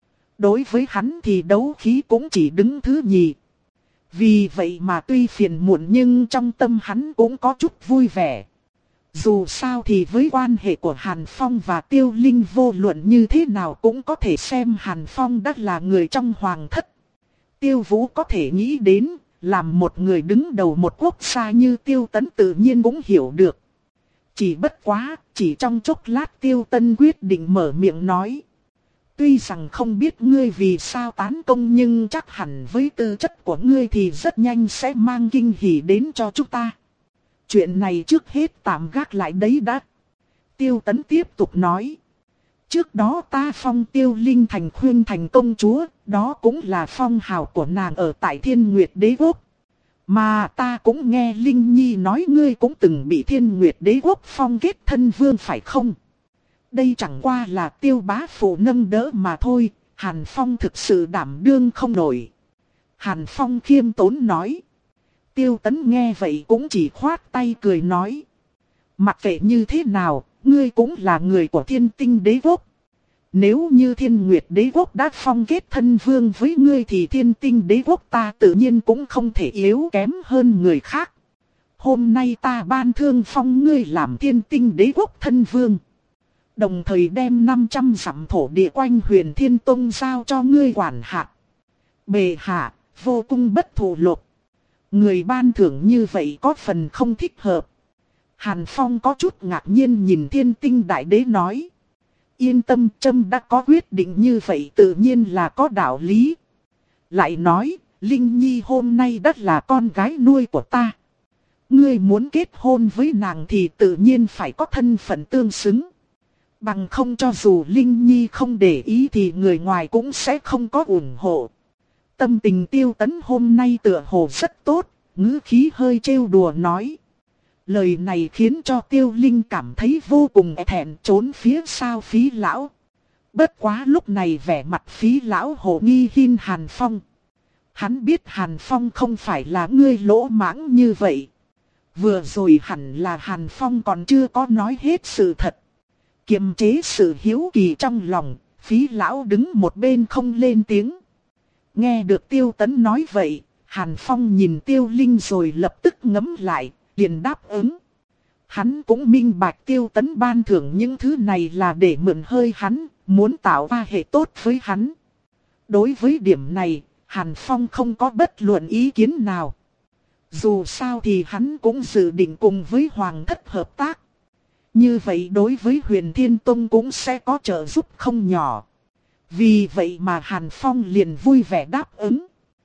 Đối với hắn thì đấu khí cũng chỉ đứng thứ nhì. Vì vậy mà tuy phiền muộn nhưng trong tâm hắn cũng có chút vui vẻ. Dù sao thì với quan hệ của Hàn Phong và Tiêu Linh vô luận như thế nào cũng có thể xem Hàn Phong đã là người trong hoàng thất. Tiêu Vũ có thể nghĩ đến, làm một người đứng đầu một quốc gia như Tiêu Tấn tự nhiên cũng hiểu được. Chỉ bất quá, chỉ trong chốc lát Tiêu Tấn quyết định mở miệng nói. Tuy rằng không biết ngươi vì sao tán công nhưng chắc hẳn với tư chất của ngươi thì rất nhanh sẽ mang kinh hỉ đến cho chúng ta. Chuyện này trước hết tạm gác lại đấy đã. Tiêu Tấn tiếp tục nói. Trước đó ta phong Tiêu Linh thành khuyên thành công chúa, đó cũng là phong hào của nàng ở tại Thiên Nguyệt Đế quốc. Mà ta cũng nghe Linh Nhi nói ngươi cũng từng bị Thiên Nguyệt Đế Quốc phong kết thân vương phải không? Đây chẳng qua là Tiêu bá phụ nâng đỡ mà thôi, Hàn Phong thực sự đảm đương không nổi. Hàn Phong khiêm tốn nói. Tiêu Tấn nghe vậy cũng chỉ khoát tay cười nói. Mặc kệ như thế nào, ngươi cũng là người của Thiên Tinh Đế Quốc. Nếu như Thiên Nguyệt Đế Quốc đã phong kết thân vương với ngươi thì Thiên Tinh Đế Quốc ta tự nhiên cũng không thể yếu kém hơn người khác. Hôm nay ta ban thương phong ngươi làm Thiên Tinh Đế Quốc thân vương. Đồng thời đem năm trăm dặm thổ địa quanh Huyền Thiên Tông giao cho ngươi quản hạt. Bệ hạ, vô cung bất thù lộc. Người ban thưởng như vậy có phần không thích hợp. Hàn Phong có chút ngạc nhiên nhìn Thiên Tinh Đại Đế nói. Yên tâm, trâm đã có quyết định như vậy tự nhiên là có đạo lý. Lại nói, Linh Nhi hôm nay đã là con gái nuôi của ta. Ngươi muốn kết hôn với nàng thì tự nhiên phải có thân phận tương xứng. Bằng không cho dù Linh Nhi không để ý thì người ngoài cũng sẽ không có ủng hộ. Tâm tình Tiêu Tấn hôm nay tựa hồ rất tốt, ngữ khí hơi trêu đùa nói. Lời này khiến cho Tiêu Linh cảm thấy vô cùng e thẹn trốn phía sau Phí lão. Bất quá lúc này vẻ mặt Phí lão hồ nghi hin Hàn Phong. Hắn biết Hàn Phong không phải là người lỗ mãng như vậy. Vừa rồi hẳn là Hàn Phong còn chưa có nói hết sự thật. Kiềm chế sự hiếu kỳ trong lòng, Phí lão đứng một bên không lên tiếng. Nghe được Tiêu Tấn nói vậy, Hàn Phong nhìn Tiêu Linh rồi lập tức ngẫm lại, liền đáp ứng. Hắn cũng minh bạch Tiêu Tấn ban thưởng những thứ này là để mượn hơi hắn, muốn tạo ra hệ tốt với hắn. Đối với điểm này, Hàn Phong không có bất luận ý kiến nào. Dù sao thì hắn cũng dự định cùng với Hoàng thất hợp tác. Như vậy đối với Huyền Thiên Tông cũng sẽ có trợ giúp không nhỏ. Vì vậy mà Hàn Phong liền vui vẻ đáp ứng.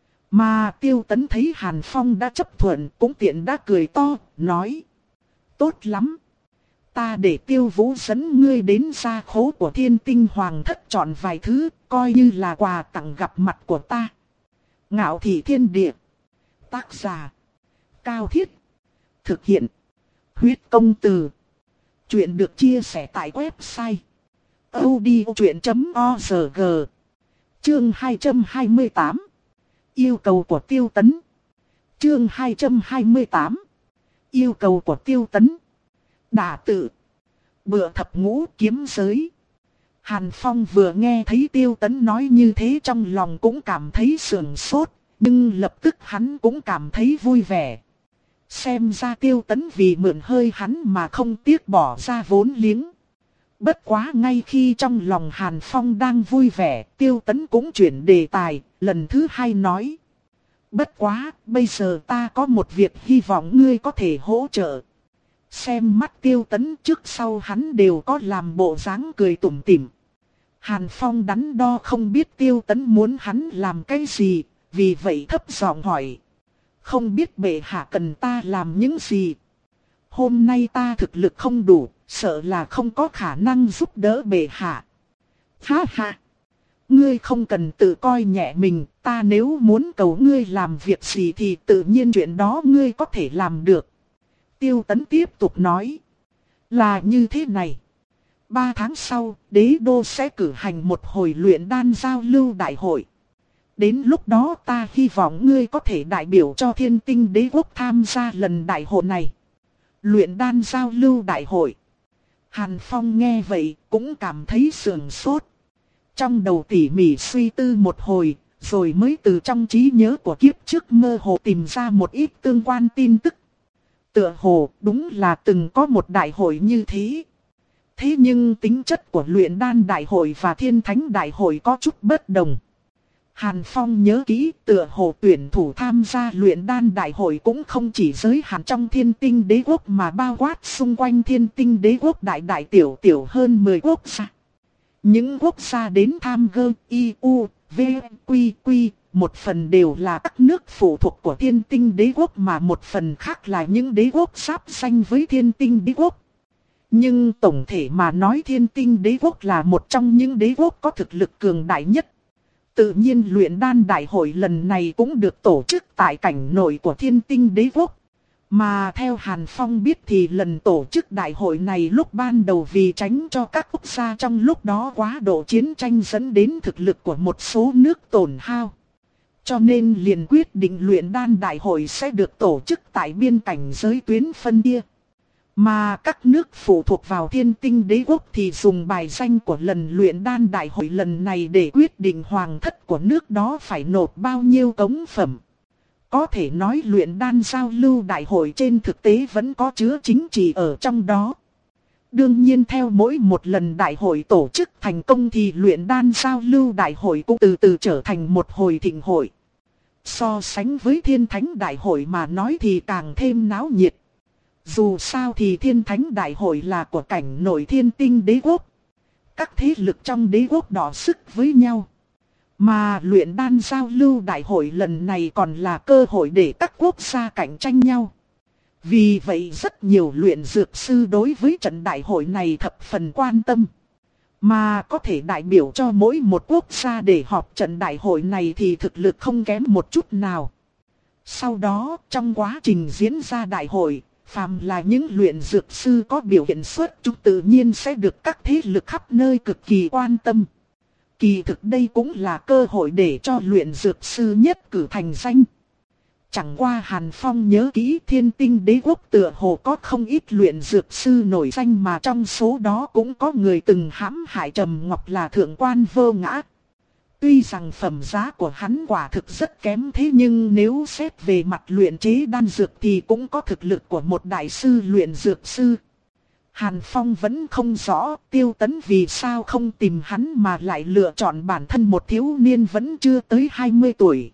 Mà Tiêu Tấn thấy Hàn Phong đã chấp thuận cũng tiện đã cười to, nói. Tốt lắm. Ta để Tiêu Vũ dẫn ngươi đến gia khố của Thiên Tinh Hoàng thất chọn vài thứ, coi như là quà tặng gặp mặt của ta. Ngạo Thị Thiên Địa. Tác giả. Cao Thiết. Thực hiện. Huyết Công Từ. Chuyện được chia sẻ tại website odchuyện chấm org. Chương hai trăm hai mươi tám. Yêu cầu của Tiêu Tấn. Chương hai trăm hai mươi tám. Yêu cầu của Tiêu Tấn. Đả tự. Bựa thập ngũ kiếm giới. Hàn Phong vừa nghe thấy Tiêu Tấn nói như thế trong lòng cũng cảm thấy sườn sốt, nhưng lập tức hắn cũng cảm thấy vui vẻ. Xem ra Tiêu Tấn vì mượn hơi hắn mà không tiếc bỏ ra vốn liếng. Bất quá ngay khi trong lòng Hàn Phong đang vui vẻ, Tiêu Tấn cũng chuyển đề tài, lần thứ hai nói. Bất quá, bây giờ ta có một việc hy vọng ngươi có thể hỗ trợ. Xem mắt Tiêu Tấn trước sau hắn đều có làm bộ dáng cười tủm tỉm. Hàn Phong đắn đo không biết Tiêu Tấn muốn hắn làm cái gì, vì vậy thấp giọng hỏi. Không biết bệ hạ cần ta làm những gì? Hôm nay ta thực lực không đủ, sợ là không có khả năng giúp đỡ bệ hạ. Ha ha! Ngươi không cần tự coi nhẹ mình, ta nếu muốn cầu ngươi làm việc gì thì tự nhiên chuyện đó ngươi có thể làm được. Tiêu Tấn tiếp tục nói. Là như thế này. Ba tháng sau, đế đô sẽ cử hành một hồi luyện đan giao lưu đại hội. Đến lúc đó ta hy vọng ngươi có thể đại biểu cho Thiên Tinh Đế Quốc tham gia lần đại hội này. Luyện đan giao lưu đại hội. Hàn Phong nghe vậy cũng cảm thấy sườn sốt. Trong đầu tỉ mỉ suy tư một hồi, rồi mới từ trong trí nhớ của kiếp trước mơ hồ tìm ra một ít tương quan tin tức. Tựa hồ đúng là từng có một đại hội như thế. Thế nhưng tính chất của luyện đan đại hội và thiên thánh đại hội có chút bất đồng. Hàn Phong nhớ kỹ tựa hồ tuyển thủ tham gia luyện đan đại hội cũng không chỉ giới hạn trong Thiên Tinh Đế Quốc mà bao quát xung quanh Thiên Tinh Đế Quốc đại đại tiểu tiểu hơn mười quốc gia. Những quốc gia đến tham gia i u vê quy quy, một phần đều là các nước phụ thuộc của Thiên Tinh Đế Quốc mà một phần khác là những đế quốc sáp sanh với Thiên Tinh Đế Quốc. Nhưng tổng thể mà nói Thiên Tinh Đế Quốc là một trong những đế quốc có thực lực cường đại nhất. Tự nhiên luyện đan đại hội lần này cũng được tổ chức tại cảnh nội của Thiên Tinh Đế Quốc. Mà theo Hàn Phong biết thì lần tổ chức đại hội này lúc ban đầu vì tránh cho các quốc gia trong lúc đó quá độ chiến tranh dẫn đến thực lực của một số nước tổn hao. Cho nên liền quyết định luyện đan đại hội sẽ được tổ chức tại biên cảnh giới tuyến phân chia. Mà các nước phụ thuộc vào Thiên Tinh Đế Quốc thì dùng bài danh của lần luyện đan đại hội lần này để quyết định hoàng thất của nước đó phải nộp bao nhiêu cống phẩm. Có thể nói luyện đan giao lưu đại hội trên thực tế vẫn có chứa chính trị ở trong đó. Đương nhiên theo mỗi một lần đại hội tổ chức thành công thì luyện đan giao lưu đại hội cũng từ từ trở thành một hồi thịnh hội. So sánh với Thiên Thánh đại hội mà nói thì càng thêm náo nhiệt. Dù sao thì Thiên Thánh đại hội là của cảnh nội Thiên Tinh Đế Quốc. Các thế lực trong đế quốc đọ sức với nhau. Mà luyện đan giao lưu đại hội lần này còn là cơ hội để các quốc gia cạnh tranh nhau. Vì vậy rất nhiều luyện dược sư đối với trận đại hội này thập phần quan tâm. Mà có thể đại biểu cho mỗi một quốc gia để họp trận đại hội này thì thực lực không kém một chút nào. Sau đó trong quá trình diễn ra đại hội, phàm là những luyện dược sư có biểu hiện xuất chúng tự nhiên sẽ được các thế lực khắp nơi cực kỳ quan tâm. Kỳ thực đây cũng là cơ hội để cho luyện dược sư nhất cử thành danh. Chẳng qua Hàn Phong nhớ kỹ Thiên Tinh Đế Quốc tựa hồ có không ít luyện dược sư nổi danh mà trong số đó cũng có người từng hãm hại Trầm Ngọc là thượng quan Vô Ngã. Tuy rằng phẩm giá của hắn quả thực rất kém thế nhưng nếu xét về mặt luyện chế đan dược thì cũng có thực lực của một đại sư luyện dược sư. Hàn Phong vẫn không rõ Tiêu Tấn vì sao không tìm hắn mà lại lựa chọn bản thân một thiếu niên vẫn chưa tới hai mươi tuổi.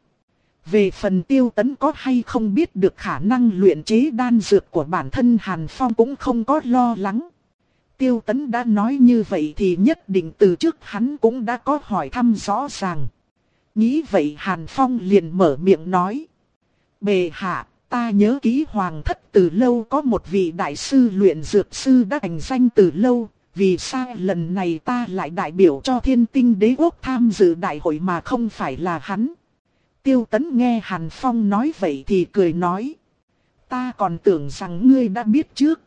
Về phần Tiêu Tấn có hay không biết được khả năng luyện chế đan dược của bản thân Hàn Phong cũng không có lo lắng. Tiêu Tấn đã nói như vậy thì nhất định từ trước hắn cũng đã có hỏi thăm rõ ràng. Nghĩ vậy Hàn Phong liền mở miệng nói. Bệ hạ, ta nhớ kỹ hoàng thất từ lâu có một vị đại sư luyện dược sư đã thành danh từ lâu. Vì sao lần này ta lại đại biểu cho Thiên Tinh Đế Quốc tham dự đại hội mà không phải là hắn? Tiêu Tấn nghe Hàn Phong nói vậy thì cười nói. Ta còn tưởng rằng ngươi đã biết trước.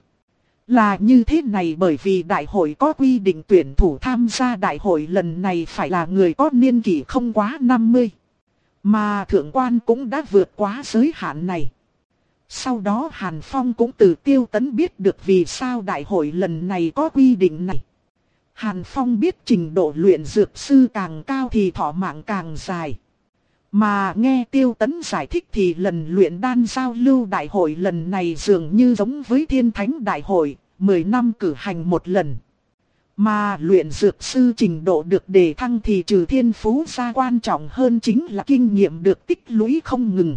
Là như thế này bởi vì đại hội có quy định tuyển thủ tham gia đại hội lần này phải là người có niên kỷ không quá năm mươi. Mà thượng quan cũng đã vượt quá giới hạn này. Sau đó Hàn Phong cũng từ Tiêu Tấn biết được vì sao đại hội lần này có quy định này. Hàn Phong biết trình độ luyện dược sư càng cao thì thọ mạng càng dài. Mà nghe Tiêu Tấn giải thích thì lần luyện đan giao lưu đại hội lần này dường như giống với Thiên Thánh đại hội, mười năm cử hành một lần. Mà luyện dược sư trình độ được đề thăng thì trừ thiên phú ra quan trọng hơn chính là kinh nghiệm được tích lũy không ngừng.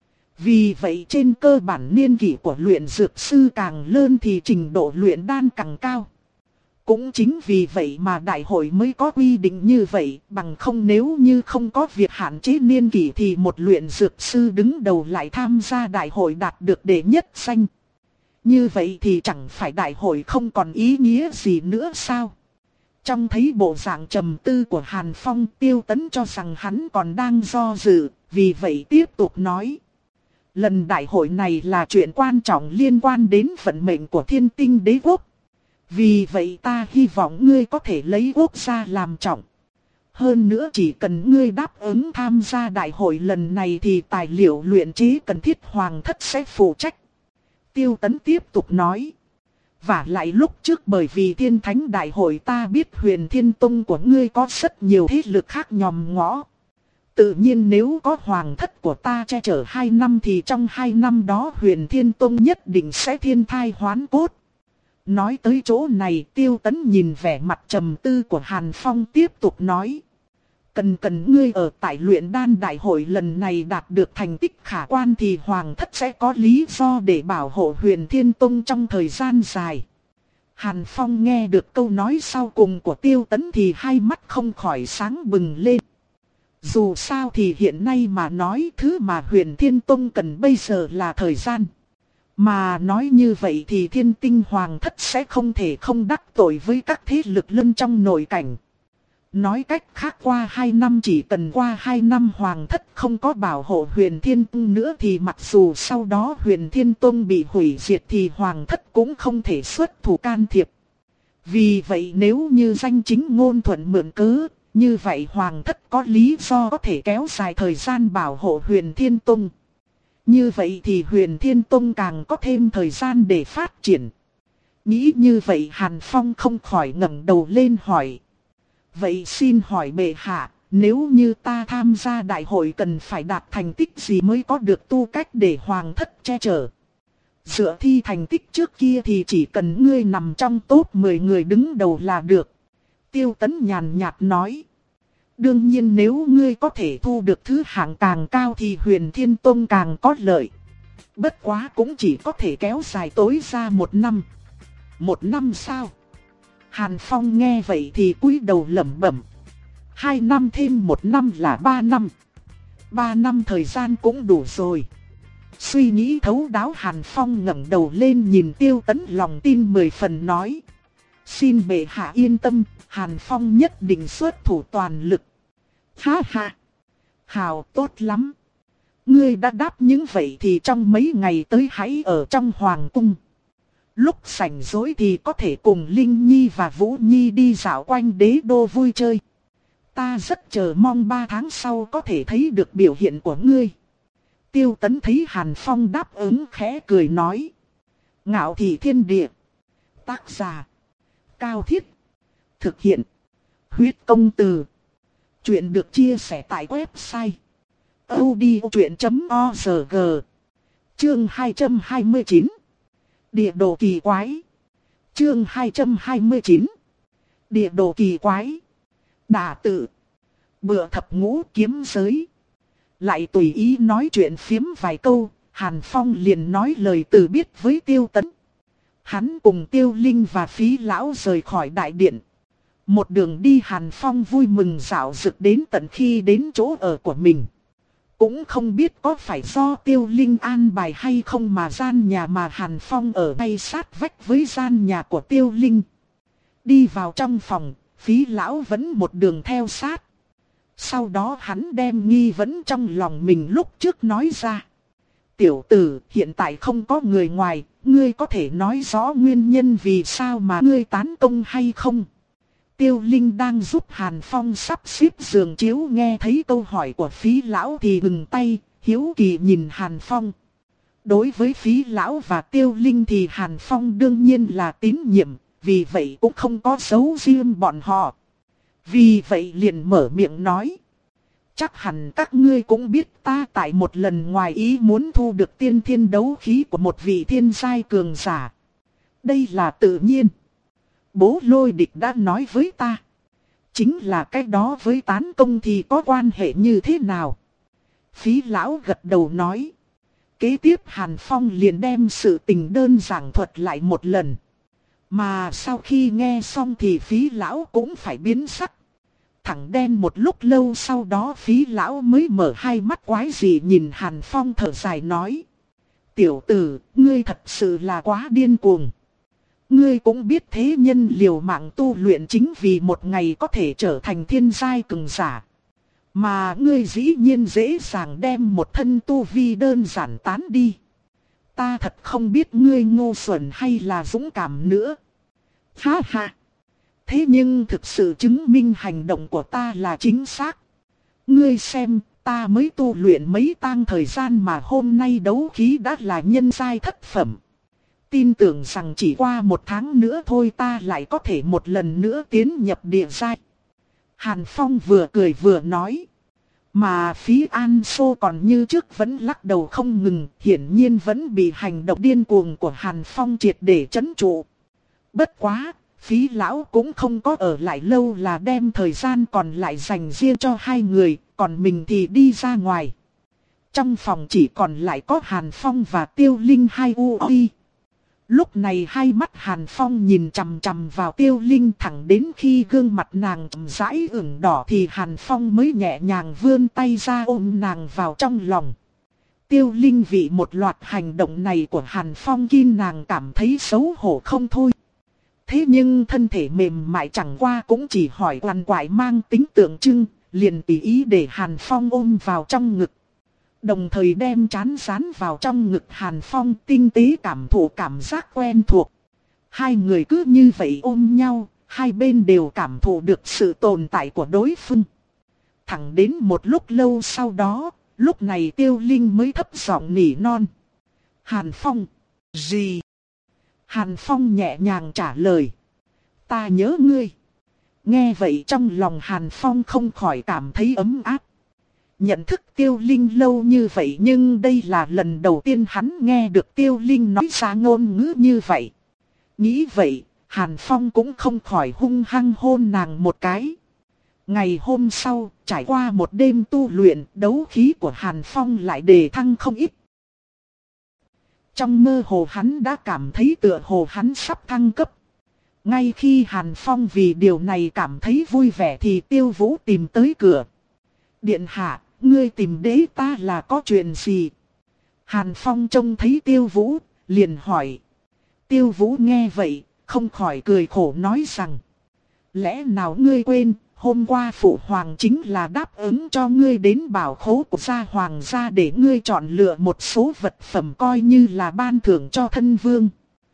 Vì vậy trên cơ bản niên kỷ của luyện dược sư càng lớn thì trình độ luyện đan càng cao. Cũng chính vì vậy mà đại hội mới có quy định như vậy, bằng không nếu như không có việc hạn chế niên kỷ thì một luyện dược sư đứng đầu lại tham gia đại hội đạt được đệ nhất danh. Như vậy thì chẳng phải đại hội không còn ý nghĩa gì nữa sao? Trong thấy bộ dạng trầm tư của Hàn Phong, Tiêu Tấn cho rằng hắn còn đang do dự, vì vậy tiếp tục nói. Lần đại hội này là chuyện quan trọng liên quan đến vận mệnh của Thiên Tinh Đế Quốc. Vì vậy ta hy vọng ngươi có thể lấy quốc gia làm trọng. Hơn nữa chỉ cần ngươi đáp ứng tham gia đại hội lần này thì tài liệu luyện chế cần thiết hoàng thất sẽ phụ trách. Tiêu Tấn tiếp tục nói. Và lại lúc trước bởi vì Thiên Thánh đại hội ta biết Huyền Thiên Tông của ngươi có rất nhiều thế lực khác nhòm ngó. Tự nhiên nếu có hoàng thất của ta che chở hai năm thì trong hai năm đó Huyền Thiên Tông nhất định sẽ thiên thai hoán cốt. Nói tới chỗ này Tiêu Tấn nhìn vẻ mặt trầm tư của Hàn Phong tiếp tục nói. Cần cần ngươi ở tại luyện đan đại hội lần này đạt được thành tích khả quan thì hoàng thất sẽ có lý do để bảo hộ Huyền Thiên Tông trong thời gian dài. Hàn Phong nghe được câu nói sau cùng của Tiêu Tấn thì hai mắt không khỏi sáng bừng lên. Dù sao thì hiện nay mà nói thứ mà Huyền Thiên Tông cần bây giờ là thời gian. Mà nói như vậy thì Thiên Tinh Hoàng thất sẽ không thể không đắc tội với các thế lực lân trong nội cảnh. Nói cách khác qua hai năm, chỉ cần qua hai năm Hoàng thất không có bảo hộ Huyền Thiên Tông nữa thì mặc dù sau đó Huyền Thiên Tông bị hủy diệt thì Hoàng thất cũng không thể xuất thủ can thiệp. Vì vậy nếu như danh chính ngôn thuận mượn cớ, như vậy Hoàng thất có lý do có thể kéo dài thời gian bảo hộ Huyền Thiên Tông. Như vậy thì Huyền Thiên Tông càng có thêm thời gian để phát triển. Nghĩ như vậy Hàn Phong không khỏi ngẩng đầu lên hỏi. Vậy xin hỏi bệ hạ, nếu như ta tham gia đại hội cần phải đạt thành tích gì mới có được tư cách để Hoàng thất che chở? Dựa thi thành tích trước kia thì chỉ cần ngươi nằm trong top mười người đứng đầu là được. Tiêu Tấn nhàn nhạt nói. Đương nhiên nếu ngươi có thể thu được thứ hạng càng cao thì Huyền Thiên Tông càng có lợi. Bất quá cũng chỉ có thể kéo dài tối ra một năm. Một năm sao? Hàn Phong nghe vậy thì cúi đầu lẩm bẩm. Hai năm thêm một năm là ba năm. Ba năm thời gian cũng đủ rồi. Suy nghĩ thấu đáo Hàn Phong ngẩng đầu lên nhìn Tiêu Tấn lòng tin mười phần nói. Xin bệ hạ yên tâm, Hàn Phong nhất định xuất thủ toàn lực. Ha ha! Hào tốt lắm! Ngươi đã đáp những vậy thì trong mấy ngày tới hãy ở trong Hoàng cung. Lúc rảnh rỗi thì có thể cùng Linh Nhi và Vũ Nhi đi dạo quanh đế đô vui chơi. Ta rất chờ mong ba tháng sau có thể thấy được biểu hiện của ngươi. Tiêu Tấn thấy Hàn Phong đáp ứng khẽ cười nói. Ngạo thị thiên địa. Tác giả. Cao Thiết. Thực hiện. Huyết công từ. Chuyện được chia sẻ tại website. odchuyện chấm org. Chương hai trăm hai mươi chín. Địa đồ kỳ quái. Chương hai trăm hai mươi chín. Địa đồ kỳ quái. Đả tự. Bựa thập ngũ kiếm giới. Lại tùy ý nói chuyện phiếm vài câu, Hàn Phong liền nói lời từ biệt với Tiêu Tấn. Hắn cùng Tiêu Linh và Phí Lão rời khỏi đại điện. Một đường đi Hàn Phong vui mừng dạo dực đến tận khi đến chỗ ở của mình. Cũng không biết có phải do Tiêu Linh an bài hay không mà gian nhà mà Hàn Phong ở ngay sát vách với gian nhà của Tiêu Linh. Đi vào trong phòng, Phí Lão vẫn một đường theo sát. Sau đó hắn đem nghi vấn trong lòng mình lúc trước nói ra. Tiểu tử, hiện tại không có người ngoài, ngươi có thể nói rõ nguyên nhân vì sao mà ngươi tán công hay không? Tiêu Linh đang giúp Hàn Phong sắp xếp giường chiếu, nghe thấy câu hỏi của Phí Lão thì ngừng tay, hiếu kỳ nhìn Hàn Phong. Đối với Phí Lão và Tiêu Linh thì Hàn Phong đương nhiên là tín nhiệm, vì vậy cũng không có giấu riêng bọn họ. Vì vậy liền mở miệng nói. Chắc hẳn các ngươi cũng biết ta tại một lần ngoài ý muốn thu được tiên thiên đấu khí của một vị thiên giai cường giả. Đây là tự nhiên. Bố Lôi Địch đã nói với ta. Chính là cái đó với tán công thì có quan hệ như thế nào? Phí Lão gật đầu nói. Kế tiếp Hàn Phong liền đem sự tình đơn giản thuật lại một lần. Mà sau khi nghe xong thì Phí Lão cũng phải biến sắc. Thẳng đen một lúc lâu sau đó Phí Lão mới mở hai mắt quái dị nhìn Hàn Phong thở dài nói. Tiểu tử, ngươi thật sự là quá điên cuồng. Ngươi cũng biết thế nhân liều mạng tu luyện chính vì một ngày có thể trở thành thiên giai cường giả. Mà ngươi dĩ nhiên dễ dàng đem một thân tu vi đơn giản tán đi. Ta thật không biết ngươi ngu xuẩn hay là dũng cảm nữa. Ha ha. Thế nhưng thực sự chứng minh hành động của ta là chính xác. Ngươi xem, ta mới tu luyện mấy tang thời gian mà hôm nay đấu khí đã là nhân giai thất phẩm. Tin tưởng rằng chỉ qua một tháng nữa thôi ta lại có thể một lần nữa tiến nhập địa giai. Hàn Phong vừa cười vừa nói. Mà Phí An Sô còn như trước vẫn lắc đầu không ngừng, hiển nhiên vẫn bị hành động điên cuồng của Hàn Phong triệt để trấn trụ. Bất quá, Phí Lão cũng không có ở lại lâu là đem thời gian còn lại dành riêng cho hai người, còn mình thì đi ra ngoài. Trong phòng chỉ còn lại có Hàn Phong và Tiêu Linh hai u i. Lúc này hai mắt Hàn Phong nhìn chằm chằm vào Tiêu Linh thẳng đến khi gương mặt nàng chậm rãi ửng đỏ thì Hàn Phong mới nhẹ nhàng vươn tay ra ôm nàng vào trong lòng. Tiêu Linh vì một loạt hành động này của Hàn Phong khiến nàng cảm thấy xấu hổ không thôi. thế nhưng thân thể mềm mại chẳng qua cũng chỉ hỏi quằn quại mang tính tượng trưng, liền tùy ý để Hàn Phong ôm vào trong ngực. Đồng thời đem trán dán vào trong ngực Hàn Phong, tinh tế cảm thụ cảm giác quen thuộc. Hai người cứ như vậy ôm nhau, hai bên đều cảm thụ được sự tồn tại của đối phương. Thẳng đến một lúc lâu sau đó, lúc này Tiêu Linh mới thấp giọng nỉ non. Hàn Phong, gì? Hàn Phong nhẹ nhàng trả lời. Ta nhớ ngươi. Nghe vậy trong lòng Hàn Phong không khỏi cảm thấy ấm áp. Nhận thức Tiêu Linh lâu như vậy nhưng đây là lần đầu tiên hắn nghe được Tiêu Linh nói ra ngôn ngữ như vậy. Nghĩ vậy, Hàn Phong cũng không khỏi hung hăng hôn nàng một cái. Ngày hôm sau, trải qua một đêm tu luyện, đấu khí của Hàn Phong lại đề thăng không ít. Trong mơ hồ hắn đã cảm thấy tựa hồ hắn sắp thăng cấp. Ngay khi Hàn Phong vì điều này cảm thấy vui vẻ thì Tiêu Vũ tìm tới cửa. Điện hạ, ngươi tìm đế ta là có chuyện gì? Hàn Phong trông thấy Tiêu Vũ, liền hỏi. Tiêu Vũ nghe vậy, không khỏi cười khổ nói rằng. Lẽ nào ngươi quên, hôm qua phụ hoàng chính là đáp ứng cho ngươi đến bảo khố của gia hoàng gia để ngươi chọn lựa một số vật phẩm coi như là ban thưởng cho thân vương.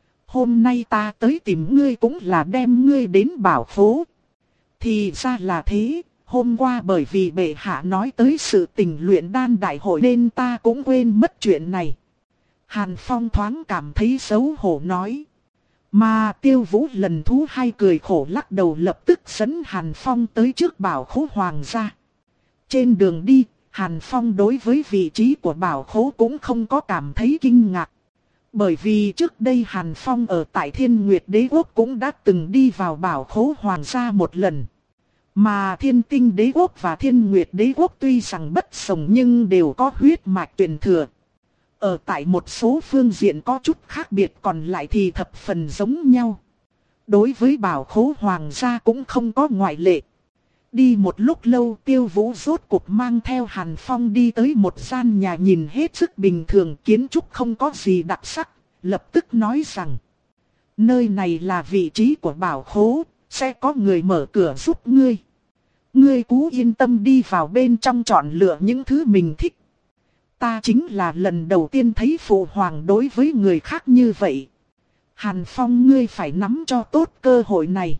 Hôm nay ta tới tìm ngươi cũng là đem ngươi đến bảo khố. Thì ra là thế, hôm qua bởi vì bệ hạ nói tới sự tình luyện đan đại hội nên ta cũng quên mất chuyện này. Hàn Phong thoáng cảm thấy xấu hổ nói. Mà Tiêu Vũ lần thứ hai cười khổ lắc đầu lập tức dẫn Hàn Phong tới trước bảo khố hoàng gia. Trên đường đi, Hàn Phong đối với vị trí của bảo khố cũng không có cảm thấy kinh ngạc. Bởi vì trước đây Hàn Phong ở tại Thiên Nguyệt Đế Quốc cũng đã từng đi vào bảo khố hoàng gia một lần. Mà Thiên Tinh Đế Quốc và Thiên Nguyệt Đế Quốc tuy rằng bất đồng nhưng đều có huyết mạch truyền thừa. Ở tại một số phương diện có chút khác biệt còn lại thì thập phần giống nhau. Đối với bảo khố hoàng gia cũng không có ngoại lệ. Đi một lúc lâu Tiêu Vũ rốt cuộc mang theo Hàn Phong đi tới một gian nhà nhìn hết sức bình thường, kiến trúc không có gì đặc sắc, lập tức nói rằng. Nơi này là vị trí của bảo khố, sẽ có người mở cửa giúp ngươi. Ngươi cứ yên tâm đi vào bên trong chọn lựa những thứ mình thích. Ta chính là lần đầu tiên thấy phụ hoàng đối với người khác như vậy. Hàn Phong ngươi phải nắm cho tốt cơ hội này.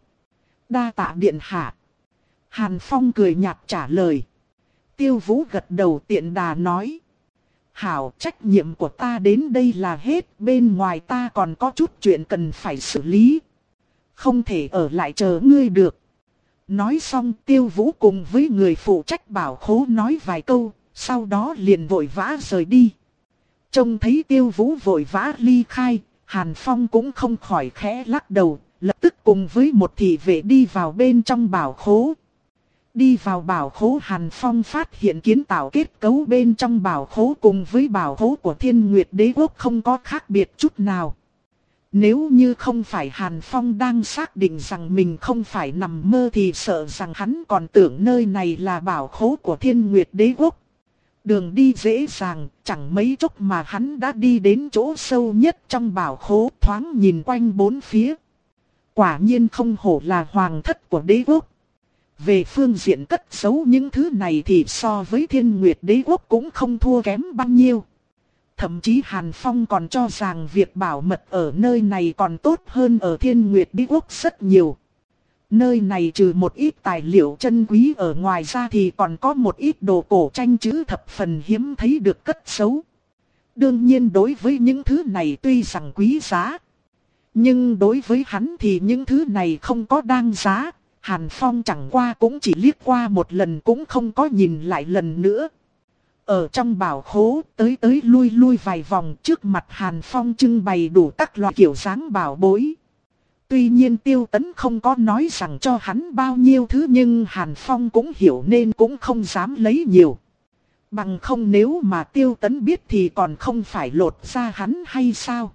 Đa tạ điện hạ. Hàn Phong cười nhạt trả lời. Tiêu Vũ gật đầu tiện đà nói. Hảo, trách nhiệm của ta đến đây là hết, bên ngoài ta còn có chút chuyện cần phải xử lý. Không thể ở lại chờ ngươi được. Nói xong Tiêu Vũ cùng với người phụ trách bảo khố nói vài câu, sau đó liền vội vã rời đi. Trông thấy Tiêu Vũ vội vã ly khai, Hàn Phong cũng không khỏi khẽ lắc đầu, lập tức cùng với một thị vệ đi vào bên trong bảo khố. Đi vào bảo khố Hàn Phong phát hiện kiến tạo kết cấu bên trong bảo khố cùng với bảo khố của Thiên Nguyệt Đế Quốc không có khác biệt chút nào. Nếu như không phải Hàn Phong đang xác định rằng mình không phải nằm mơ thì sợ rằng hắn còn tưởng nơi này là bảo khố của Thiên Nguyệt Đế Quốc. Đường đi dễ dàng, chẳng mấy chốc mà hắn đã đi đến chỗ sâu nhất trong bảo khố, thoáng nhìn quanh bốn phía. Quả nhiên không hổ là hoàng thất của đế quốc. Về phương diện cất giấu những thứ này thì so với Thiên Nguyệt Đế Quốc cũng không thua kém bao nhiêu. Thậm chí Hàn Phong còn cho rằng việc bảo mật ở nơi này còn tốt hơn ở Thiên Nguyệt Đế Quốc rất nhiều. Nơi này trừ một ít tài liệu chân quý ở ngoài ra thì còn có một ít đồ cổ tranh chữ thập phần hiếm thấy được cất giấu. Đương nhiên đối với những thứ này tuy rằng quý giá, nhưng đối với hắn thì những thứ này không có đáng giá. Hàn Phong chẳng qua cũng chỉ liếc qua một lần cũng không có nhìn lại lần nữa. Ở trong bảo khố tới tới lui lui vài vòng, trước mặt Hàn Phong trưng bày đủ các loại kiểu dáng bảo bối. Tuy nhiên Tiêu Tấn không có nói rằng cho hắn bao nhiêu thứ nhưng Hàn Phong cũng hiểu nên cũng không dám lấy nhiều. Bằng không nếu mà Tiêu Tấn biết thì còn không phải lột ra hắn hay sao?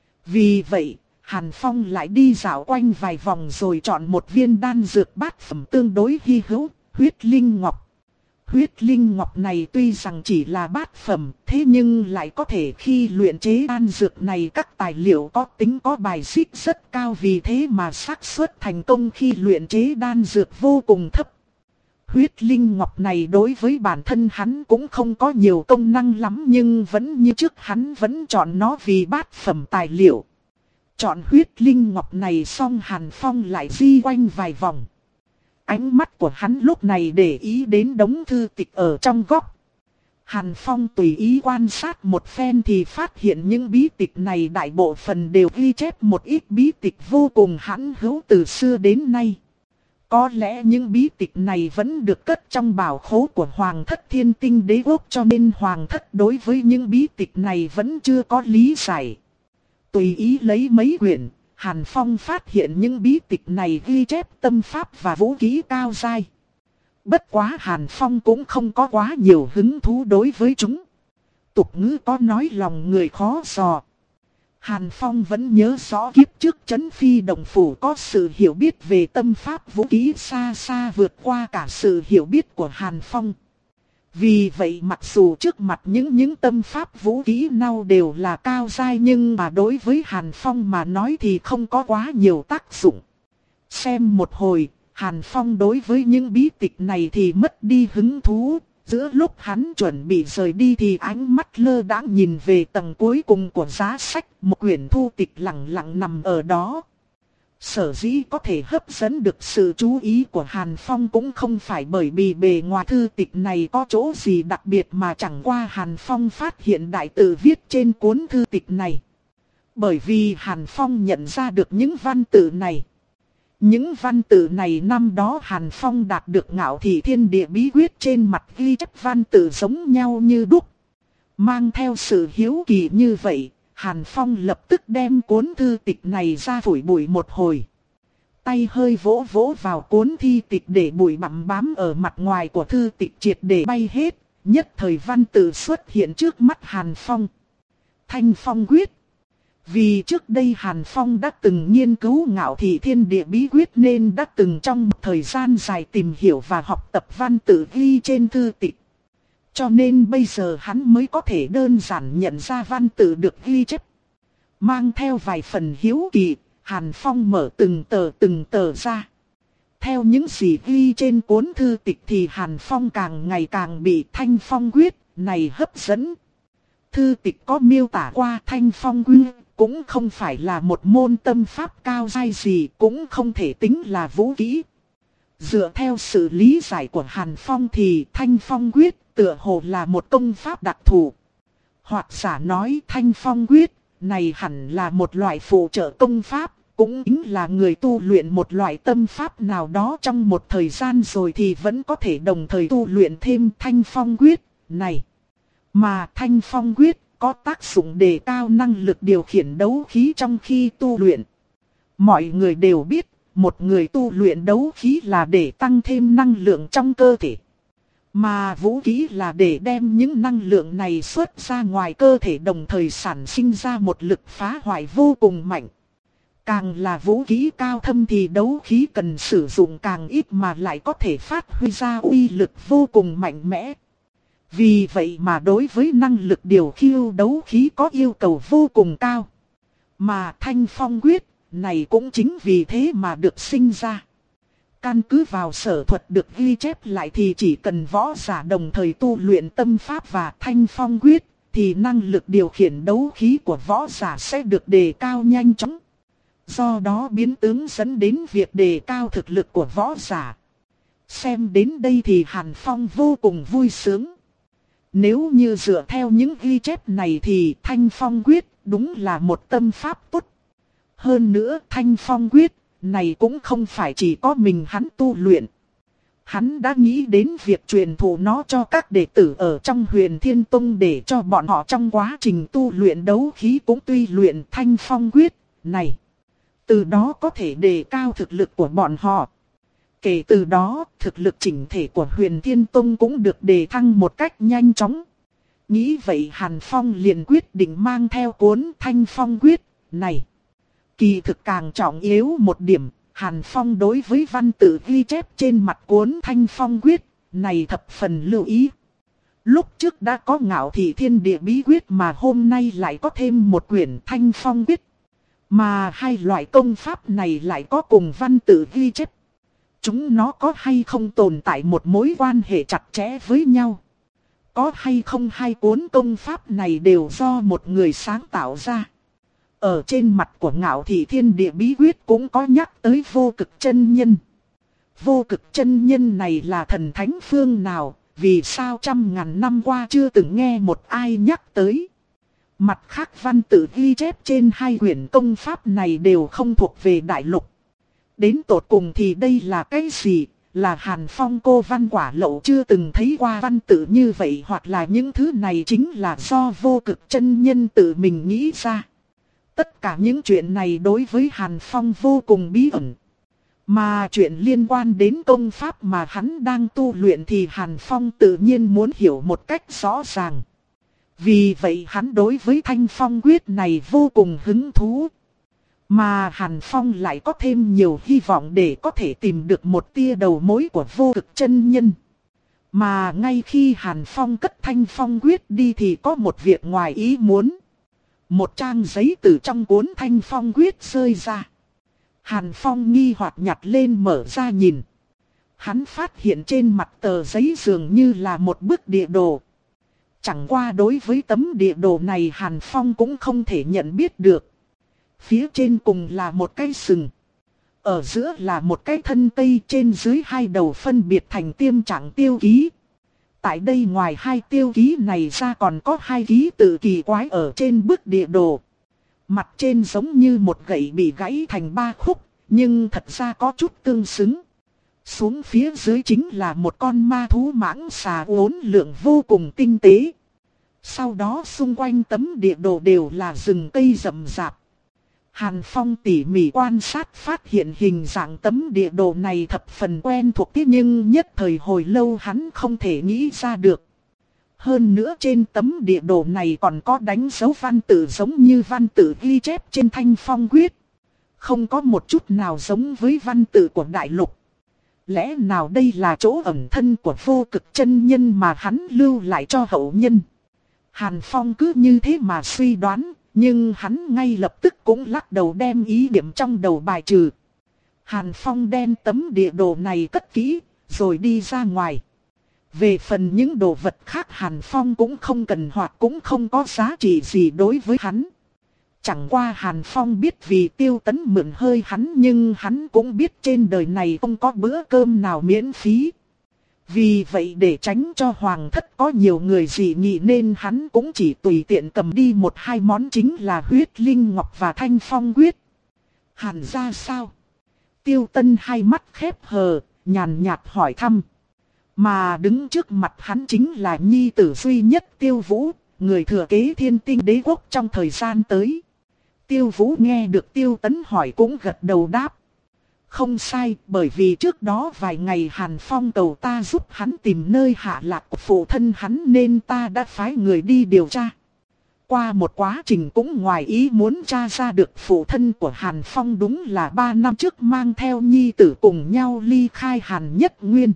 Vì vậy, Hàn Phong lại đi dạo quanh vài vòng rồi chọn một viên đan dược bát phẩm tương đối hy hữu, huyết linh ngọc. Huyết linh ngọc này tuy rằng chỉ là bát phẩm, thế nhưng lại có thể khi luyện chế đan dược này các tài liệu có tính có bài xích rất cao, vì thế mà xác suất thành công khi luyện chế đan dược vô cùng thấp. Huyết linh ngọc này đối với bản thân hắn cũng không có nhiều công năng lắm, nhưng vẫn như trước hắn vẫn chọn nó vì bát phẩm tài liệu. Chọn huyết linh ngọc này xong, Hàn Phong lại di quanh vài vòng. Ánh mắt của hắn lúc này để ý đến đống thư tịch ở trong góc. Hàn Phong tùy ý quan sát một phen thì phát hiện những bí tịch này đại bộ phần đều ghi chép một ít bí tịch vô cùng hãn hữu từ xưa đến nay. Có lẽ những bí tịch này vẫn được cất trong bảo khố của Hoàng thất Thiên Tinh Đế Quốc, cho nên Hoàng thất đối với những bí tịch này vẫn chưa có lý giải. Tùy ý lấy mấy quyển, Hàn Phong phát hiện những bí tịch này ghi chép tâm pháp và vũ khí cao giai. Bất quá Hàn Phong cũng không có quá nhiều hứng thú đối với chúng. Tục ngữ có nói lòng người khó dò. Hàn Phong vẫn nhớ rõ kiếp trước Trấn Phi Đồng Phủ có sự hiểu biết về tâm pháp vũ khí xa xa vượt qua cả sự hiểu biết của Hàn Phong. Vì vậy mặc dù trước mặt những những tâm pháp vũ khí nào đều là cao giai, nhưng mà đối với Hàn Phong mà nói thì không có quá nhiều tác dụng. Xem một hồi, Hàn Phong đối với những bí tịch này thì mất đi hứng thú. Giữa lúc hắn chuẩn bị rời đi thì ánh mắt lơ đãng nhìn về tầng cuối cùng của giá sách, một quyển thu tịch lặng lặng nằm ở đó. Sở dĩ có thể hấp dẫn được sự chú ý của Hàn Phong cũng không phải bởi vì bề ngoài thư tịch này có chỗ gì đặc biệt, mà chẳng qua Hàn Phong phát hiện đại tự viết trên cuốn thư tịch này. Bởi vì Hàn Phong nhận ra được những văn tự này. Những văn tự này năm đó Hàn Phong đạt được Ngạo Thị Thiên Địa Bí Quyết trên mặt ghi chép văn tự giống nhau như đúc. Mang theo sự hiếu kỳ như vậy, Hàn Phong lập tức đem cuốn thư tịch này ra phủi bụi một hồi. Tay hơi vỗ vỗ vào cuốn thi tịch để bụi bặm bám ở mặt ngoài của thư tịch triệt để bay hết. Nhất thời văn tự xuất hiện trước mắt Hàn Phong. Thanh Phong Quyết. Vì trước đây Hàn Phong đã từng nghiên cứu Ngạo Thị Thiên Địa Bí Quyết nên đã từng trong một thời gian dài tìm hiểu và học tập văn tự ghi trên thư tịch. Cho nên bây giờ hắn mới có thể đơn giản nhận ra văn tự được ghi chép. Mang theo vài phần hiếu kỳ, Hàn Phong mở từng tờ từng tờ ra. Theo những gì ghi trên cuốn thư tịch thì Hàn Phong càng ngày càng bị Thanh Phong Quyết này hấp dẫn. Thư tịch có miêu tả qua Thanh Phong Quyết cũng không phải là một môn tâm pháp cao giai gì, cũng không thể tính là vũ khí. Dựa theo sự lý giải của Hàn Phong thì Thanh Phong Quyết tựa hồ là một công pháp đặc thù. Hoặc giả nói Thanh Phong Quyết này hẳn là một loại phụ trợ công pháp, cũng chính là người tu luyện một loại tâm pháp nào đó trong một thời gian rồi thì vẫn có thể đồng thời tu luyện thêm Thanh Phong Quyết này. Mà Thanh Phong Quyết có tác dụng đề cao năng lực điều khiển đấu khí trong khi tu luyện. Mọi người đều biết, một người tu luyện đấu khí là để tăng thêm năng lượng trong cơ thể. Mà vũ khí là để đem những năng lượng này xuất ra ngoài cơ thể, đồng thời sản sinh ra một lực phá hoại vô cùng mạnh. Càng là vũ khí cao thâm thì đấu khí cần sử dụng càng ít mà lại có thể phát huy ra uy lực vô cùng mạnh mẽ. Vì vậy mà đối với năng lực điều khiêu đấu khí có yêu cầu vô cùng cao. Mà Thanh Phong Quyết này cũng chính vì thế mà được sinh ra. Căn cứ vào sở thuật được ghi chép lại thì chỉ cần võ giả đồng thời tu luyện tâm pháp và Thanh Phong Quyết thì năng lực điều khiển đấu khí của võ giả sẽ được đề cao nhanh chóng. Do đó biến tướng dẫn đến việc đề cao thực lực của võ giả. Xem đến đây thì Hàn Phong vô cùng vui sướng. Nếu như dựa theo những ghi chép này thì Thanh Phong Quyết đúng là một tâm pháp tốt. Hơn nữa Thanh Phong Quyết này cũng không phải chỉ có mình hắn tu luyện. Hắn đã nghĩ đến việc truyền thụ nó cho các đệ tử ở trong Huyền Thiên Tông để cho bọn họ trong quá trình tu luyện đấu khí cũng tuy luyện Thanh Phong Quyết này. Từ đó có thể đề cao thực lực của bọn họ. Kể từ đó, thực lực chỉnh thể của Huyền Thiên Tông cũng được đề thăng một cách nhanh chóng. Nghĩ vậy Hàn Phong liền quyết định mang theo cuốn Thanh Phong Quyết này. Kỳ thực càng trọng yếu một điểm, Hàn Phong đối với văn tự ghi chép trên mặt cuốn Thanh Phong Quyết này thập phần lưu ý. Lúc trước đã có Ngạo Thị Thiên Địa Bí Quyết mà hôm nay lại có thêm một quyển Thanh Phong Quyết. Mà hai loại công pháp này lại có cùng văn tự ghi chép. Chúng nó có hay không tồn tại một mối quan hệ chặt chẽ với nhau? Có hay không hai cuốn công pháp này đều do một người sáng tạo ra? Ở trên mặt của Ngạo Thị Thiên Địa Bí Quyết cũng có nhắc tới Vô Cực Chân Nhân. Vô Cực Chân Nhân này là thần thánh phương nào? Vì sao trăm ngàn năm qua chưa từng nghe một ai nhắc tới? Mặt khác văn tự ghi chép trên hai quyển công pháp này đều không thuộc về đại lục. Đến tột cùng thì đây là cái gì? Là Hàn Phong cô văn quả lậu chưa từng thấy qua văn tự như vậy, hoặc là những thứ này chính là do Vô Cực Chân Nhân tự mình nghĩ ra. Tất cả những chuyện này đối với Hàn Phong vô cùng bí ẩn. Mà chuyện liên quan đến công pháp mà hắn đang tu luyện thì Hàn Phong tự nhiên muốn hiểu một cách rõ ràng. Vì vậy hắn đối với Thanh Phong Quyết này vô cùng hứng thú. Mà Hàn Phong lại có thêm nhiều hy vọng để có thể tìm được một tia đầu mối của Vô Cực Chân Nhân. Mà ngay khi Hàn Phong cất Thanh Phong Quyết đi thì có một việc ngoài ý muốn. Một trang giấy từ trong cuốn Thanh Phong Quyết rơi ra. Hàn Phong nghi hoặc nhặt lên mở ra nhìn. Hắn phát hiện trên mặt tờ giấy dường như là một bức địa đồ. Chẳng qua đối với tấm địa đồ này Hàn Phong cũng không thể nhận biết được. Phía trên cùng là một cái sừng. Ở giữa là một cái thân cây, trên dưới hai đầu phân biệt thành tiêm trạng tiêu ký. Tại đây ngoài hai tiêu ký này ra còn có hai ký tự kỳ quái ở trên bức địa đồ. Mặt trên giống như một gậy bị gãy thành ba khúc, nhưng thật ra có chút tương xứng. Xuống phía dưới chính là một con ma thú mãng xà uốn lượn vô cùng tinh tế. Sau đó xung quanh tấm địa đồ đều là rừng cây rậm rạp. Hàn Phong tỉ mỉ quan sát phát hiện hình dạng tấm địa đồ này thập phần quen thuộc, thế nhưng nhất thời hồi lâu hắn không thể nghĩ ra được. Hơn nữa trên tấm địa đồ này còn có đánh dấu văn tự giống như văn tự ghi chép trên Thanh Phong Quyết. Không có một chút nào giống với văn tự của đại lục. Lẽ nào đây là chỗ ẩn thân của Vô Cực Chân Nhân mà hắn lưu lại cho hậu nhân? Hàn Phong cứ như thế mà suy đoán, nhưng hắn ngay lập tức cũng lắc đầu đem ý niệm trong đầu bài trừ. Hàn Phong đem tấm địa đồ này cất kỹ, rồi đi ra ngoài. Về phần những đồ vật khác Hàn Phong cũng không cần hoặc cũng không có giá trị gì đối với hắn. Chẳng qua Hàn Phong biết vì Tiêu Tấn mượn hơi hắn, nhưng hắn cũng biết trên đời này không có bữa cơm nào miễn phí. Vì vậy để tránh cho hoàng thất có nhiều người dị nghị nên hắn cũng chỉ tùy tiện cầm đi một hai món, chính là huyết linh ngọc và Thanh Phong Quyết. Hàn gia sao? Tiêu Tân hai mắt khép hờ, nhàn nhạt hỏi thăm. Mà đứng trước mặt hắn chính là nhi tử duy nhất Tiêu Vũ, người thừa kế Thiên Tinh Đế quốc trong thời gian tới. Tiêu Vũ nghe được Tiêu Tấn hỏi cũng gật đầu đáp. Không sai, bởi vì trước đó vài ngày Hàn Phong cầu ta giúp hắn tìm nơi hạ lạc của phụ thân hắn nên ta đã phái người đi điều tra. Qua một quá trình cũng ngoài ý muốn tra ra được phụ thân của Hàn Phong đúng là ba năm trước mang theo nhi tử cùng nhau ly khai Hàn Nhất Nguyên.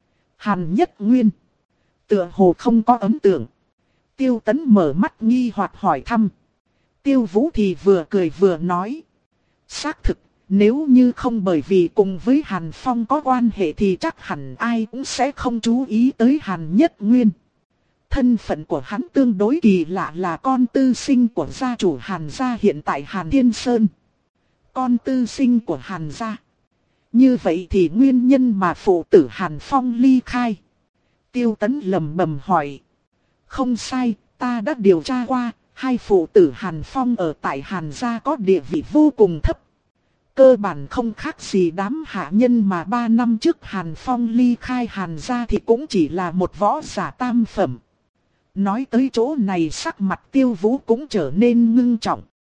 Hàn Nhất Nguyên? Tựa hồ không có ấn tượng. Tiêu Tấn mở mắt nghi hoặc hỏi thăm. Tiêu Vũ thì vừa cười vừa nói. Xác thực, nếu như không bởi vì cùng với Hàn Phong có quan hệ thì chắc hẳn ai cũng sẽ không chú ý tới Hàn Nhất Nguyên. Thân phận của hắn tương đối kỳ lạ, là con tư sinh của gia chủ Hàn gia hiện tại Hàn Thiên Sơn. Con tư sinh của Hàn gia. Như vậy thì nguyên nhân mà phụ tử Hàn Phong ly khai. Tiêu Tấn lẩm bẩm hỏi. Không sai, ta đã điều tra qua, hai phụ tử Hàn Phong ở tại Hàn gia có địa vị vô cùng thấp. Cơ bản không khác gì đám hạ nhân mà ba năm trước Hàn Phong ly khai Hàn gia thì cũng chỉ là một võ giả tam phẩm. Nói tới chỗ này sắc mặt Tiêu Vũ cũng trở nên ngưng trọng.